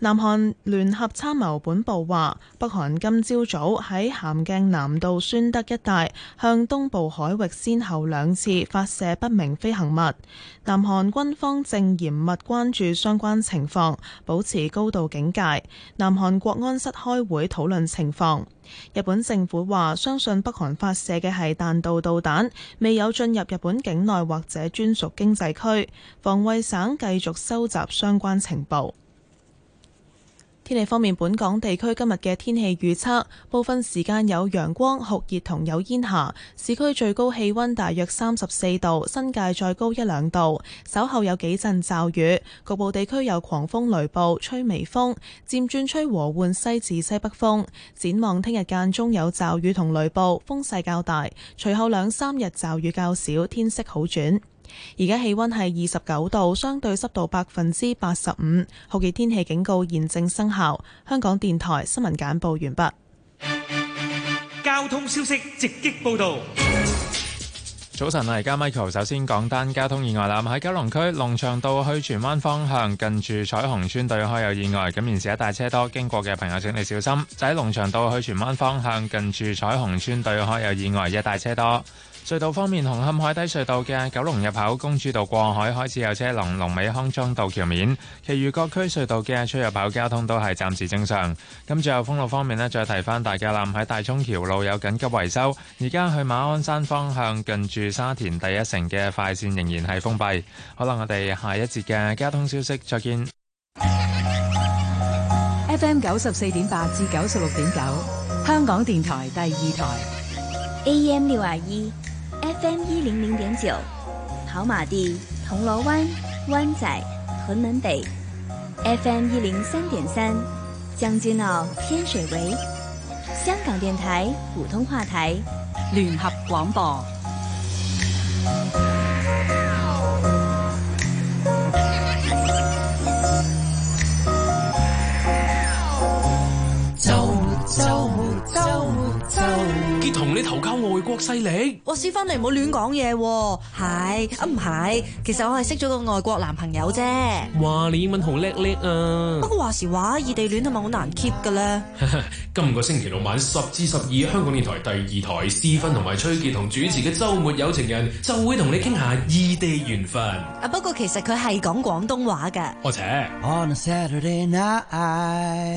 南韓聯合參謀本部話，北韓今朝早喺咸鏡南道宣德一帶向東部海域先後兩次發射不明飛行物。南韓軍方正嚴密關注相關情況，保持高度警戒。南韓國安室開會討論情況。日本政府話，相信北韓發射嘅係彈道導彈，未有進入日本境內或者專屬經濟區。防衛省繼續收集相關情報。天氣方面，本港地區今日嘅天氣預測，部分時間有陽光酷熱同有煙霞，市區最高氣溫大約三十四度，新界再高一兩度。稍後有幾陣驟雨，局部地區有狂風雷暴，吹微風，漸轉吹和緩西至西北風。展望聽日間中有驟雨同雷暴，風勢較大，隨後兩三日驟雨較少，天色好轉。而家氣溫係二十九度，相對濕度百分之八十五，酷熱天氣警告現正生效。香港電台新聞簡報完畢。 交通消息直擊報道。 早晨啊，而家 Michael 首先講單交通意外啦。喺九龍區龍翔道去荃灣方向，近住彩虹村對開有意外，咁現時一大車多，經過嘅朋友請你小心。就喺龍翔道去荃灣方向，近住彩虹村對開有意外，一大車多。隧道方面，紅磡海底隧道嘅九龍入口公主道過海開始有車龍，龍尾康莊道橋面，其餘各區隧道嘅出入口交通都係暫時正常。咁最後封路方面呢，再提翻大家啦，喺大涌橋路有緊急維修，而家去馬鞍山方向近住沙田第一城嘅快線仍然係封閉。好啦，我哋下一節嘅交通消息再見。 F M 九十四點八至九十六點九，香港電台第二台 A M 六二一。F M 一零零點九，跑馬地、銅鑼灣、灣仔、屯門北 ；F M 一零三點三，將軍澳、天水圍。香港電台普通話台聯合廣播。 周末周末周末周末， 結同你投靠外國勢力。 我師傅你唔好亂講嘢喎。係啊，唔係，其實我係識咗個外國男朋友啫。 哇，你英文好叻叻啊！ 不過話時話，異地戀係咪好難 keep 嘅咧？ 今個星期六晚十至十二，香港電台第二台，思芬同埋崔傑同主持嘅週末有情人就會同你傾下異地緣分。 啊，不過其實佢係講廣東話㗎。 我且 On a Saturday night，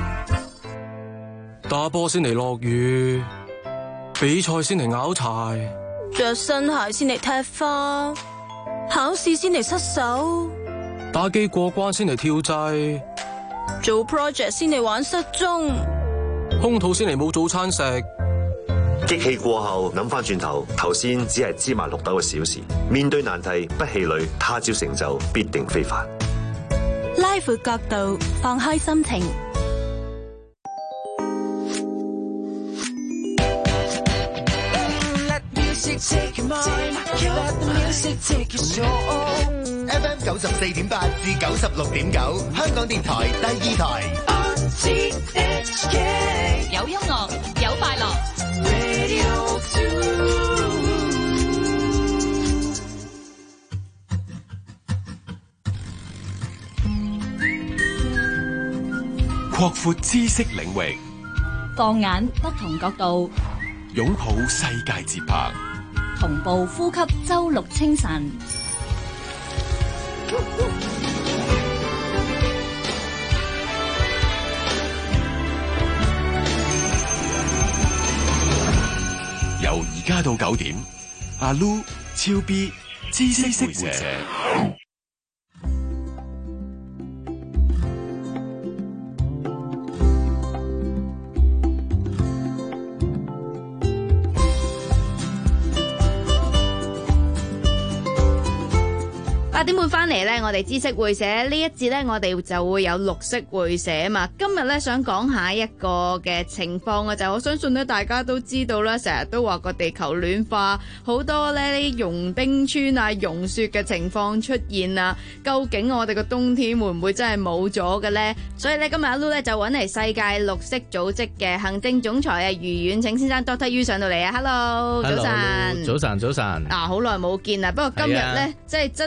打波先嚟落雨，比賽先嚟拗柴， 着新鞋先嚟踢花，考試先嚟失手， 打機過關先嚟跳掣， 做 project 先嚟玩失蹤， 空肚先嚟冇早餐食。 激氣過後諗翻轉頭，頭先只係芝麻綠豆嘅小事。面對難題不氣餒，他朝成就必定非凡。 拉闊角度，放開心情。 F M 九十四點八至九十六點九，香港電台第二台。 有音樂，有快樂。 擴闊知識領域， 放眼不同角度， 擁抱世界節拍， 同步呼吸周六清晨。 由而家到九點，阿 Lu 超 B 知識會社。 八點半翻嚟呢，我哋知識會社呢一節呢，我哋就會有綠色會社啊嘛。今日呢，想講下一個嘅情況啊，就係我相信呢，大家都知道啦，成日都話個地球暖化，好多呢啲融冰川啊、融雪嘅情況出現啊。究竟我哋個冬天會唔會真係冇咗嘅呢？所以呢，今日阿 Lu 呢就揾嚟世界綠色組織嘅行政總裁啊余遠騁先生 Doctor Yu 上到嚟啊 ，Hello， 早晨， 早晨，早晨。 啊，好耐冇見啦，不過今日呢，即係真係呢。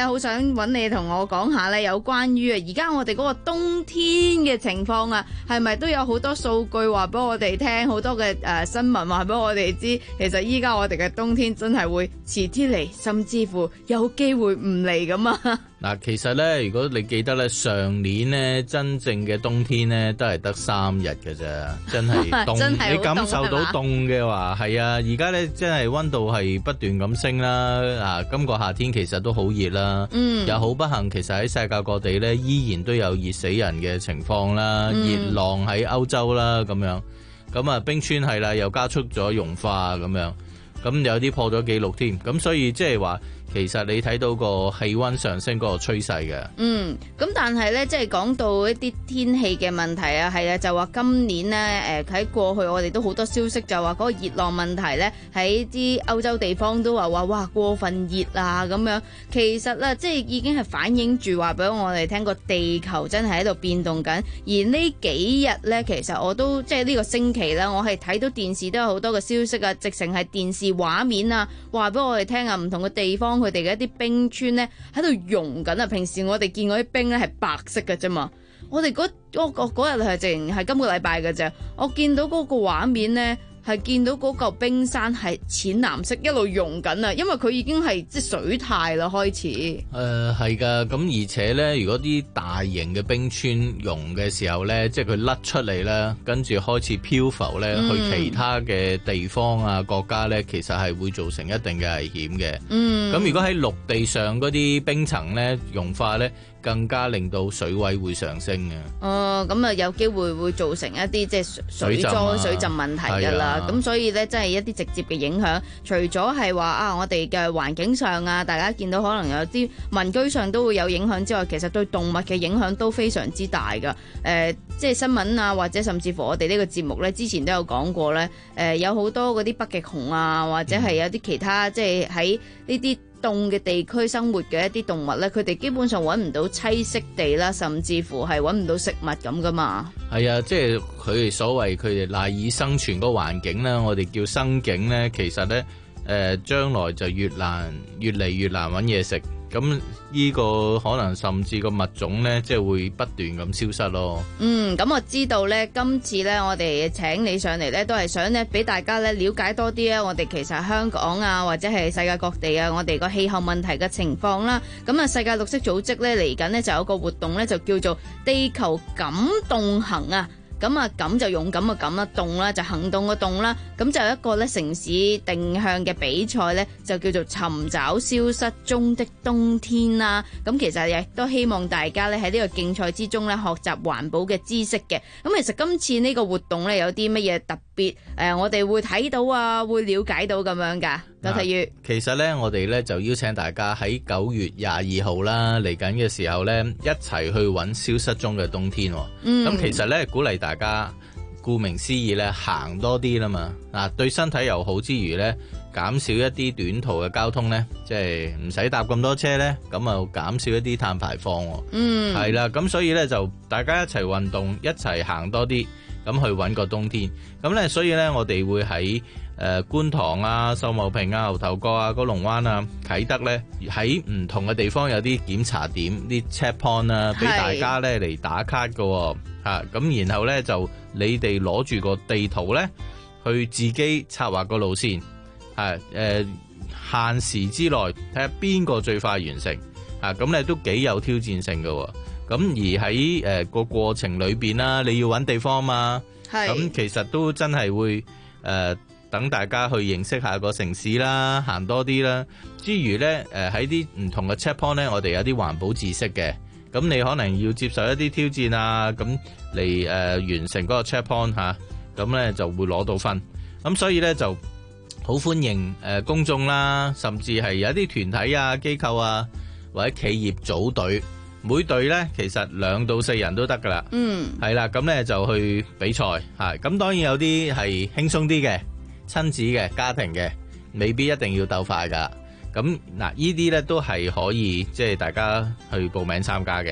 好想揾你同我講下咧，有關於啊而家我哋嗰個冬天嘅情況啊，係咪都有好多數據話俾我哋聽，好多嘅誒、呃、新聞話俾我哋知，其實依家我哋嘅冬天真係會遲啲嚟，甚至乎有機會唔嚟咁啊！ 嗱，其實咧，如果你記得咧，上年咧真正嘅冬天咧都係得三日嘅啫，真係凍。 真係好凍， 你感受到凍嘅話，係啊，而家咧真係溫度係不斷咁升啦。啊，今個夏天其實都好熱啦， 嗯， 又好不幸，其實喺世界各地咧依然都有熱死人嘅情況啦， 嗯、 熱浪喺歐洲啦咁樣，咁啊冰川係啦，又加速咗融化咁樣，咁有啲破咗紀錄添，咁所以即係話。其實你睇到個氣溫上升嗰個趨勢嘅， 嗯，咁但係咧，即係講到一啲天氣嘅問題啊，係啊，就話今年咧，誒、呃、喺過去我哋都好多消息就話嗰個熱浪問題咧，喺啲歐洲地方都話話哇過分熱啊咁樣，其實咧即係已經係反映住話俾我哋聽個地球真係喺度變動緊，而呢幾日咧，其實我都即係呢個星期咧，我係睇到電視都有好多嘅消息啊，直情係電視畫面啊，話俾我哋聽啊，唔同嘅地方。佢哋嘅一啲冰川咧喺度融緊啊！平時我哋見嗰啲冰咧係白色嘅啫嘛，我哋嗰嗰嗰日係淨係今個禮拜嘅啫，我見到嗰個畫面咧。係見到嗰嚿冰山係淺藍色一路溶緊啊，因為佢已經係即係水態啦開始。誒係㗎，咁而且咧，如果啲大型嘅冰川溶嘅時候咧，即係佢甩出嚟咧，跟住開始漂浮咧，嗯、去其他嘅地方啊國家咧，其實係會造成一定嘅危險嘅。嗯，咁如果喺陸地上嗰啲冰層咧融化咧，更加令到水位會上升嘅。 哦，咁啊有機會會造成一啲即係水災、水浸問題㗎啦。咁所以咧，真係一啲直接嘅影響。除咗係話啊，我哋嘅環境上啊，大家見到可能有啲民居上都會有影響之外，其實對動物嘅影響都非常之大㗎。誒、呃，即係新聞啊，或者甚至乎我哋呢個節目咧，之前都有講過咧。誒、呃，有好多嗰啲北極熊啊，或者係有啲其他、嗯、即係喺呢啲凍嘅地區生活嘅一啲動物咧，佢哋基本上揾唔到棲息地啦，甚至乎係揾唔到食物咁噶嘛。 係啊，即係佢哋所謂佢哋賴以生存嗰個環境咧，我哋叫生境咧，其實咧誒將來就越難越嚟越難揾嘢食。咁呢個可能甚至個物種咧，即係會不斷咁消失咯。嗯， 咁我知道咧，今次咧我哋請你上嚟咧，都係想咧俾大家咧了解多啲啊，我哋其實香港啊，或者係世界各地啊，我哋個氣候問題嘅情況啦。咁啊，世界綠色組織咧嚟緊呢就有個活動咧，就叫做地球感動行啊。咁啊，咁就勇敢嘅咁啦，動啦就行動嘅動啦，咁就有一個咧城市定向嘅比賽咧，就叫做尋找消失中的冬天啦。咁其實亦都希望大家咧喺呢個競賽之中咧學習環保嘅知識嘅。咁其實今次呢個活動咧有啲乜嘢特別？誒、呃，我哋會睇到啊，會了解到咁樣㗎。劉提宇， 其實咧，我哋咧就邀請大家喺九月廿二號啦，嚟緊嘅時候咧，一齊去揾消失中嘅冬天。嗯，咁其實咧鼓勵大家，顧名思義咧，行多啲啦嘛。嗱，對身體又好之餘咧，減少一啲短途嘅交通咧，即係唔使搭咁多車咧，咁啊減少一啲碳排放。嗯，係啦，咁所以咧就大家一齊運動，一齊行多啲，咁去揾個冬天。咁咧，所以咧我哋會喺誒、呃、觀塘啊、秀茂坪啊、牛頭角啊、九龍灣啊、啟德咧，喺唔同嘅地方有啲檢查點、啲 check point 啊，俾大家咧嚟打卡㗎喎。嚇，咁然後咧就你哋攞住個地圖咧，去自己策劃個路線，係誒、呃、限時之內睇下邊個最快完成。嚇，咁咧都幾有挑戰性㗎喎。咁而喺誒個過程裏邊啦，你要揾地方嘛，咁其實都真係會誒。呃等大家去認識下個城市啦，行多啲啦。之餘呢，誒喺啲唔同嘅 check point 呢，我哋有啲環保知識嘅。咁你可能要接受一啲挑戰啊，咁嚟誒完成嗰個 check point 嚇，咁呢就會攞到分。咁所以呢，就好歡迎誒公眾啦，甚至係有啲團體啊、機構啊或者企業組隊，每隊呢其實兩到四人都得噶啦。嗯，係啦，咁呢就去比賽嚇。咁當然有啲係輕鬆啲嘅。親子嘅家庭嘅未必一定要鬥快㗎，咁嗱呢啲咧都係可以即係大家去報名參加嘅。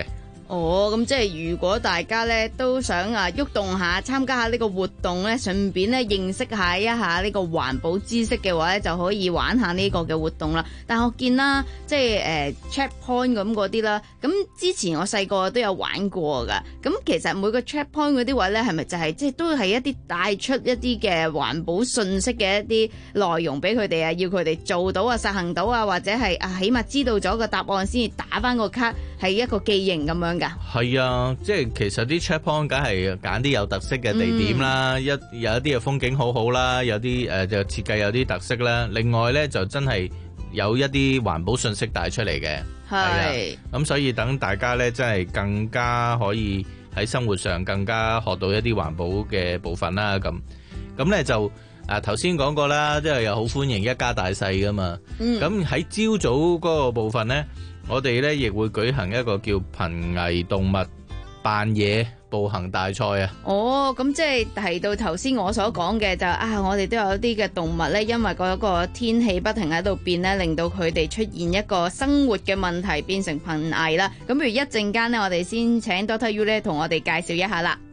哦，咁即係如果大家咧都想啊喐動下，參加下呢個活動咧，順便咧認識下一下呢個環保知識嘅話咧，就可以玩下呢個嘅活動啦。但係我見啦，即係誒 checkpoint 咁嗰啲啦，咁之前我細個都有玩過㗎。咁其實每個 checkpoint 嗰啲位咧，係咪就係即係都係一啲帶出一啲嘅環保信息嘅一啲內容俾佢哋啊？要佢哋做到啊，實行到啊，或者係啊，起碼知道咗個答案先至打翻個卡，係一個記認咁樣。 係啊，即係其實啲 checkpoint 梗係揀啲有特色嘅地點啦，嗯、一有一啲嘅風景好好啦，有啲誒、呃、就設計有啲特色啦。另外咧就真係有一啲環保信息帶出嚟嘅，係啊。咁所以等大家咧真係更加可以喺生活上更加學到一啲環保嘅部分啦。咁咁咧就啊頭先講過啦，即係又好歡迎一家大細噶嘛。咁喺朝早嗰個部分咧。我哋咧亦會舉行一個叫瀕危動物扮野步行大賽啊！ 哦，咁即係提到頭先我所講嘅就啊，我哋都有啲嘅動物咧，因為嗰個天氣不停喺度變咧，令到佢哋出現一個生活嘅問題，變成瀕危啦。咁不如一陣間呢，我哋先請 Doctor U 咧同我哋介紹一下啦。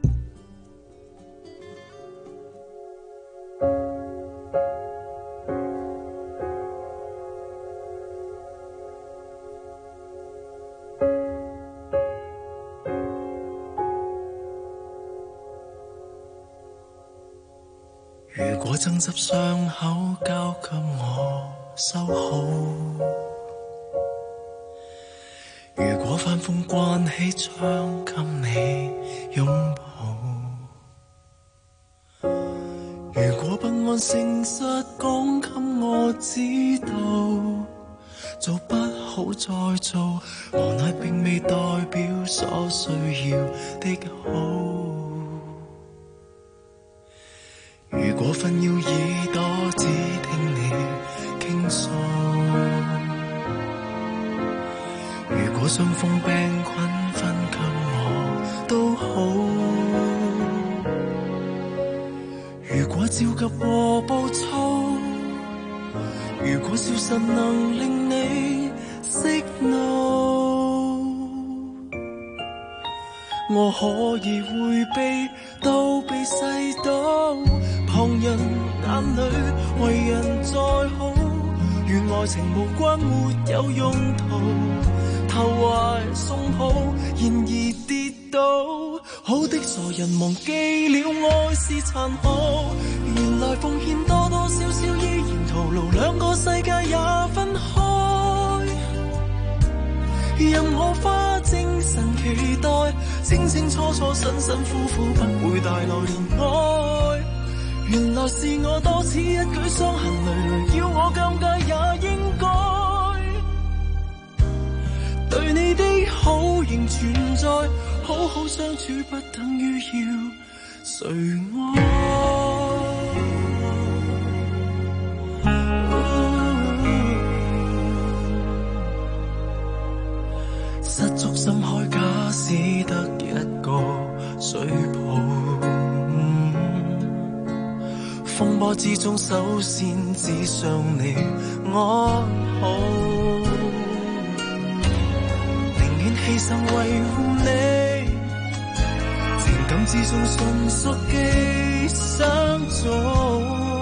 如果爭執傷口交給我修好，如果翻風關起窗給你擁抱，如果不安誠實講給我知道，做不好再做，無奈並未代表所需要的好。如果分要耳朵只聽你傾訴，如果傷風病困分給我都好，如果焦急和暴躁，如果消失能令你息怒，我可以迴避都被世到，旁人眼裏為人再好，原愛情無關沒有用途，投懷送抱，然而跌倒，好的傻人忘記了愛是殘酷，原來奉獻多多少少依然徒勞，兩個世界也分開，任我花精神期待，清清楚楚辛辛苦苦不會帶來憐愛，原來是我多此一舉傷痕累累，要我尷尬也應該，對你的好仍存在，好好相處不等於要誰愛，失足心開假使得一個水泡，風波之中首先只想你安好，寧願犧牲維護你，情感之中純屬寄生種，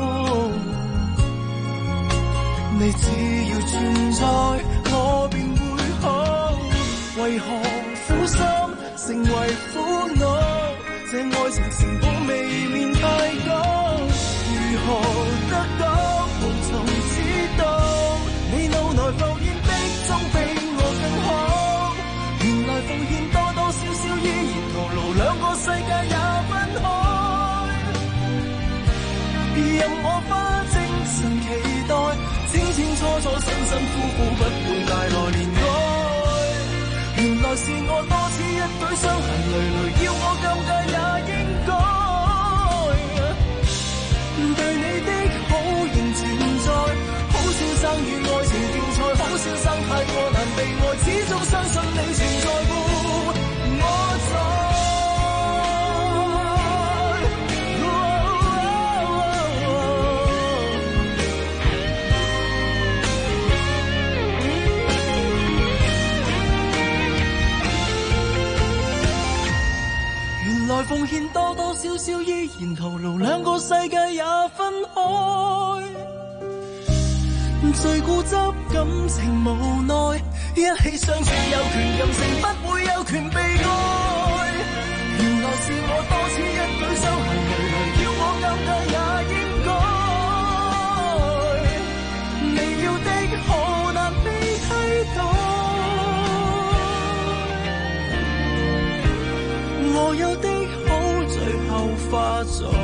你只要存在我便會好，為何苦心成為苦惱，這愛情成本未免太高，如何得到無從知道，你腦內浮現的總比我更好，原來奉獻多多少少依然徒勞，兩個世界也分開，任我花精神期待，清清楚楚辛辛苦苦不會帶來憐愛，原來是我多此一舉傷痕累累，要我尷尬也應該，對你的好仍存在，好先生與愛情競賽，好先生太過難被愛，始終相信你存在乎我在。 笑笑依然徒勞，兩個世界也分開。最固執感情無奈，一起相處有權任性，不會有權被愛。原來是我多此一舉，傷痕累累，要我尷尬也應該。你要的好難被替代，我有的好最後化做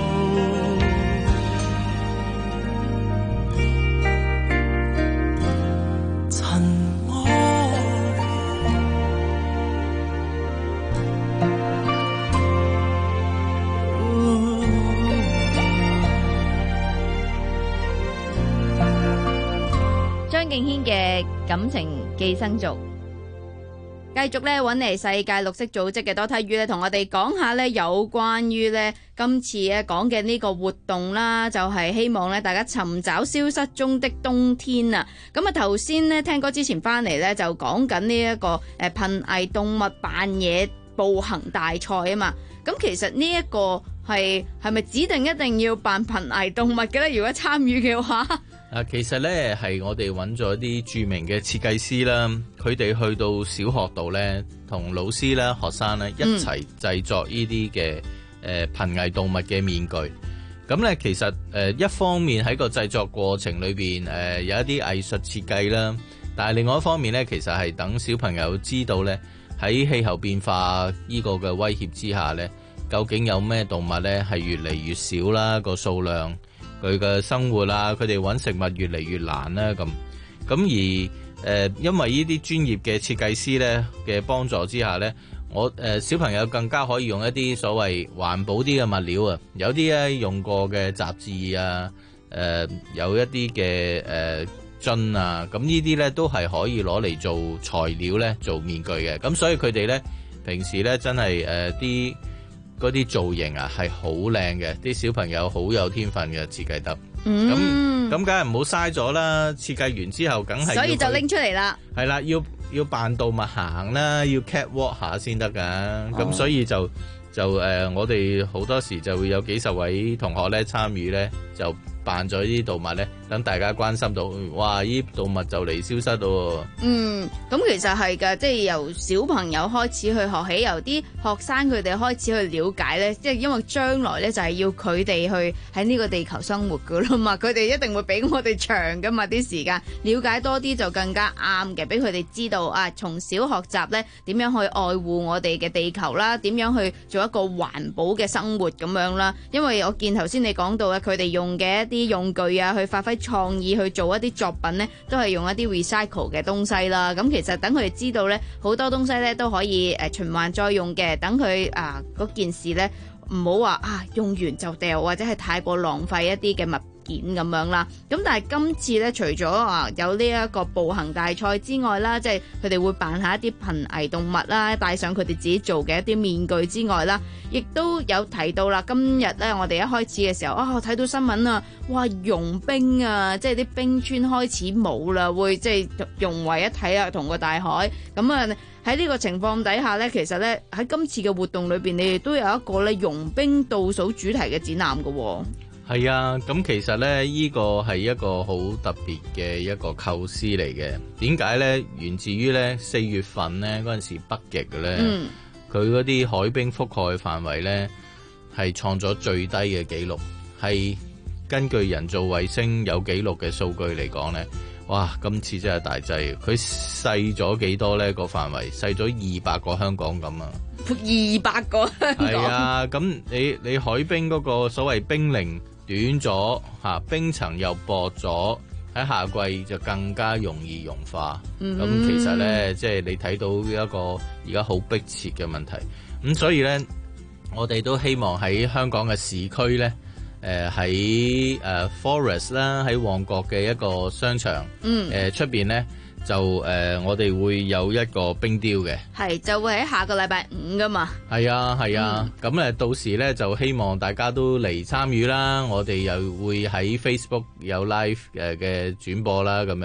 張敬軒嘅感情寄生族，繼續咧揾嚟世界綠色組織嘅多睇魚咧，同我哋講下咧有關於咧今次咧講嘅呢個活動啦，就係希望咧大家尋找消失中的冬天啊！咁啊頭先咧聽歌之前翻嚟咧就講緊呢一個誒瀕危動物扮嘢步行大賽啊嘛，咁其實呢一個係係咪指定一定要扮瀕危動物嘅咧？如果參與嘅話？ 啊，其實咧係我哋揾咗啲著名嘅設計師啦，佢哋去到小學度咧，同老師啦、學生咧一齊製作呢啲嘅誒瀕危動物嘅面具。咁咧其實誒、呃、一方面喺個製作過程裏邊誒、呃、有一啲藝術設計啦，但係另外一方面咧，其實係等小朋友知道咧喺氣候變化呢個嘅威脅之下咧，究竟有咩動物咧係越嚟越少啦個數量。佢嘅生活啦，佢哋揾食物越嚟越難啦，咁咁而誒、呃，因為呢啲專業嘅設計師咧嘅幫助之下咧，我誒、呃、小朋友更加可以用一啲所謂環保啲嘅物料啊，有啲咧用過嘅雜誌啊，誒、呃、有一啲嘅誒樽啊，咁呢啲咧都係可以攞嚟做材料咧做面具嘅，咁所以佢哋咧平時咧真係誒啲。呃嗰啲造型啊係好靚嘅，啲小朋友好有天分嘅設計得，咁咁梗係唔好嘥咗啦！設計完之後，梗係所以就拎出嚟啦。 係啦，要要扮動物行啦，要 catwalk 下先得噶。咁、哦、所以就就誒、呃，我哋好多時就會有幾十位同學咧參與咧，就扮咗呢啲動物咧，等大家關心到，哇！呢啲動物就嚟消失咯。嗯， 咁其實係㗎，即係由小朋友開始去學起，由啲學生佢哋開始去了解咧，即係因為將來咧就係要佢哋去喺呢個地球生活㗎啦嘛，佢哋一定會比我哋長㗎嘛啲時間，了解多啲就更加啱嘅，俾佢哋知道啊，從小學習咧點樣去愛護我哋嘅地球啦，點樣去做一個環保嘅生活咁樣啦。因為我見頭先你講到咧，佢哋用嘅一啲用具啊，去發揮創意去做一啲作品呢，都係用一啲 recycle 嘅東西啦。咁其實等佢哋知道呢，好多東西呢都可以誒循環再用嘅。等佢啊嗰件事呢，唔好話啊用完就掉，或者係太過浪費一啲嘅物件咁樣啦。咁但係今次呢，除咗啊有呢一個步行大賽之外啦，即係佢哋會扮下一啲瀕危動物啦，戴上佢哋自己做嘅一啲面具之外啦，亦都有提到啦。今日呢，我哋一開始嘅時候啊，我睇到新聞啊，哇融冰啊，即係啲冰川開始冇啦，會即係融為一體啊，同個大海。咁啊喺呢個情況底下呢，其實呢，喺今次嘅活動裏邊，你哋都有一個咧融冰倒數主題嘅展覽㗎喎。 係啊，咁其實咧，呢個係一個好特別嘅一個構思嚟嘅。點解咧？源自於咧四月份咧嗰陣時北極嘅咧，佢嗰啲海冰覆蓋範圍咧係創咗最低嘅紀錄，係根據人造衛星有紀錄嘅數據嚟講咧，哇！今次真係大劑，佢細咗幾多咧個範圍？細咗二百個香港咁啊！ 二百個香港。係啊，咁你你海冰嗰個所謂冰齡短咗嚇，冰層又薄咗，喺夏季就更加容易融化。咁、嗯、其實咧，即係你睇到一個而家好迫切嘅問題。咁所以咧，我哋都希望喺香港嘅市區咧，誒喺誒 Forest 啦，喺旺角嘅一個商場，誒出邊咧。就誒、呃，我哋會有一個冰雕嘅， 係就會喺下個禮拜五噶嘛。 係啊，係啊，咁誒、嗯、到時咧就希望大家都嚟參與啦。我哋又會喺 Facebook 有 live 誒嘅轉播啦，咁樣。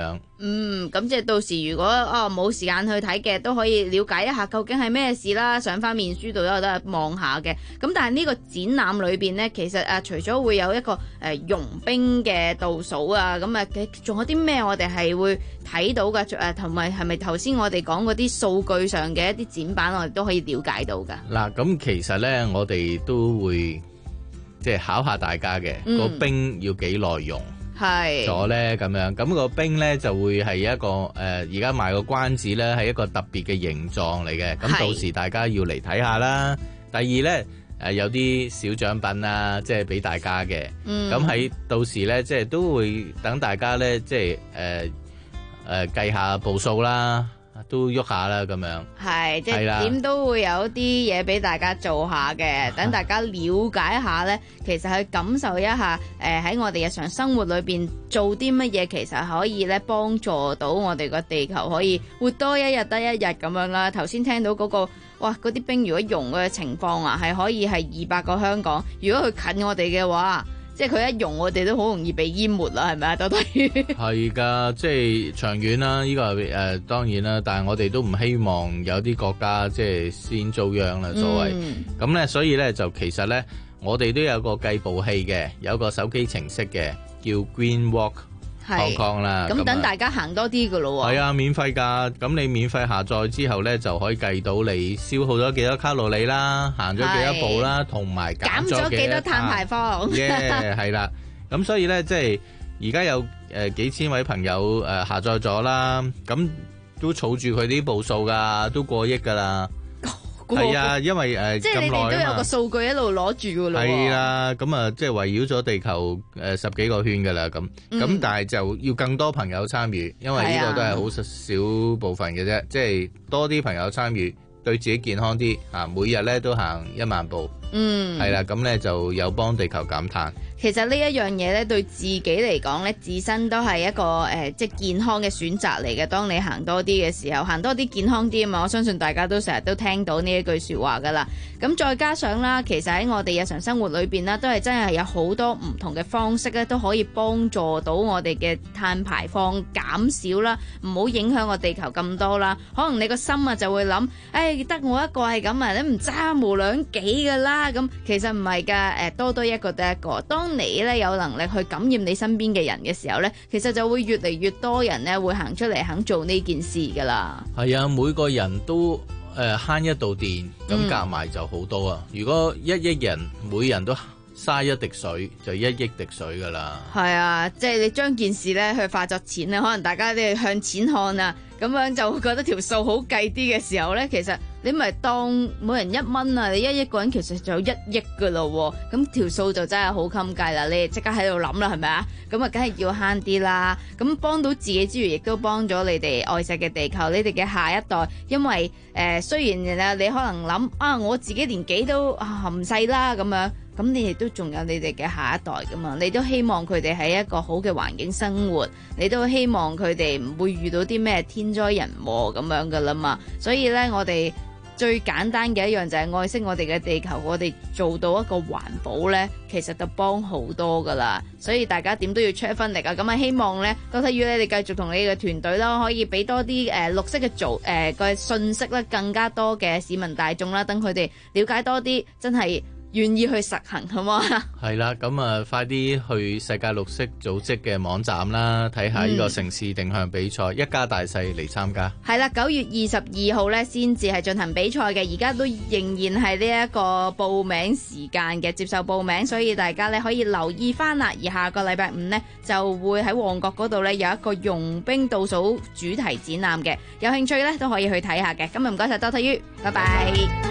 嗯，咁即係到時如果哦冇時間去睇嘅，都可以了解一下究竟係咩事啦。上翻面書度都有得望下嘅。咁但係呢個展覽裏邊呢，其實啊，除咗會有一個誒、呃、融冰嘅倒數啊，咁啊，仲有啲咩我哋係會睇到嘅？誒同埋係咪頭先我哋講嗰啲數據上嘅一啲展板，我哋都可以了解到㗎？ 嗱，咁其實呢，我哋都會即係考下大家嘅、嗯、個冰要幾耐用。係咗咧咁樣，咁、個冰咧就會係一個誒，而家賣個關子咧係一個特別嘅形狀嚟嘅，咁到時大家要嚟睇下啦。第二咧誒、呃、有啲小獎品啊，即係俾大家嘅，咁、嗯、喺到時咧即係都會等大家咧即係誒誒計下步數啦。都喐下啦，咁樣係即係點都會有啲嘢俾大家做下嘅，等大家了解一下呢。其實去感受一下誒喺、呃、我哋日常生活裏邊做啲乜嘢，其實可以咧幫助到我哋個地球可以活多一日得一日咁樣啦。頭先聽到嗰、嗰個哇嗰啲冰如果溶嘅情況啊，係可以係二百個香港。如果佢近我哋嘅話，即係佢一溶，我哋都好容易被淹沒啦，係咪啊？都等於係㗎，即係長遠啦。呢、呢個係誒、呃、當然啦，但係我哋都唔希望有啲國家即係先遭殃啦，所謂咁咧、嗯。所以咧就其實咧，我哋都有個計步器嘅，有個手機程式嘅，叫 Green Walk Hong Kong 啦。咁等大家行多啲㗎咯喎。 係啊，免費㗎。咁你免費下載之後咧，就可以計到你消耗咗幾多卡路里啦，行咗幾多步啦，同埋減咗幾多碳排放。耶，係啦。咁所以咧，即係而家有誒、呃、幾千位朋友誒、呃、下載咗啦，咁都儲住佢啲步數㗎，都過億㗎啦。係啊，因為誒、呃、 即係你哋都有個數據一路攞住㗎咯。 係啦，咁啊，即係圍繞咗地球誒、呃、十幾個圈㗎啦，咁咁、嗯、但係就要更多朋友參與，因為呢個都係好少部分嘅啫，即係多啲朋友參與，對自己健康啲啊，每日咧都行一萬步，嗯，係啦，咁咧就有幫地球減碳。 其實呢一樣嘢咧，對自己嚟講咧，自身都係一個誒、呃，即係健康嘅選擇嚟嘅。當你行多啲嘅時候，行多啲健康啲啊嘛！我相信大家都成日都聽到呢一句説話噶啦。咁再加上啦，其實喺我哋日常生活裏邊啦，都係真係有好多唔同嘅方式咧，都可以幫助到我哋嘅碳排放減少啦，唔好影響個地球咁多啦。可能你個心啊就會諗，誒得我一個係咁啊，你唔爭無兩幾噶啦。咁其實唔係㗎，誒多多一個得一個。當你咧有能力去感染你身邊嘅人嘅時候咧，其實就會越嚟越多人咧會行出嚟肯做呢件事噶啦。 係啊，每個人都誒慳、呃、一度電，咁夾埋就好多啊、嗯！如果一億人每人都嘥一滴水，就一億滴水噶啦。係啊， 即係你將件事咧去化作錢咧，可能大家都要向錢看啊，咁樣就會覺得條數好計啲嘅時候咧，其實你咪當每人一蚊啊，你一億個人其實就有一億噶咯喎，咁條數就真係好襟計啦！你哋即刻喺度諗啦，係咪啊？咁啊，梗係要慳啲啦。咁幫到自己之餘，亦都幫咗你哋愛錫嘅地球，你哋嘅下一代。因為誒、呃，雖然啊，你可能諗啊，我自己年紀都啊唔細啦咁樣，咁你哋都仲有你哋嘅下一代噶嘛？你都希望佢哋喺一個好嘅環境生活，你都希望佢哋唔會遇到啲咩天災人禍咁樣噶啦嘛。所以咧，我哋最簡單嘅一樣就係愛惜我哋嘅地球，我哋做到一個環保呢，其實就幫好多噶啦。所以大家點都要出一分力啊！咁啊，希望呢，多睇與你哋繼續同你嘅團隊啦，可以俾多啲誒、呃、綠色嘅做誒嘅信息咧，更加多嘅市民大眾啦，等佢哋了解多啲，真係願意去實行，好嘛？ 係啦，咁啊，快啲去世界綠色組織嘅網站啦，睇下呢個城市定向比賽，嗯、一家大細嚟參加。 係啦，九月二十二號呢先至係進行比賽嘅，而家都仍然係呢一個報名時間嘅，接受報名，所以大家呢可以留意翻啦。而下個禮拜五呢，就會喺旺角嗰度呢有一個融冰倒數主題展覽嘅，有興趣呢都可以去睇下嘅。今日唔該晒多睇於，拜拜。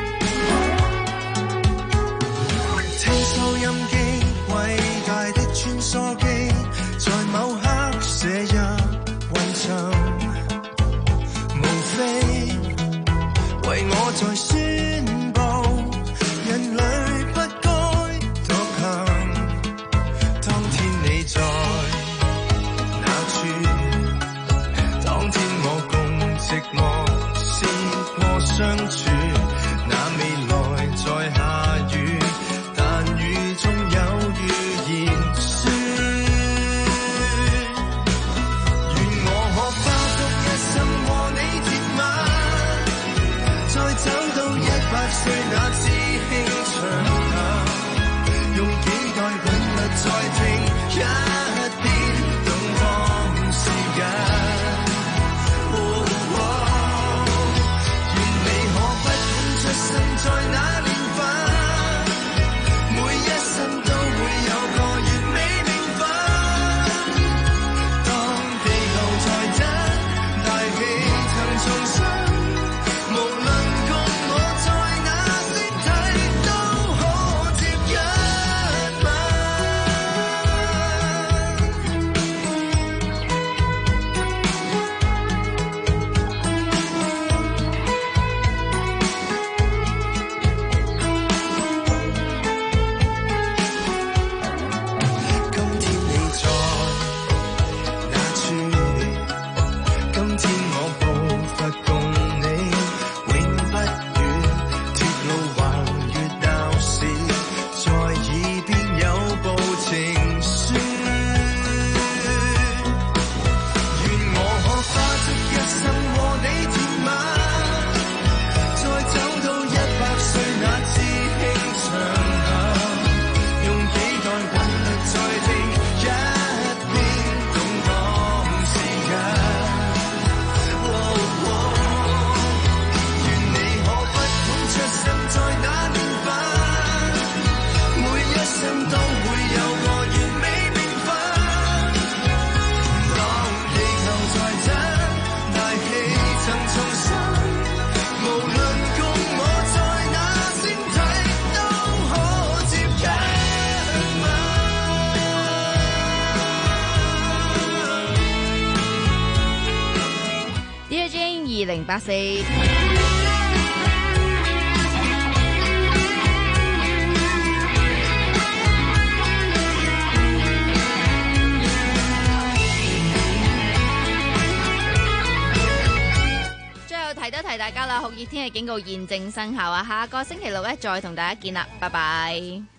聽收音機，偉大的穿梭機，在某刻寫入雲層，無非為我在宣布，人類不該獨行。當天你在哪處？當天我共寂寞試過相處，那未來在下雨。中有預言說，願我可不再聽一遍動盪時間。在那年份，每一生都會有個完美名分。當地球在震，大氣層重生，無論共我在哪星體，都可接一二零八四。最後提多提大家啦，酷熱天氣警告現正生效啊！下個星期六咧再同大家見啦，拜拜。